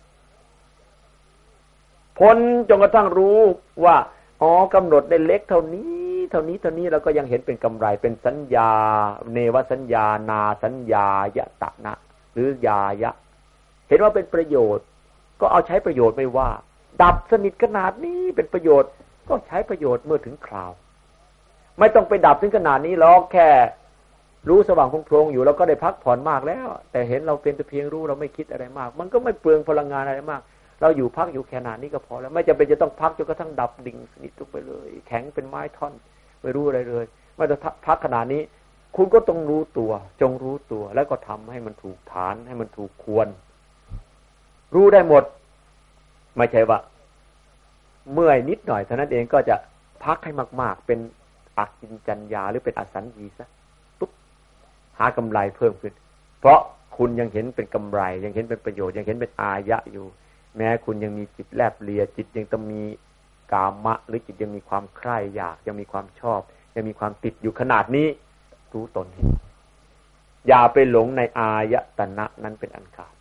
พ้นจนกระทั่งรู้ว่าอ๋อกำหนดได้เล็กเท่านี้เท่านี้เท่านี้เราก็ยังเห็นเป็นกำไรเป็นสัญญาเนวสัญญานาสัญญายะตะนะหรือยายะเห็นว่าเป็นประโยชน์ก็เอาใช้ประโยชน์ไม่ว่าดับสนิทขนาดนี้เป็นประโยชน์ก็ใช้ประโยชน์เมื่อถึงคราวไม่ต้องไปดับถึงขนาดนี้หรอกแค่รู้สว่างโพร่งๆอยู่แล้วก็ได้พักผ่อนมากแล้วแต่เห็นเราเป็นแต่เพียงรู้เราไม่คิดอะไรมากมันก็ไม่เปลืองพลังงานอะไรมากเราอยู่พักอยู่แค่นาดนี้ก็พอแล้วไม่จำเป็นจะต้องพักจนกระทั่งดับดิ่งสนิททุกไปเลยแข็งเป็นไม้ท่อนไม่รู้อะไรเลยไม่ต้องพักขนาดนี้คุณก็ต้องรู้ตัวจงรู้ตัวแล้วก็ทำให้มันถูกฐานให้มันถูกควรรู้ได้หมดไม่ใช่ว่าเมื่อยนิดหน่อยเท่านั้นเองก็จะพักให้มากๆเป็นอักขินจัญญาหรือเป็นอสัญญีซะปุ๊บหากำไรเพิ่มขึ้นเพราะคุณยังเห็นเป็นกำไรยังเห็นเป็นประโยชน์ยังเห็นเป็นอายะอยู่แม้คุณยังมีจิตแลบเลียจิตยังต้องมีกามะหรือจิตยังมีความใคร่อยากยังมีความชอบยังมีความติดอยู่ขนาดนี้รู้ตนเห็นอย่าไปหลงในอายตนะนั้นเป็นอันขาด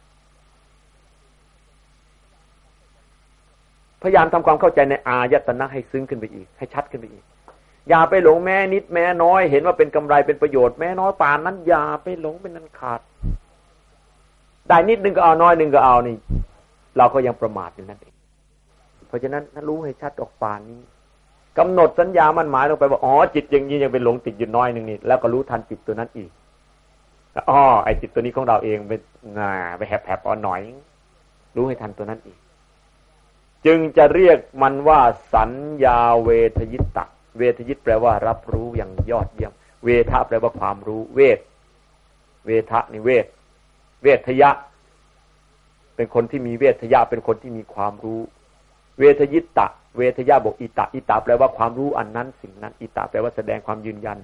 พยายามทำความเข้าใจในอายตนะให้ซึ้งขึ้นไปอีกให้ชัดขึ้นไปอีกอย่าไปหลงแม้นิดแม้น้อยเห็นว่าเป็นกำไรเป็นประโยชน์แม้น้อยปานนั้นอย่าไปหลงเป็นอันขาดได้นิดนึงก็เอาน้อยนึงก็เอานี่เราก็ยังประมาทอยู่นั่นเองเพราะฉะนั้นถ้ารู้ให้ชัดออกปานนี้กำหนดสัญญามันหมายลงไปว่าอ๋อจิตอย่างนี้ยังเป็นหลงติดอยู่น้อยนึงนี่แล้วก็รู้ทันจิตตัวนั้นอีกอ๋อไอ้จิตตัวนี้ของเราเองไปน่าไปแหบๆอ่อนหน่อยรู้ให้ทันตัวนั้นอีกจึงจะเรียกมันว่าสัญญาเวทยิตตะเวทยิตแปลว่ารับรู้อย่างยอดเยี่ยมเวทะแปลว่าความรู้เวทเวทะนี่เวทเวทยะเป็นคนที่มีเวทยะเป็นคนที่มีความรู้เวทยิตตะเวทยะบอกอิตะอิตะแปลว่าความรู้อันนั้นสิ่งนั้นอิตะแปลว่าแสดงความยืนยัน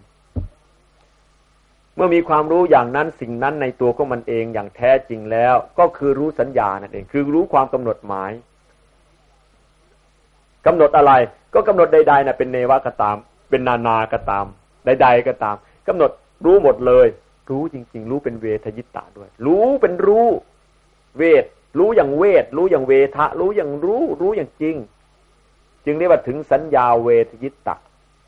เมื่อมีความรู้อย่างนั้นสิ่งนั้นในตัวของมันเองอย่างแท้จริงแล้วก็คือรู้สัญญานั่นเองคือรู้ความกำหนดหมายกำหนดอะไรก็กำหนดใดๆนะเป็นเนวะก็ตามเป็นนานาก็ตามใดๆก็ตามกำหนดรู้หมดเลยรู้จริงๆรู้เป็นเวทยิตตะด้วยรู้เป็นรู้เวทรู้อย่างเวทรู้อย่างเวทะรู้อย่างรู้รู้อย่างจริงจึงเรียกว่าถึงสัญญาเวทยิตตะ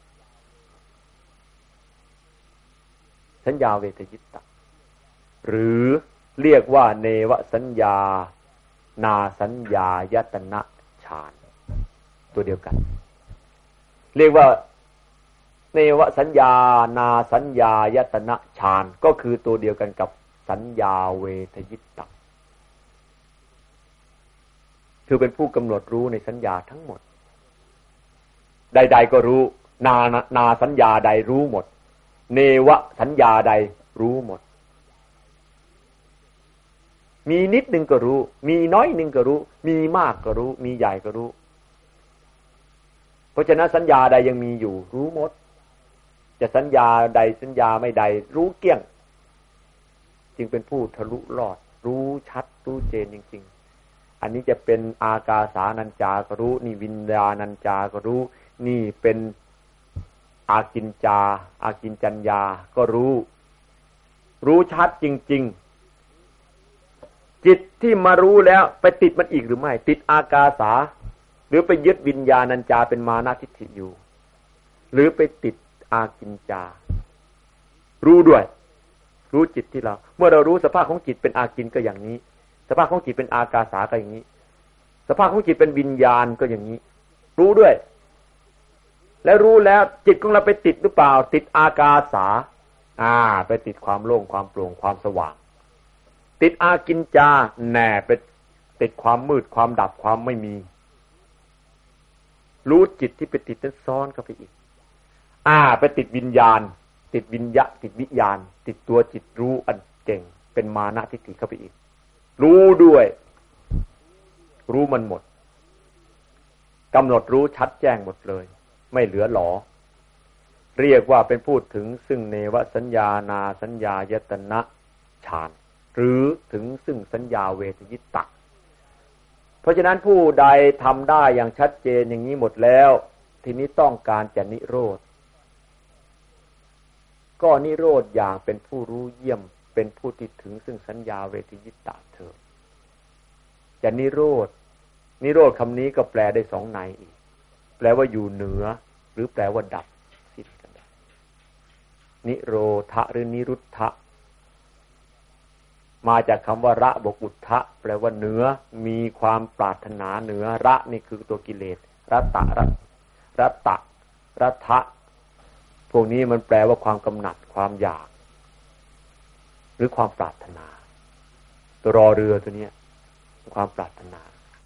สัญญาเวทยิตตะหรือเรียกว่าเนวสัญญานาสัญญายตนะฌานตัวเดียวกันเรียกว่าเนวสัญญานาสัญญายตนะฌานก็คือตัวเดียวกันกับสัญญาเวทยิตตะคือเป็นผู้กำหนดรู้ในสัญญาทั้งหมดใดๆก็รู้นานาสัญญาใดรู้หมดเนวสัญญาใดรู้หมดมีนิดนึงก็รู้มีน้อยนึงก็รู้มีมากก็รู้มีใหญ่ก็รู้เพราะฉะนั้นสัญญาใดยังมีอยู่รู้หมดจะสัญญาใดสัญญาไม่ใดรู้เกลี้ยงจึงเป็นผู้ทะลุลอดรู้ชัดรู้เจนจริงๆอันนี้จะเป็นอากาสานัญจาก็รู้นี่วิญญาณัญจาก็รู้นี่เป็นอากินจาอากินจัญญาก็รู้รู้ชัดจริงๆจิตที่มารู้แล้วไปติดมันอีกหรือไม่ติดอากาสาหรือไปยึดวิญญาณัญจาเป็นมานะทิฏฐิอยู่หรือไปติดอากินจารู้ด้วยรู้จิตที่เราเมื่อเรารู้สภาพของจิตเป็นอากินก็อย่างนี้สภาพของจิตเป็นอากาสาก็อย่างนี้สภาพของจิตเป็นวิญญาณก็อย่างนี้รู้ด้วยแล้วรู้แล้วจิตของเราไปติดหรือเปล่าติดอากาสาอ่าไปติดความโล่งความโปร่งความสว่างติดอากินจาแน่ไปติดความมืดความดับความไม่มีรู้จิตที่ไปติดนั้นซ้อนเข้าไปอีกอ่าไปติดวิญญาณติดวิญญาติดวิญญาณติดตัวจิตรู้อันเก่งเป็นมานะทิฏฐิเข้าไปอีกรู้ด้วยรู้มันหมดกำหนดรู้ชัดแจ้งหมดเลยไม่เหลือหลอเรียกว่าเป็นพูดถึงซึ่งเนวสัญญานาสัญญายตนะฌานหรือถึงซึ่งสัญญาเวทยิตตะเพราะฉะนั้นผู้ใดทำได้อย่างชัดเจนอย่างนี้หมดแล้วทีนี้ต้องการจะนิโรธก็นิโรธอย่างเป็นผู้รู้เยี่ยมเป็นผู้ที่ถึงซึ่งสัญญาเวทยิตตะเถิดจะนิโรธนิโรธคำนี้ก็แปลได้สองในอีกแปลว่าอยู่เหนือหรือแปลว่าดับสิ้นกันนิโรธะหรือนิรุทธะมาจากคำว่าระบวกอุทธะแปลว่าเหนือมีความปรารถนาเหนือระนี่คือตัวกิเลสรัตตะรัตรัตตะรัทะพวกนี้มันแปลว่าความกำหนัดความอยากหรือความปรารถนาตัวรอเรือตัวนี้ความปรารถนา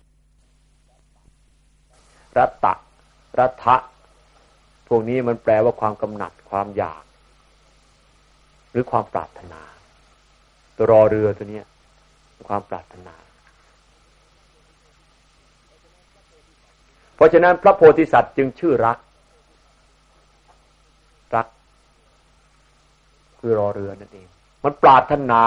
รัตตะรัทะพวกนี้มันแปลว่าความกำหนัดความอยากหรือความปรารถนาตัวรอเรือตัวนี้ความปรารถนาเพราะฉะนั้นพระโพธิสัตว์จึงชื่อรักรักคือรอเรือนั่นเองมันปรารถนา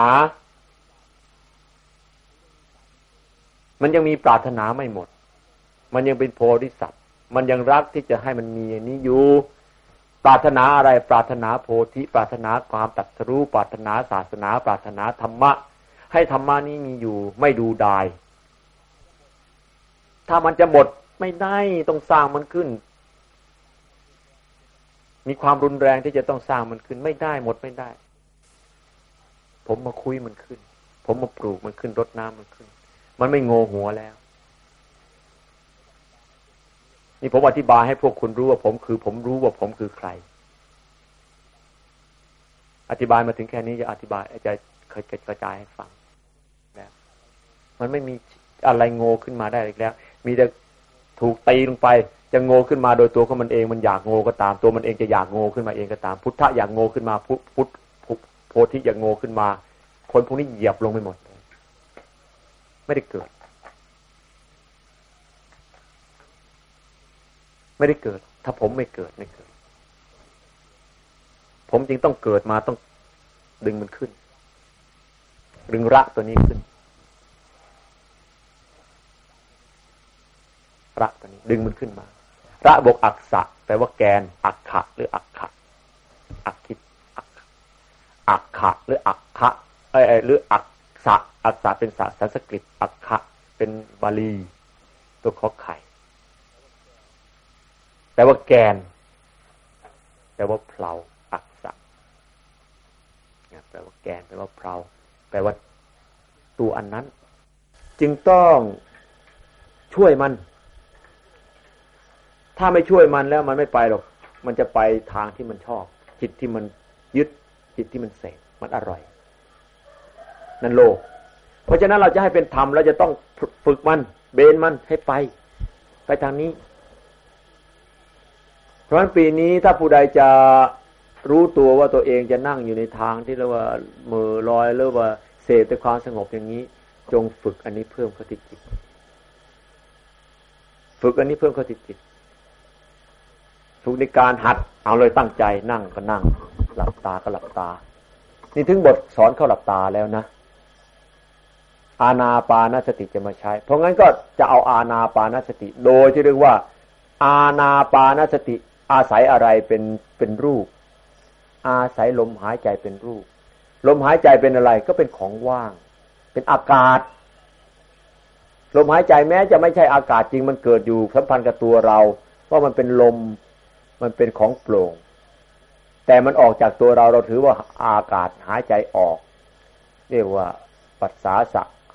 มันยังมีปรารถนาไม่หมดมันยังเป็นโพธิสัตว์มันยังรักที่จะให้มันมีอย่างนี้อยู่ปรารถนาอะไรปรารถนาโพธิปรารถนาความตรัสรู้ปรารถนาศาสนาปรารถนาธรรมะให้ธรรมะนี้มีอยู่ไม่ดูดายถ้ามันจะหมดไม่ได้ต้องสร้างมันขึ้นมีความรุนแรงที่จะต้องสร้างมันขึ้นไม่ได้หมดไม่ได้ผมมาคุยมันขึ้นผมมาปลูกมันขึ้นรดน้ำมันขึ้นมันไม่โง่หัวแล้วนี่ผมอธิบายให้พวกคุณรู้ว่าผมคือผมรู้ว่าผมคือใครอธิบายมาถึงแค่นี้จะอธิบายจะกระจายให้ฟังแล้วมันไม่มีอะไรโง่ขึ้นมาได้อีกแล้วมีแต่ถูกตีลงไปจะโง่ขึ้นมาโดยตัวของมันเองมันอยากโง่ก็ตามตัวมันเองจะอยากโง่ขึ้นมาเองก็ตามพุทธะอยากโง่ขึ้นมาพุทพุทธโพธิอยากโง่ขึ้นมาคนพวกนี้เหยียบลงไปหมดไม่ได้เกิดไม่ได้เกิดถ้าผมไม่เกิดไม่เกิดผมจึงต้องเกิดมาต้องดึงมันขึ้นดึงระตัวนี้ขึ้นระตัวนี้ดึงมันขึ้นมาระบวกอักษะแปลว่าแกนอักขะหรืออักขะอักขิตอักขะหรืออักขะเอ้ยหรืออักษะอักษะเป็นภาษาสันสกฤตอักขะเป็นบาลีตัวขอไข่แปลว่าแกนแปลว่าเพลาอักษะแปลว่าแกนแปลว่าเพลาแปลว่าตัวอันนั้นจึงต้องช่วยมันถ้าไม่ช่วยมันแล้วมันไม่ไปหรอกมันจะไปทางที่มันชอบจิตที่มันยึดจิตที่มันเสพมันอร่อยนั่นโลกเพราะฉะนั้นเราจะให้เป็นธรรมเราจะต้องฝึกมันเบนมันให้ไปไปทางนี้เพราะฉะนั้นปีนี้ถ้าผู้ใดจะรู้ตัวว่าตัวเองจะนั่งอยู่ในทางที่เรียกว่าเหม่อลอยหรือว่าเสพแต่ความสงบอย่างนี้จงฝึกอันนี้เพิ่มเข้าที่จิตฝึกอันนี้เพิ่มเข้าที่จิตฝึกในการหัดเอาเลยตั้งใจนั่งก็นั่งหลับตาก็หลับตานี่ถึงบทสอนเข้าหลับตาแล้วนะอานาปานสติจะมาใช้เพราะงั้นก็จะเอาอานาปานสติโดยที่เรียกว่าอานาปานสติอาศัยอะไรเป็นเป็นรูปอาศัยลมหายใจเป็นรูปลมหายใจเป็นอะไรก็เป็นของว่างเป็นอากาศลมหายใจแม้จะไม่ใช่อากาศจริงมันเกิดอยู่สัมพันธ์กับตัวเราเพราะมันเป็นลมมันเป็นของโปร่งแต่มันออกจากตัวเราเราถือว่าอากาศหายใจออกเรียกว่าปัสสาสะ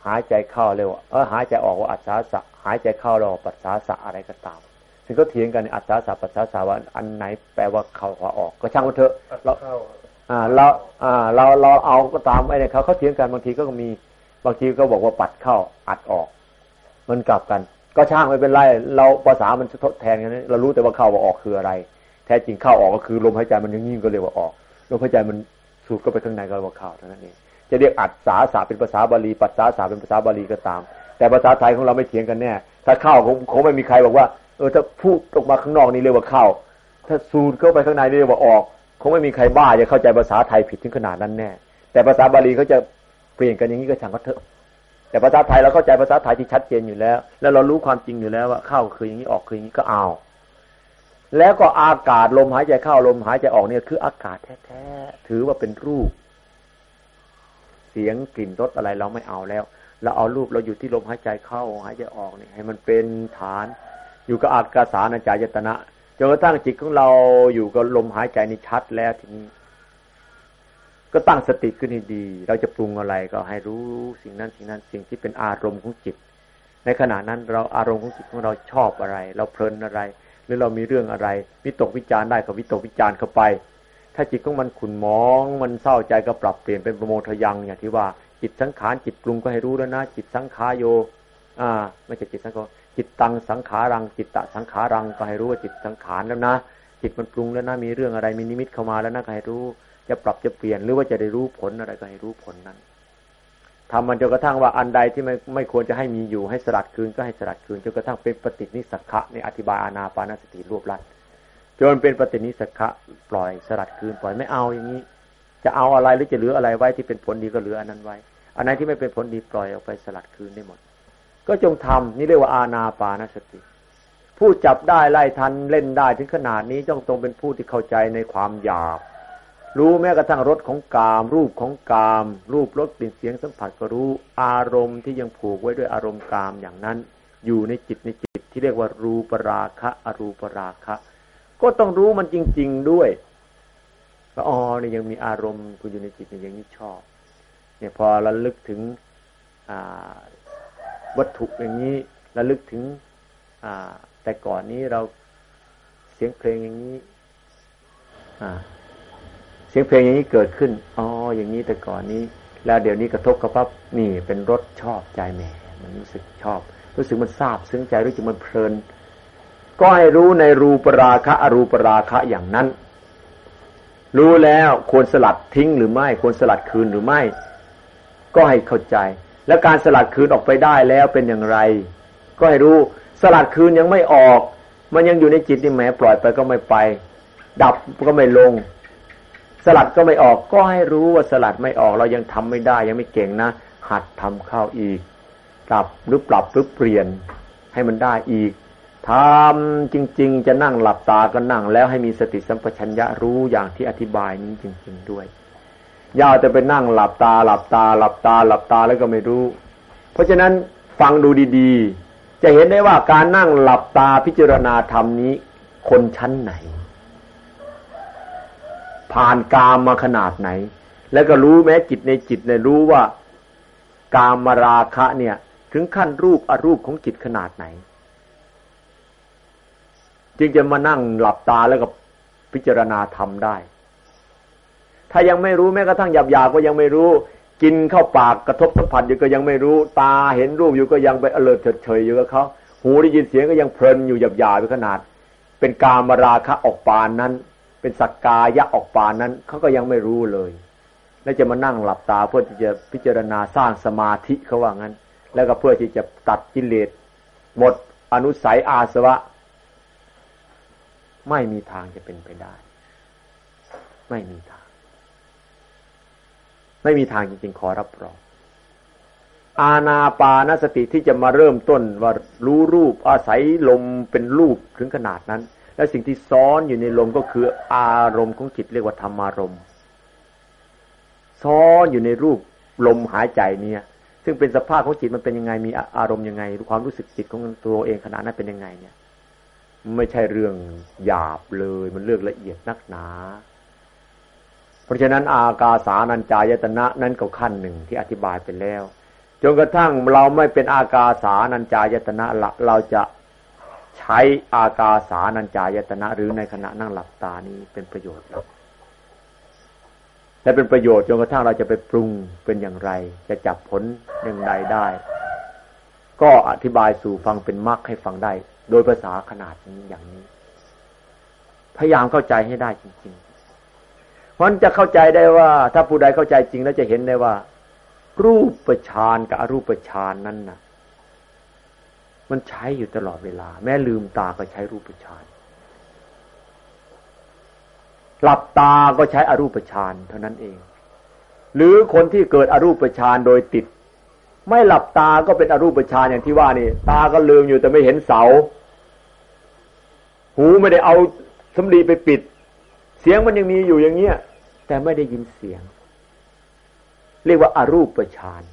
หายใจเข้าเร็วเออหายใจออกว่าอัศสาสะหายใจเข้าเราปัสสาสะอะไรก็ตามซึ่งก็เถียงกันอัศสาสะปัสสาสะว่าอันไหนแปลว่าเข้าว่าออกก็ช่างมันเถอะเราอ่าเราอ่าเราเราเอาก็ตามไอ้เนี่ยเขาเขาเถียงกันบางทีก็มีบางทีก็บอกว่าปัดเข้าอัดออกมันกลับกันก็ช่างไม่เป็นไรเราภาษามันทดแทนกันเรารู้แต่ว่าเข้าว่าออกคืออะไรแท้จริงเข้าออกก็คือลมหายใจมันยังยิ่งก็เรียกว่าออกลมหายใจมันสูดก็ไปข้างในก็เรียกว่าเข้าเท่านั้นเองจะเรียกอัดสาสะเป็นภาษาบาลีปัสสาสะเป็นภาษาบาลีก็ตามแต่ภาษาไทยของเราไม่เถียงกันแน่ถ้าเข้าคงคงไม่มีใครบอกว่าเออถ้าพูดออกมาข้างนอกนี่เรียกว่าเข้าถ้าสูดเข้าไปข้างในนี่เรียกว่าออกคงไม่มีใครบ้าจะเข้าใจภาษาไทยผิดถึงขนาดนั้นแน่แต่ภาษาบาลีเขาจะเปลี่ยนกันอย่างนี้ก็ช่างเขาเถอะแต่ภาษาไทยเราเข้าใจภาษาไทยที่ชัดเจนอยู่แล้วแล้วเรารู้ความจริงอยู่แล้วว่าเข้าคืออย่างนี้ออกคืออย่างนี้ก็เอาแล้วก็อากาศลมหายใจเข้าลมหายใจออกเนี่ยคืออากาศแท้ๆถือว่าเป็นรูปเสียงกลิ่นรสอะไรเราไม่เอาแล้วเราเอารูปเราอยู่ที่ลมหายใจเข้าหายใจออกเนี่ยให้มันเป็นฐานอยู่กับอากาสานัญจายตนะจนกระทั่งจิตของเราอยู่กับลมหายใจนี่ชัดแล้วทีนี้ก็ตั้งสติขึ้นให้ดีเราจะปรุงอะไรก็ให้รู้สิ่งนั้นสิ่งนั้นสิ่งที่เป็นอารมณ์ของจิตในขณะนั้นเราอารมณ์ของจิตของเราชอบอะไรเราเพลินอะไรหรือเรามีเรื่องอะไรวิตกวิจารได้ก็วิตกวิจารเข้าไปถ้าจิตของมันขุ่นหมองมันเศร้าใจก็ปรับเปลี่ยนเป็นประโมทยังอย่างที่ว่าจิตสังขารจิตปรุงก็ให้รู้แล้วนะจิตสังขารโยอ่าไม่ใช่จิตสังขารจิตตังสังขารังจิตตะสังขารังก็ให้รู้ว่าจิตสังขารแล้วนะจิตมันปรุงแล้วนะมีเรื่องอะไรมีนิมิตเข้ามาแล้วนะก็ให้รู้จะปรับจะเปลี่ยนหรือว่าจะได้รู้ผลอะไรก็ให้รู้ผลนั้นทำมันจนกระทั่งว่าอันใดที่ไม่ไม่ควรจะให้มีอยู่ให้สลัดคืนก็ให้สลัดคืนจนกระทั่งเป็นปฏินิสักขะในอธิบายอานาปานสติรวบรัดจนเป็นปฏินิสักขะปล่อยสลัดคืนปล่อยไม่เอาอย่างนี้จะเอาอะไรหรือจะเหลืออะไรไว้ที่เป็นผลดีก็เหลืออันนั้นไว้อันไหนที่ไม่เป็นผลดีปล่อยออกไปสลัดคืนได้หมดก็จงทำนี่เรียกว่าอานาปานสติผู้จับได้ไล่ทันเล่นได้ถึงขนาดนี้ต้องตรงเป็นผู้ที่เข้าใจในความหยาบรู้แม้กระทั่งรสของกามรูปของกามรูปรสกลิ่นเสียงสัมผัสก็รู้อารมณ์ที่ยังผูกไว้ด้วยอารมณ์กามอย่างนั้นอยู่ในจิตในจิตที่เรียกว่ารูปราคะอรูปราคะก็ต้องรู้มันจริงๆด้วยว่าอ๋อนี่ยังมีอารมณ์คุณอยู่ในจิตอย่างนี้ชอบเนี่ยพอระลึกถึงวัตถุอย่างนี้ระลึกถึงแต่ก่อนนี้เราเสียงเพลงอย่างนี้เสียงเพลงอย่างนี้เกิดขึ้นอ๋ออย่างนี้แต่ก่อนนี้แล้วเดี๋ยวนี้กระทบกับปั๊บนี่เป็นรสชอบใจแหมมันรู้สึกชอบรู้สึกมันซาบซึ้งใจรู้สึกมันเพลินก็ให้รู้ในรูปราคะอรูปราคะอย่างนั้นรู้แล้วควรสลัดทิ้งหรือไม่ควรสลัดคืนหรือไม่ก็ให้เข้าใจแล้วการสลัดคืนออกไปได้แล้วเป็นอย่างไรก็ให้รู้สลัดคืนยังไม่ออกมันยังอยู่ในจิตนี่แหมปล่อยไปก็ไม่ไปดับก็ไม่ลงสลัดก็ไม่ออกก็ให้รู้ว่าสลัดไม่ออกเรายังทำไม่ได้ยังไม่เก่งนะหัดทำเข้าอีกปรับหรือปรับหรือเปลี่ยนให้มันได้อีกทำจริงๆจะนั่งหลับตาก็นั่งแล้วให้มีสติสัมปชัญญะรู้อย่างที่อธิบายนี้จริงๆด้วยอย่าจะไปนั่งหลับตาหลับตาหลับตาหลับตาแล้วก็ไม่รู้เพราะฉะนั้นฟังดูดีๆจะเห็นได้ว่าการนั่งหลับตาพิจารณาธรรมนี้คนชั้นไหนผ่านกามมาขนาดไหนแล้วก็รู้แม้จิตในจิตเนี่ยรู้ว่ากามราคะเนี่ยถึงขั้นรูปอรูปของจิตขนาดไหนจึงจะมานั่งหลับตาแล้วก็พิจารณาธรรมได้ถ้ายังไม่รู้แม้กระทั่งหยาบๆก็ยังไม่รู้กินเข้าปากกระทบสัมผัสอยู่ก็ยังไม่รู้ตาเห็นรูปอยู่ก็ยังไปอเลิร์เฉยๆอยู่กับเขาหูได้ยินเสียงก็ยังเพลินอยู่หยาบๆไปขนาดเป็นกามราคะออกปานนั้นเป็นสักกายะออกปานนั้นเขาก็ยังไม่รู้เลยแล้วจะมานั่งหลับตาเพื่อที่จะพิจารณาสร้างสมาธิเขาว่างั้นแล้วก็เพื่อที่จะตัดกิเลสหมดอนุสัยอาสวะไม่มีทางจะเป็นไปได้ไม่มีทางไม่มีทางจริงๆขอรับรองอานาปานสติที่จะมาเริ่มต้นว่ารู้รูปอาศัยลมเป็นรูปถึงขนาดนั้นและสิ่งที่ซ้อนอยู่ในลมก็คืออารมณ์ของจิตเรียกว่าธรรมารมณ์ซ้อนอยู่ในรูปลมหายใจเนี่ยซึ่งเป็นสภาพของจิตมันเป็นยังไงมีอารมณ์ยังไงความรู้สึกจิตของตัวเองขณะนั้นเป็นยังไงเนี่ยไม่ใช่เรื่องหยาบเลยมันเรื่องละเอียดนักหนาเพราะฉะนั้นอากาสานัญจายตนะนั้นก็ขั้นหนึ่งที่อธิบายไปแล้วจนกระทั่งเราไม่เป็นอากาสานัญจายตนะละเราจะใช้อากาสานัญจายตนะหรือในขณะนั่งหลับตานี้เป็นประโยชน์แล้วและเป็นประโยชน์จนกระทั่งเราจะไปปรุงเป็นอย่างไรจะจับผลอย่างใดได้ก็อธิบายสู่ฟังเป็นมรรคให้ฟังได้โดยภาษาขนาดนี้อย่างนี้พยายามเข้าใจให้ได้จริงๆเพราะฉะนั้นจะเข้าใจได้ว่าถ้าผู้ใดเข้าใจจริงแล้วจะเห็นได้ว่ารูปฌานกับอรูปฌานนั้นน่ะมันใช้อยู่ตลอดเวลาแม้ลืมตาก็ใช้รูปฌานหลับตาก็ใช้อรูปฌานเท่านั้นเองหรือคนที่เกิดอรูปฌานโดยติดไม่หลับตาก็เป็นอรูปฌานอย่างที่ว่านี่ตาก็ลืมอยู่แต่ไม่เห็นเสาหูไม่ได้เอาสำลีไปปิดเสียงมันยังมีอยู่อย่างเงี้ยแต่ไม่ได้ยินเสียงเรียกว่าอรูปฌาน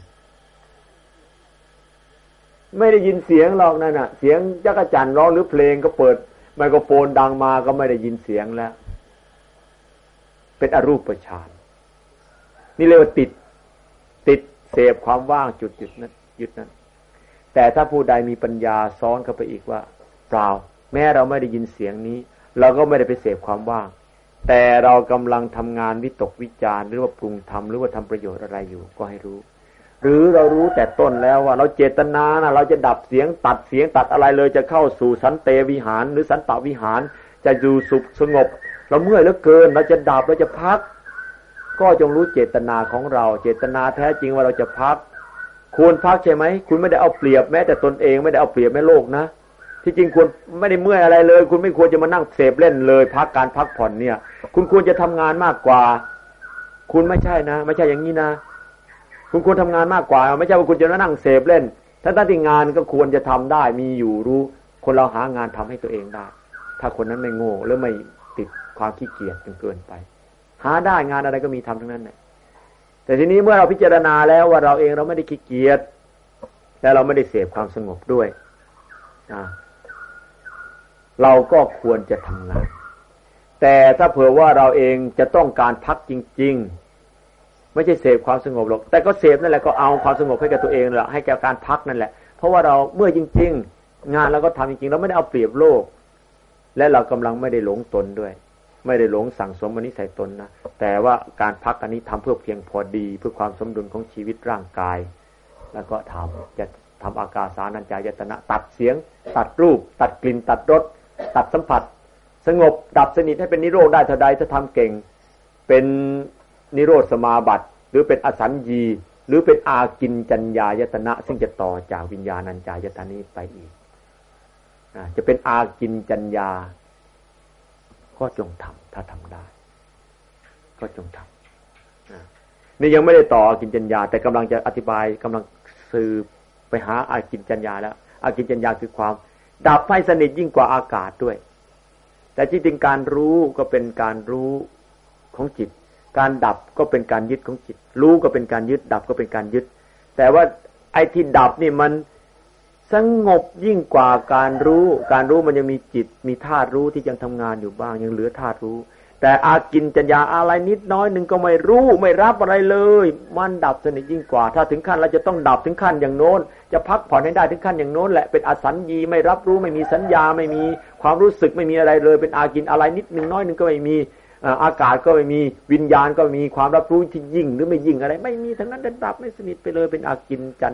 ไม่ได้ยินเสียงหรอกนั่นน่ะเสียงจักรจั่นร้องหรือเพลงก็เปิดไมโครโฟนดังมาก็ไม่ได้ยินเสียงแล้วเป็นอรูปฌานนี่เรียกว่าติดติดเสพความว่างจุดหยุดนั้นหยุดนั้นแต่ถ้าผู้ใดมีปัญญาซ้อนเข้าไปอีกว่าเปล่าแม้เราไม่ได้ยินเสียงนี้เราก็ไม่ได้ไปเสพความว่างแต่เรากำลังทำงานวิตกวิจารหรือว่าปรุงทำหรือว่าทำประโยชน์อะไรอยู่ก็ให้รู้หรือเรารู้แต่ต้นแล้วว่าเราเจตนานะเราจะดับเสียงตัดเสียงตัดอะไรเลยจะเข้าสู่สันเตวิหารหรือสันตวิหารจะอยู่สุขสงบเราเมื่อยเหลือเกินเราจะดับเราจะพักก็จงรู้เจตนาของเราเจตนาแท้จริงว่าเราจะพักควรพักใช่ไหมคุณไม่ได้เอาเปรียบแม้แต่ตนเองไม่ได้เอาเปรียบแม่โลกนะที่จริงควรไม่ได้เมื่อยอะไรเลยคุณไม่ควรจะมานั่งเสพเล่นเลยพักการพักผ่อนเนี่ยคุณควรจะทำงานมากกว่าคุณไม่ใช่นะไม่ใช่อย่างนี้นะคุณควรทำงานมากกว่าไม่ใช่ว่าคุณจะมานั่งเสพเล่นทั้งๆที่งานก็ควรจะทำได้มีอยู่รู้คนเราหางานทำให้ตัวเองได้ถ้าคนนั้นไม่โง่หรือไม่ติดความขี้เกียจจนเกินไปหาได้งานอะไรก็มีทำทั้งนั้นแหละแต่ทีนี้เมื่อเราพิจารณาแล้วว่าเราเองเราไม่ได้ขี้เกียจและเราไม่ได้เสพความสงบด้วยเราก็ควรจะทำงานแต่ถ้าเผื่อว่าเราเองจะต้องการพักจริงๆไม่ใช่เสพความสงบหรอกแต่ก็เสพนั่นแหละก็เอาความสงบให้กับตัวเองแหละให้แก่การพักนั่นแหละเพราะว่าเราเมื่อจริงๆงานเราก็ทำจริงๆเราไม่ได้เอาเปรียบโลกและเรากำลังไม่ได้หลงตนด้วยไม่ได้หลงสั่งสมอนิสัยตนนะแต่ว่าการพักอันนี้ทำเพื่อเพียงพอดีเพื่อความสมดุลของชีวิตร่างกายแล้วก็ทำจะทำอากาสานัญจายตนะตัดเสียงตัดรูปตัดกลิ่นตัดรสตัดสัมผัสสงบดับสนิทให้เป็นนิโรธได้เท่าใดถ้าทำเก่งเป็นนิโรธสมาบัติหรือเป็นอสัญญีหรือเป็นอากินจัญญายตนะซึ่งจะต่อจากวิญญาณัญจายตนะนี้ไปอีกจะเป็นอากินจัญญาก็จงทำถ้าทำได้ก็จงทำนี่ยังไม่ได้ต่ออากินจัญญาแต่กำลังจะอธิบายกำลังสืบไปหาอากินจัญญาแล้วอากินจัญญาคือความดับไฟสนิทยิ่งกว่าอากาศด้วยแต่ที่จริงการรู้ก็เป็นการรู้ของจิตการดับก็เป็นการยึดของจิตรู้ก็เป็นการยึดดับก็เป็นการยึดแต่ว่าไอ้ที่ดับนี่มันสงบยิ่งกว่าการรู้การรู้มันยังมีจิตมีธาตุรู้ที่ยังทำงานอยู่บ้างยังเหลือธาตุรู้แต่อากินจัญญาอะไรนิดน้อยหนึ่งก็ไม่รู้ไม่รับอะไรเลยมันดับสนิทยิ่งกว่าถ้าถึงขั้นเราจะต้องดับถึงขั้นอย่างโน้นจะพักผ่อนให้ได้ถึงขั้นอย่างโน้นแหละเป็นอสัญญีไม่รับรู้ไม่มีสัญญาไม่มีความรู้สึกไม่มีอะไรเลยเป็นอากินอะไรนิดหนึ่งน้อยหนึ่งก็ไม่มีอากาศก็ไม่มีวิญญาณก็มีความรับรู้ที่ยิ่งหรือไม่ยิ่งอะไรไม่มีทั้งนั้นดับไม่สนิทไปเลยเป็นอากินจัญ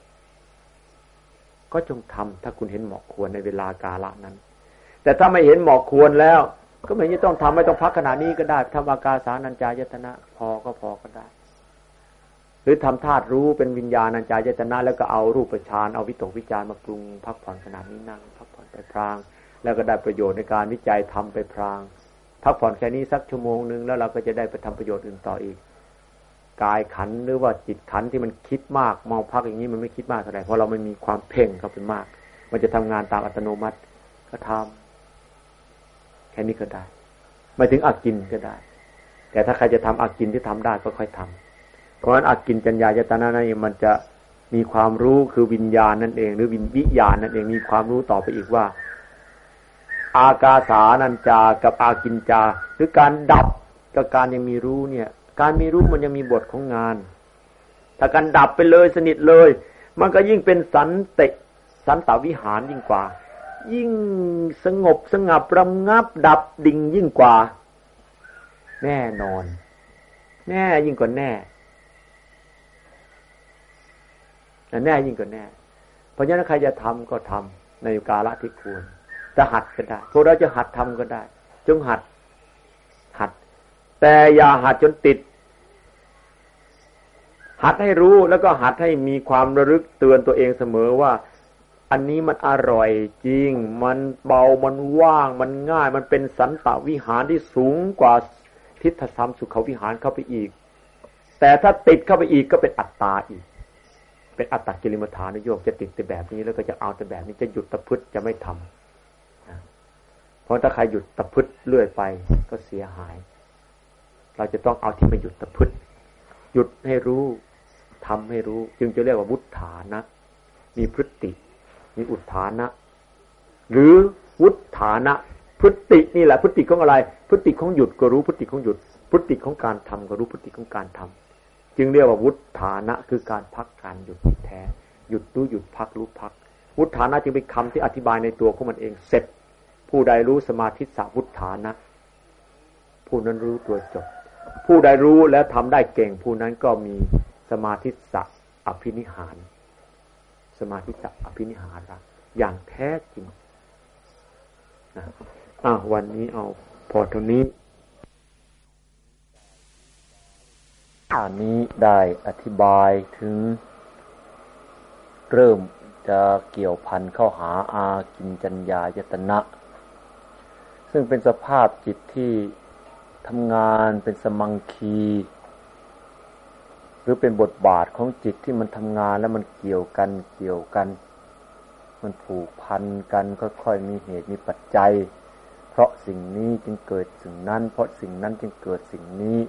ก็จงทำถ้าคุณเห็นเหมาะควรในเวลากาลนั้นแต่ถ้าไม่เห็นเหมาะควรแล้วก็ไม่ต้องทำไม่ต้องพักขณะนี้ก็ได้ทำอากาสานัญจายตนะพอก็พอก็ได้หรือทำธาตุรู้เป็นวิญญาณัญจายตนะแล้วก็เอารูปฌานเอาวิตกวิจารมาปรุงพักผ่อนขณะนี้นั่งพักผ่อนไปพลางแล้วก็ได้ประโยชน์ในการวิจัยทำไปพลางพักผ่อนแค่นี้สักชั่วโมงนึงแล้วเราก็จะได้ไปทำประโยชน์อื่นต่ออีกกายขันหรือว่าจิตขันที่มันคิดมากมองพักอย่างนี้มันไม่คิดมากเท่าไหร่เพราะเราไม่มีความเพ่งเข้าไปมากมันจะทำงานตามอัตโนมัติก็ทำแค่นี้ก็ได้ไม่ถึงอากินก็ได้แต่ถ้าใครจะทำอากินที่ทำได้ก็ค่อยทำเพราะฉะนั้นอากินจัญญายตนะนั่นเองมันจะมีความรู้คือวิญญาณนั่นเองหรือวิญวิญญาณนั่นเองมีความรู้ต่อไปอีกว่าอากาสานัญจากับอากินจาหรือการดับกับการยังมีรู้เนี่ยการมีรู้มันยังมีบทของงานถ้ากันดับไปเลยสนิทเลยมันก็ยิ่งเป็นสันติสันตวิหารยิ่งกว่ายิ่งสงบสงับระงับดับดิ่งยิ่งกว่าแน่นอนแน่ยิ่งกว่าแน่แน่ยิ่งกว่าแน่เพราะฉะนั้นใครจะทำก็ทำในกาลที่ควรจะหัดก็ได้พวกเราจะหัดทำก็ได้จงหัดหัดแต่อย่าหัดจนติดหัดให้รู้แล้วก็หัดให้มีความระลึกเตือนตัวเองเสมอว่าอันนี้มันอร่อยจริงมันเบามันว่างมันง่ายมันเป็นสันตวิหารที่สูงกว่าทิฏฐธรรมสุขวิหารเข้าไปอีกแต่ถ้าติดเข้าไปอีกก็เป็นอัตตาอีกเป็นอัตตกิลมัฏฐานโยกจะติดแต่แบบนี้แล้วก็จะเอาแต่แบบนี้จะหยุดตะพึดจะไม่ทำเพราะถ้าใครหยุดตะพึดเรื่อยไปก็เสียหายเราจะต้องเอาที่มาหยุดตะพึดหยุดให้รู้ทำให้รู้จึงจะเรียกว่าวุฒฐานะมีพฤติมีอุทธานะหรือวุฒฐานะพฤตินี่แหละพฤติของอะไรพฤติของหยุดก็รู้พฤติของหยุดพฤติของการทำก็รู้พฤติของการทำจึงเรียกว่าวุฒฐานะคือการพักการหยุดที่แท้หยุดรู้หยุดพักรู้พักวุฒฐานะจึงเป็นคำที่อธิบายในตัวของมันเองเสร็จผู้ใดรู้สมาธิสัวุฒฐานะผู้นั้นรู้ตัวจบผู้ใดรู้แล้วทำได้เก่งผู้นั้นก็มีสมาธิสัอภินิหารสมาธิสัอภินิหารอย่างแท้จริงนะอ่ะวันนี้เอาพอเท่านี้อันนี้ได้อธิบายถึงเริ่มจะเกี่ยวพันเข้าหาอากิญจัญญายตนะซึ่งเป็นสภาพจิตที่ทำงานเป็นสมังคีหรือเป็นบทบาทของจิตที่มันทำงานแล้วมันเกี่ยวกันเกี่ยวกันมันผูกพันกันค่อยๆมีเหตุมีปัจจัยเพราะสิ่งนี้จึงเกิดสิ่งนั้นเพราะสิ่งนั้นจึงเกิดสิ่งนี้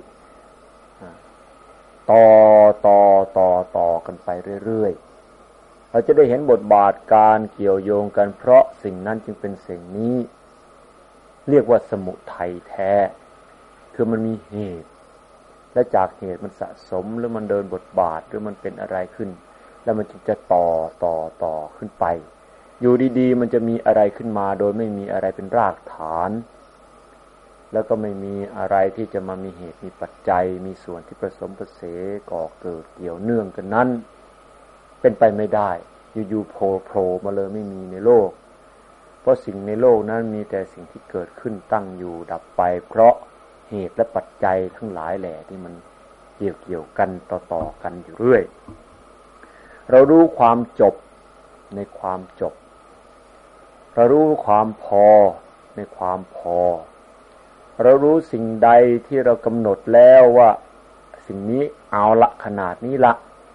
ต่อต่อต่อต่อกันไปเรื่อยๆเราจะได้เห็นบทบาทการเกี่ยวโยงกันเพราะสิ่งนั้นจึงเป็นสิ่งนี้เรียกว่าสมุทัยแท้คือมันมีเหตุและจากเหตุมันสะสมหรือมันเดินบทบาทหรือมันเป็นอะไรขึ้นแล้วมันจึงจะต่อต่อต่อขึ้นไปอยู่ดีๆมันจะมีอะไรขึ้นมาโดยไม่มีอะไรเป็นรากฐานแล้วก็ไม่มีอะไรที่จะมามีเหตุมีปัจจัยมีส่วนที่ผสมผสมก่อเกิดเกี่ยวเนื่องกันนั้นเป็นไปไม่ได้อยู่ๆโผล่โผล่มาเลยไม่มีในโลกเพราะสิ่งในโลกนั้นมีแต่สิ่งที่เกิดขึ้นตั้งอยู่ดับไปเพราะเหตุและปัจจัยทั้งหลายแหล่ที่มันเกี่ยวเกี่ยวกันต่อๆกันอยู่เรื่อยเรารู้ความจบในความจบเรารู้ความพอในความพอเรารู้สิ่งใดที่เรากำหนดแล้วว่าสิ่งนี้เอาละขนาดนี้ละ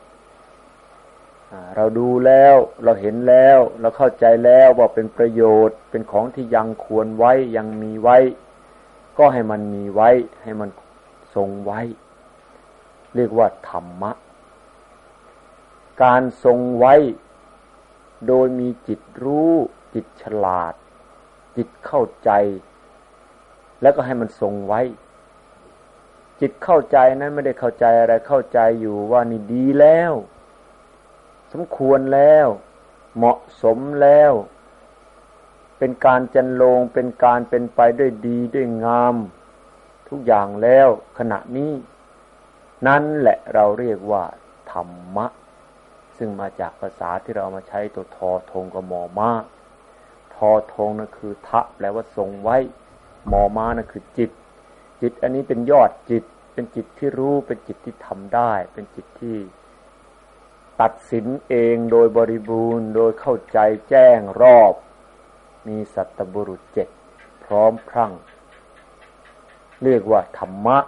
เราดูแล้วเราเห็นแล้วเราเข้าใจแล้วว่าเป็นประโยชน์เป็นของที่ยังควรไว้ยังมีไว้ก็ให้มันมีไว้ให้มันทรงไว้เรียกว่าธรรมะการทรงไว้โดยมีจิตรู้จิตฉลาดจิตเข้าใจแล้วก็ให้มันทรงไว้จิตเข้าใจนั้นไม่ได้เข้าใจอะไรเข้าใจอยู่ว่านี่ดีแล้วสมควรแล้วเหมาะสมแล้วเป็นการจันโลงเป็นการเป็นไปด้วยดีด้วยงามทุกอย่างแล้วขณะนี้นั่นแหละเราเรียกว่าธรรมะซึ่งมาจากภาษาที่เรามาใช้ตัวทอทงกับมอม้าทอทงนั่นคือทะแปลว่าทรงไว้มอม้านั่นคือจิตจิตอันนี้เป็นยอดจิตเป็นจิตที่รู้เป็นจิตที่ทำได้เป็นจิตที่ตัดสินเองโดยบริบูรณ์โดยเข้าใจแจ้งรอบมีสัตตบุรุษเจ็ดพร้อมพรั่งเรียกว่าธรรมะ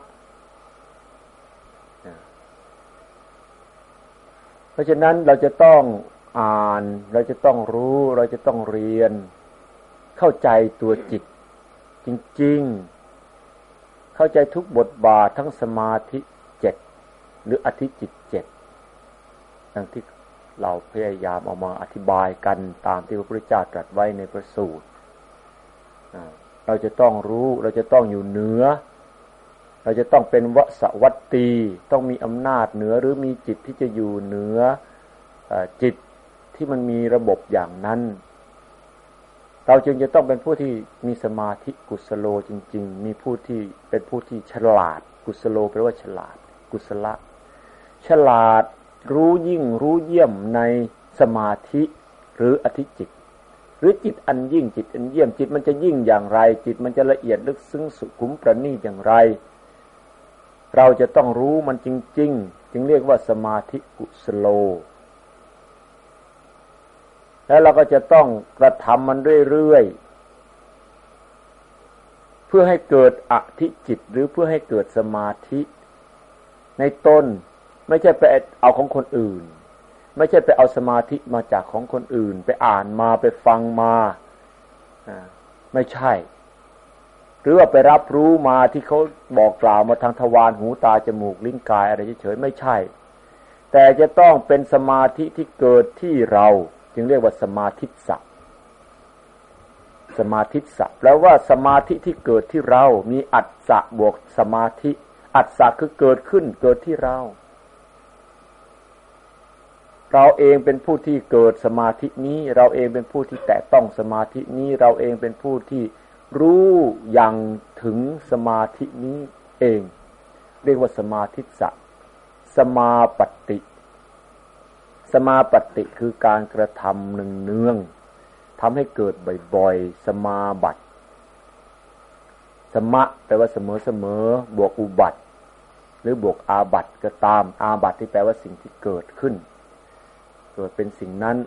เพราะฉะนั้นเราจะต้องอ่านเราจะต้องรู้เราจะต้องเรียนเข้าใจตัวจิตจริงๆเข้าใจทุกบทบาททั้งสมาธิเจ็ดหรืออธิจิตเจ็ดดังที่เราพยายามเอามาอธิบายกันตามที่พระพุทธเจ้าตรัสไว้ในพระสูตรเราจะต้องรู้เราจะต้องอยู่เหนือเราจะต้องเป็นวสวัตตีต้องมีอำนาจเหนือหรือมีจิตที่จะอยู่เหนือจิตที่มันมีระบบอย่างนั้นเราจึงจะต้องเป็นผู้ที่มีสมาธิกุศโลจริงๆมีผู้ที่เป็นผู้ที่ฉลาดกุศโลแปลว่าฉลาดกุศละฉลาดรู้ยิ่งรู้เยี่ยมในสมาธิหรืออธิจิตหรือจิตอันยิ่งจิตอันเยี่ยมจิตมันจะยิ่งอย่างไรจิตมันจะละเอียดลึกซึ้งสุขุมประณีตอย่างไรเราจะต้องรู้มันจริงๆจึงเรียกว่าสมาธิกุศโลแล้วเราก็จะต้องกระทำมันเรื่อยๆเพื่อให้เกิดอธิจิตหรือเพื่อให้เกิดสมาธิในตนไม่ใช่ไปเอาของคนอื่นไม่ใช่ไปเอาสมาธิมาจากของคนอื่นไปอ่านมาไปฟังมาไม่ใช่หรือว่าไปรับรู้มาที่เขาบอกกล่าวมาทางทวารหูตาจมูกลิ้นกายอะไรเฉยๆไม่ใช่แต่จะต้องเป็นสมาธิที่เกิดที่เราจึงเรียกว่าสมาธิสัพสมาธิสัพแปลว่าสมาธิที่เกิดที่เรามีอัฏฐะบวกสมาธิอัฏฐะคือเกิดขึ้นเกิดที่เราเราเองเป็นผู้ที่เกิดสมาธินี้เราเองเป็นผู้ที่แตะต้องสมาธินี้เราเองเป็นผู้ที่รู้อย่างถึงสมาธินี้เองเรียกว่าสมาธิสัพสมาปฏิสมาปฏิคือการกระทำเนืองๆทำให้เกิดบ่อยๆสมาบัติสมะแปลว่าเสมอๆบวกอุบัติหรือบวกอาบัติก็ตามอาบัติที่แปลว่าสิ่งที่เกิดขึ้นเกิดเป็นสิ่งนั้น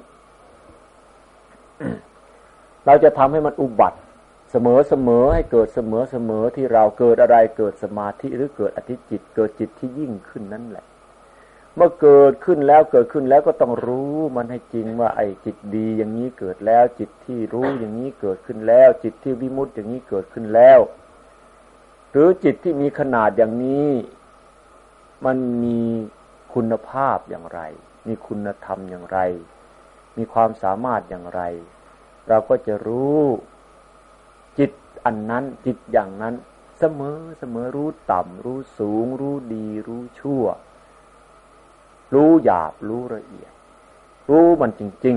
เราจะทำให้มันอุบัติเสมอๆให้เกิดเสมอๆที่เราเกิดอะไรเกิดสมาธิหรือเกิดอธิจิตเกิดจิตที่ยิ่งขึ้นนั่นแหละเมื่อเกิดขึ้นแล้วเกิดขึ้นแล้วก็ต้องรู้มันให้จริงว่าไอ้จิตดีอย่างนี้เกิดแล้วจิตที่รู้อย่างนี้เกิดขึ้นแล้วจิตที่วิมุตติอย่างนี้เกิดขึ้นแล้วหรือจิตที่มีขนาดอย่างนี้มันมีคุณภาพอย่างไรมีคุณธรรมอย่างไรมีความสามารถอย่างไรเราก็จะรู้จิตอันนั้นจิตอย่างนั้นเสมอเสมอรู้ต่ำรู้สูงรู้ดีรู้ชั่วรู้หยาบรู้ละเอียดรู้มันจริง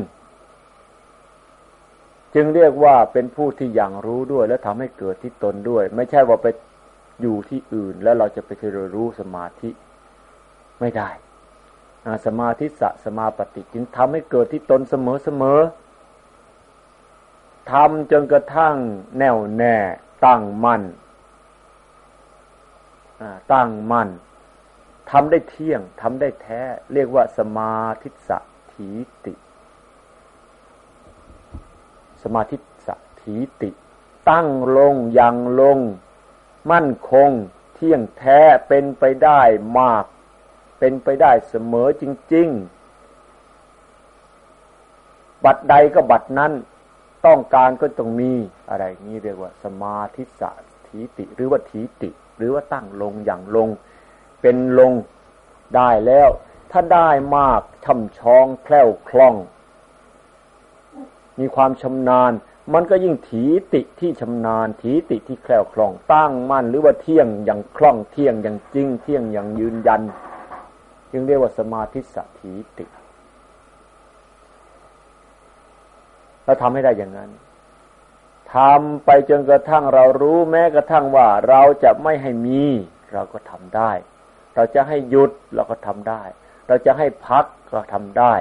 ๆจึงเรียกว่าเป็นผู้ที่อย่างรู้ด้วยและทำให้เกิดที่ตนด้วยไม่ใช่ว่าไปอยู่ที่อื่นแล้วเราจะไปเรียนรู้สมาธิไม่ได้สมาธิสะสมาปฏิจึงทำให้เกิดที่ตนเสมอๆทำจนกระทั่งแน่วแน่ตั้งมั่นตั้งมั่นทำได้เที่ยงทำได้แท้เรียกว่าสมาธิสัทถีติสมาธิสัทถีติตั้งลงยังลงมั่นคงเที่ยงแท้เป็นไปได้มากเป็นไปได้เสมอจริงๆบัดใดก็บัดนั้นต้องการก็ต้องมีอะไรนี่เรียกว่าสมาธิสัทถีติหรือว่าถีติหรือว่าตั้งลงอย่างลงเป็นลงได้แล้วถ้าได้มากช่ำชองแคล่วคล่องมีความชำนาญมันก็ยิ่งถีติที่ชำนาญถีติที่แคล่วคล่องตั้งมั่นหรือว่าเที่ยงอย่างคล่องเที่ยงอย่างจริงเที่ยงอย่างยืนยันจึงเรียกว่าสมาธิสัทถีติเราทำให้ได้อย่างนั้นทำไปจนกระทั่งเรารู้แม้กระทั่งว่าเราจะไม่ให้มีเราก็ทำได้เราจะให้หยุดเราก็ทำได้เราจะให้พักก็ทำได้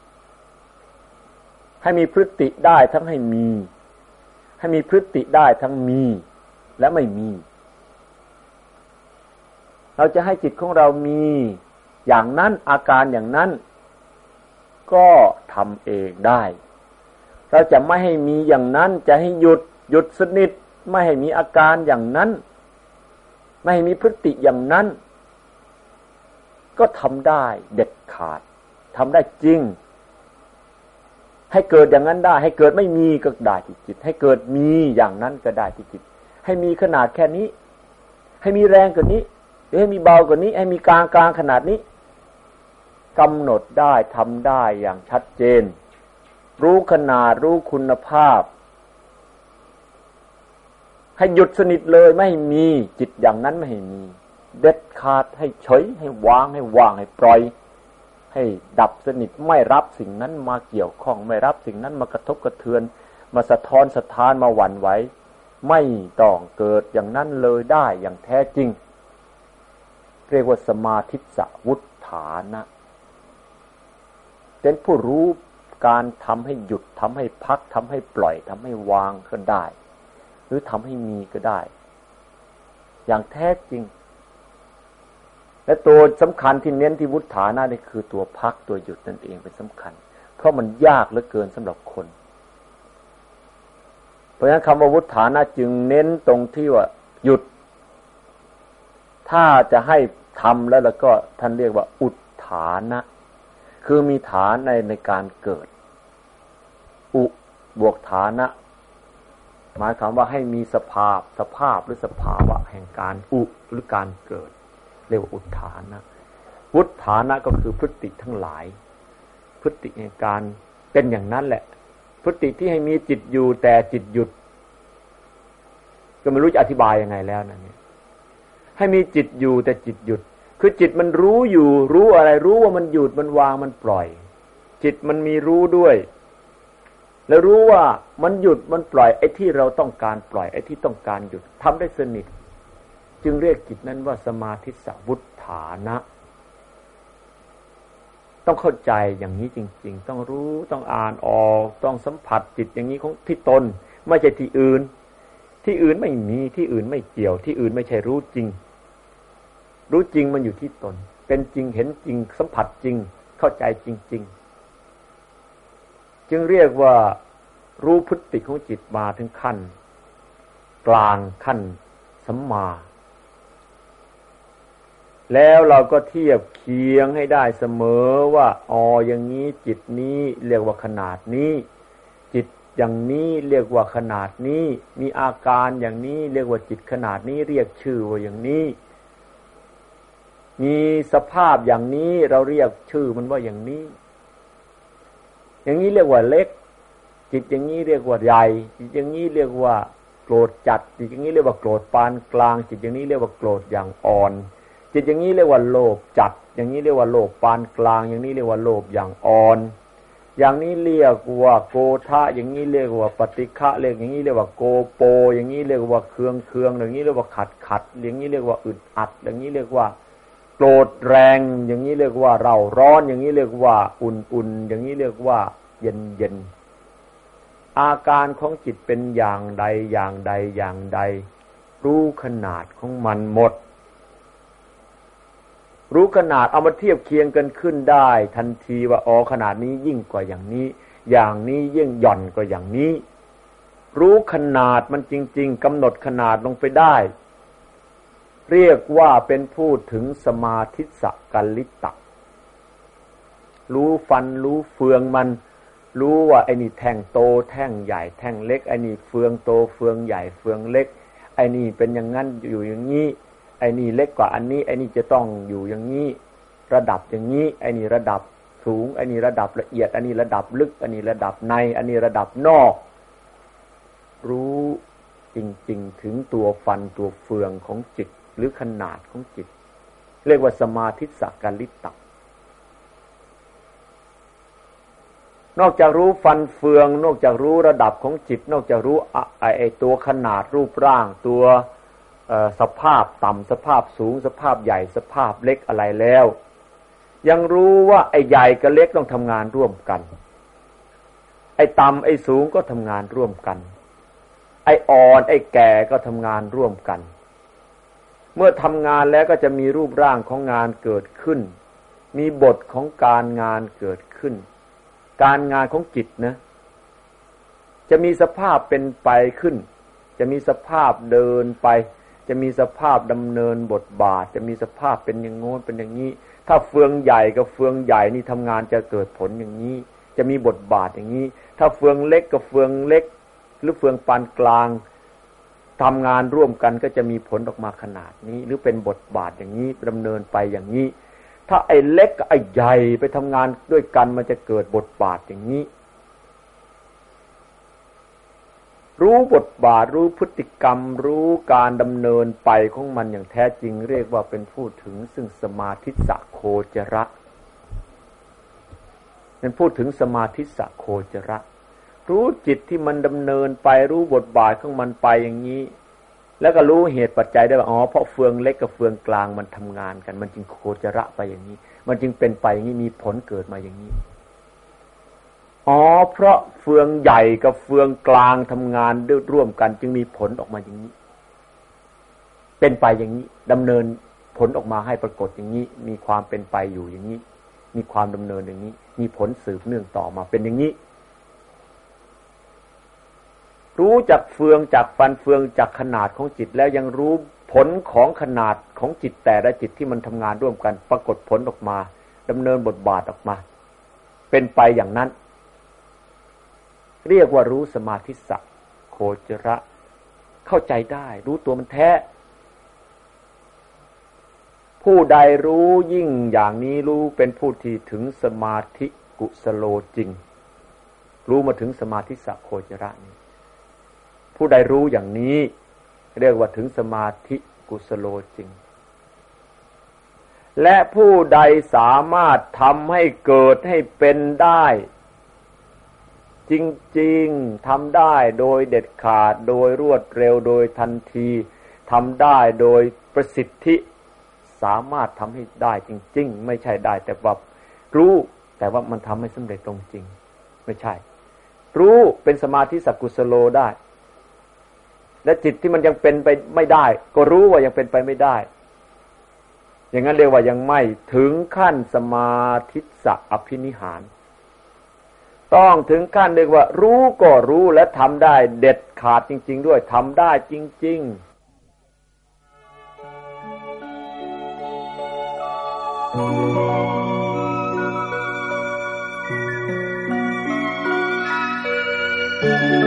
ให้มีพฤติได้ทั้งให้มีให้มีพฤติได้ทั้งมีและไม่มีเราจะให้จิตของเรามีอย่างนั้นอาการอย่างนั้นก็ทำเองได้เราจะไม่ให้มีอย่างนั้นจะให้หยุดหยุดสนิทไม่ให้มีอาการอย่างนั้นไม่ให้มีพฤติอย่างนั้นก็ทำได้เด็ดขาดทำได้จริงให้เกิดอย่างนั้นได้ให้เกิดไม่มีก็ได้ที่จิตให้เกิดมีอย่างนั้นก็ได้ที่จิตให้มีขนาดแค่นี้ให้มีแรงกว่านี้หรือให้มีเบากว่านี้ให้มีกลางกลางขนาดนี้กำหนดได้ทำได้อย่างชัดเจนรู้ขนาดรู้คุณภาพให้หยุดสนิทเลยไม่ให้มีจิตอย่างนั้นไม่ให้มีเด็ดขาดให้เฉยให้วางให้ว่างให้ปล่อยให้ดับสนิทไม่รับสิ่งนั้นมาเกี่ยวข้องไม่รับสิ่งนั้นมากระทบกระเทือนมาสะท้อนสะท้านมาหวั่นไหวไม่ต้องเกิดอย่างนั้นเลยได้อย่างแท้จริงเรียกว่าสมาธิสวุฏฐานะเป็นผู้รู้การทำให้หยุดทำให้พักทำให้ปล่อยทำให้วางก็ได้หรือทำให้มีก็ได้อย่างแท้จริงและตัวสำคัญที่เน้นที่วุฏฐานะนี่คือตัวพักตัวหยุดนั่นเองเป็นสำคัญเพราะมันยากเหลือเกินสำหรับคนเพราะฉะนั้นคำว่าวุฏฐานะจึงเน้นตรงที่ว่าหยุดถ้าจะให้ทำแล้วแล้วก็ท่านเรียกว่าอุทฐานะคือมีฐานในในการเกิดอุบวกฐานะหมายความว่าให้มีสภาพสภาพหรือสภาวะแห่งการอุหรือการเกิดเรียกว่าอุทฐานะวุฏฐานะก็คือพฤติทั้งหลายพฤติแห่งการเป็นอย่างนั้นแหละพฤติที่ให้มีจิตอยู่แต่จิตหยุดก็ไม่รู้จะอธิบายยังไงแล้วนั่นเนี่ยให้มีจิตอยู่แต่จิตหยุดคือจิตมันรู้อยู่รู้อะไรรู้ว่ามันหยุดมันวางมันปล่อยจิตมันมีรู้ด้วยแล้วรู้ว่ามันหยุดมันปล่อยไอ้ที่เราต้องการปล่อยไอ้ที่ต้องการหยุดทำได้สนิทจึงเรียกจิตนั้นว่าสมาธิสวุฏฐานะต้องเข้าใจอย่างนี้จริงๆต้องรู้ต้องอ่านออกต้องสัมผัสจิตอย่างนี้ของที่ตนไม่ใช่ที่อื่นที่อื่นไม่มีที่อื่นไม่เกี่ยวที่อื่นไม่ใช่รู้จริงรู้จริงมันอยู่ที่ตนเป็นจริงเห็นจริงสัมผัสจริงเข้าใจจริงๆจึงเรียกว่ารู้พฤติของจิตมาถึงขั้นกลางขั้นสัมมาแล้วเราก็เทียบเคียงให้ได้เสมอว่าอ๋ออย่างนี้จิตนี้เรียกว่าขนาดนี้จิตอย่างนี้เรียกว่าขนาดนี้มีอาการอย่างนี้เรียกว่าจิตขนาดนี้เรียกชื่อว่าอย่างนี้มีสภาพอย่างนี้เราเรียกชื่อมันว่าอย่างนี้อย่างนี้เรียกว่าเล็กจิตอย่างนี้เรียกว่าใหญ่จิตอย่างนี้เรียกว่าโกรธจัดจิตอย่างนี้เรียกว่าโกรธปานกลางจิตอย่างนี้เรียกว่าโกรธอย่างอ่อนจิตอย่างนี้เรียกว่าโลภจัดอย่างนี้เรียกว่าโลภปานกลางอย่างนี้เรียกว่าโลภอย่างอ่อนอย่างนี้เรียกว่าโกธะอย่างนี้เรียกว่าปฏิฆะเรียกอย่างนี้เรียกว่าโกโปอย่างนี้เรียกว่าเคืองเคืองอย่างนี้เรียกว่าขัดขัดอย่างนี้เรียกว่าอึดอัดอย่างนี้เรียกว่าโกรธแรงอย่างนี้เรียกว่าเร่าร้อนอย่างนี้เรียกว่าอุ่นๆอย่างนี้เรียกว่าเย็นๆอาการของจิตเป็นอย่างใดอย่างใดอย่างใดรู้ขนาดของมันหมดรู้ขนาดเอามาเทียบเคียงกันขึ้นได้ทันทีว่าอ๋อขนาดนี้ยิ่งกว่าอย่างนี้อย่างนี้ยิ่งหย่อนกว่าอย่างนี้รู้ขนาดมันจริงๆกำหนดขนาดลงไปได้เรียกว่าเป็นผู้ถึงสมาธิสกัลลิตะรู้ฟันรู้เฟืองมันรู้ว่าไอ้นี่แท่งโตแท่งใหญ่แท่งเล็กไอ้นี่เฟืองโตเฟืองใหญ่เฟืองเล็กไอ้นี่เป็นอย่างนั้นอยู่อย่างนี้ไอ้นี่เล็กกว่าอันนี้ไอ้นี่จะต้องอยู่อย่างนี้ระดับอย่างนี้ไอ้นี่ระดับสูงไอ้นี่ระดับละเอียดอันนี้ระดับลึกอันนี้ระดับในอันนี้ระดับนอกรู้จริงๆถึงตัวฟันตัวเฟืองของจิตหรือขนาดของจิตเรียกว่าสมาธิสกัลลิตะนอกจากรู้ฟันเฟืองนอกจากรู้ระดับของจิตนอกจากรู้ไอ้ตัวขนาดรูปร่างตัวสภาพต่ำสภาพสูงสภาพใหญ่สภาพเล็กอะไรแล้วยังรู้ว่าไอ้ใหญ่กับเล็กต้องทำงานร่วมกันไอ้ต่ำไอ้สูงก็ทำงานร่วมกันไอ้อ่อนไอ้แก่ก็ทำงานร่วมกันเมื่อทำงานแล้วก็จะมีรูปร่างของงานเกิดขึ้นมีบทของการงานเกิดขึ้นการงานของจิตนะจะมีสภาพเป็นไปขึ้นจะมีสภาพเดินไปจะมีสภาพดำเนินบทบาทจะมีสภาพเป็นอย่างโน้นเป็นอย่างนี้ถ้าเฟืองใหญ่กับเฟืองใหญ่นี่ทำงานจะเกิดผลอย่างนี้จะมีบทบาทอย่างนี้ถ้าเฟืองเล็กกับเฟืองเล็กหรือเฟืองปานกลางทำงานร่วมกันก็จะมีผลออกมาขนาดนี้หรือเป็นบทบาทอย่างนี้ดำเนินไปอย่างนี้ถ้าไอ้เล็กกับไอ้ใหญ่ไปทำงานด้วยกันมันจะเกิดบทบาทอย่างนี้รู้บทบาทรู้พฤติกรรมรู้การดำเนินไปของมันอย่างแท้จริงเรียกว่าเป็นผู้ถึงซึ่งสมาธิสัโคจระเป็นพูดถึงสมาธิสัโคจระรู้จิตที่มันดำเนินไปรู้บทบาทของมันไปอย่างนี้แล้วก็รู้เหตุปัจจัยได้ว่าอ๋อเพราะเฟืองเล็กกับเฟืองกลางมันทำงานกันมันจึงโคจระไปอย่างนี้มันจึงเป็นไปอย่างนี้มีผลเกิดมาอย่างนี้อ๋อเพราะเฟืองใหญ่กับเฟืองกลางทำงานร่วมกันจึงมีผลออกมาอย่างนี้เป็นไปอย่างนี้ดำเนินผลออกมาให้ปรากฏอย่างนี้มีความเป็นไปอยู่อย่างนี้มีความดำเนินอย่างนี้มีผลสืบเนื่องต่อมาเป็นอย่างนี้รู้จักเฟืองจากฟันเฟืองจากขนาดของจิตแล้วยังรู้ผลของขนาดของจิตแต่ละจิตที่มันทำงานร่วมกันปรากฏผลออกมาดำเนินบทบาทออกมาเป็นไปอย่างนั้นเรียกว่ารู้สมาธิสัโคจระเข้าใจได้รู้ตัวมันแท้ผู้ใดรู้ยิ่งอย่างนี้รู้เป็นผู้ที่ถึงสมาธิกุสโลจริงรู้มาถึงสมาธิสัโคจระนี้ผู้ใดรู้อย่างนี้เรียกว่าถึงสมาธิกุสโลจริงและผู้ใดสามารถทำให้เกิดให้เป็นได้จริงๆทำได้โดยเด็ดขาดโดยรวดเร็วโดยทันทีทำได้โดยประสิทธิสามารถทำให้ได้จริงๆไม่ใช่ได้แต่ว่ารู้แต่ว่ามันทำให้สำเร็จตรงจริงไม่ใช่รู้เป็นสมาธิสักกุสโลได้และจิตที่มันยังเป็นไปไม่ได้ก็รู้ว่ายังเป็นไปไม่ได้อย่างนั้นเรียกว่ายังไม่ถึงขั้นสมาธิสัอภินิหารต้องถึงขั้นเรียกว่ารู้ก็รู้และทำได้เด็ดขาดจริงๆด้วยทำได้จริงๆ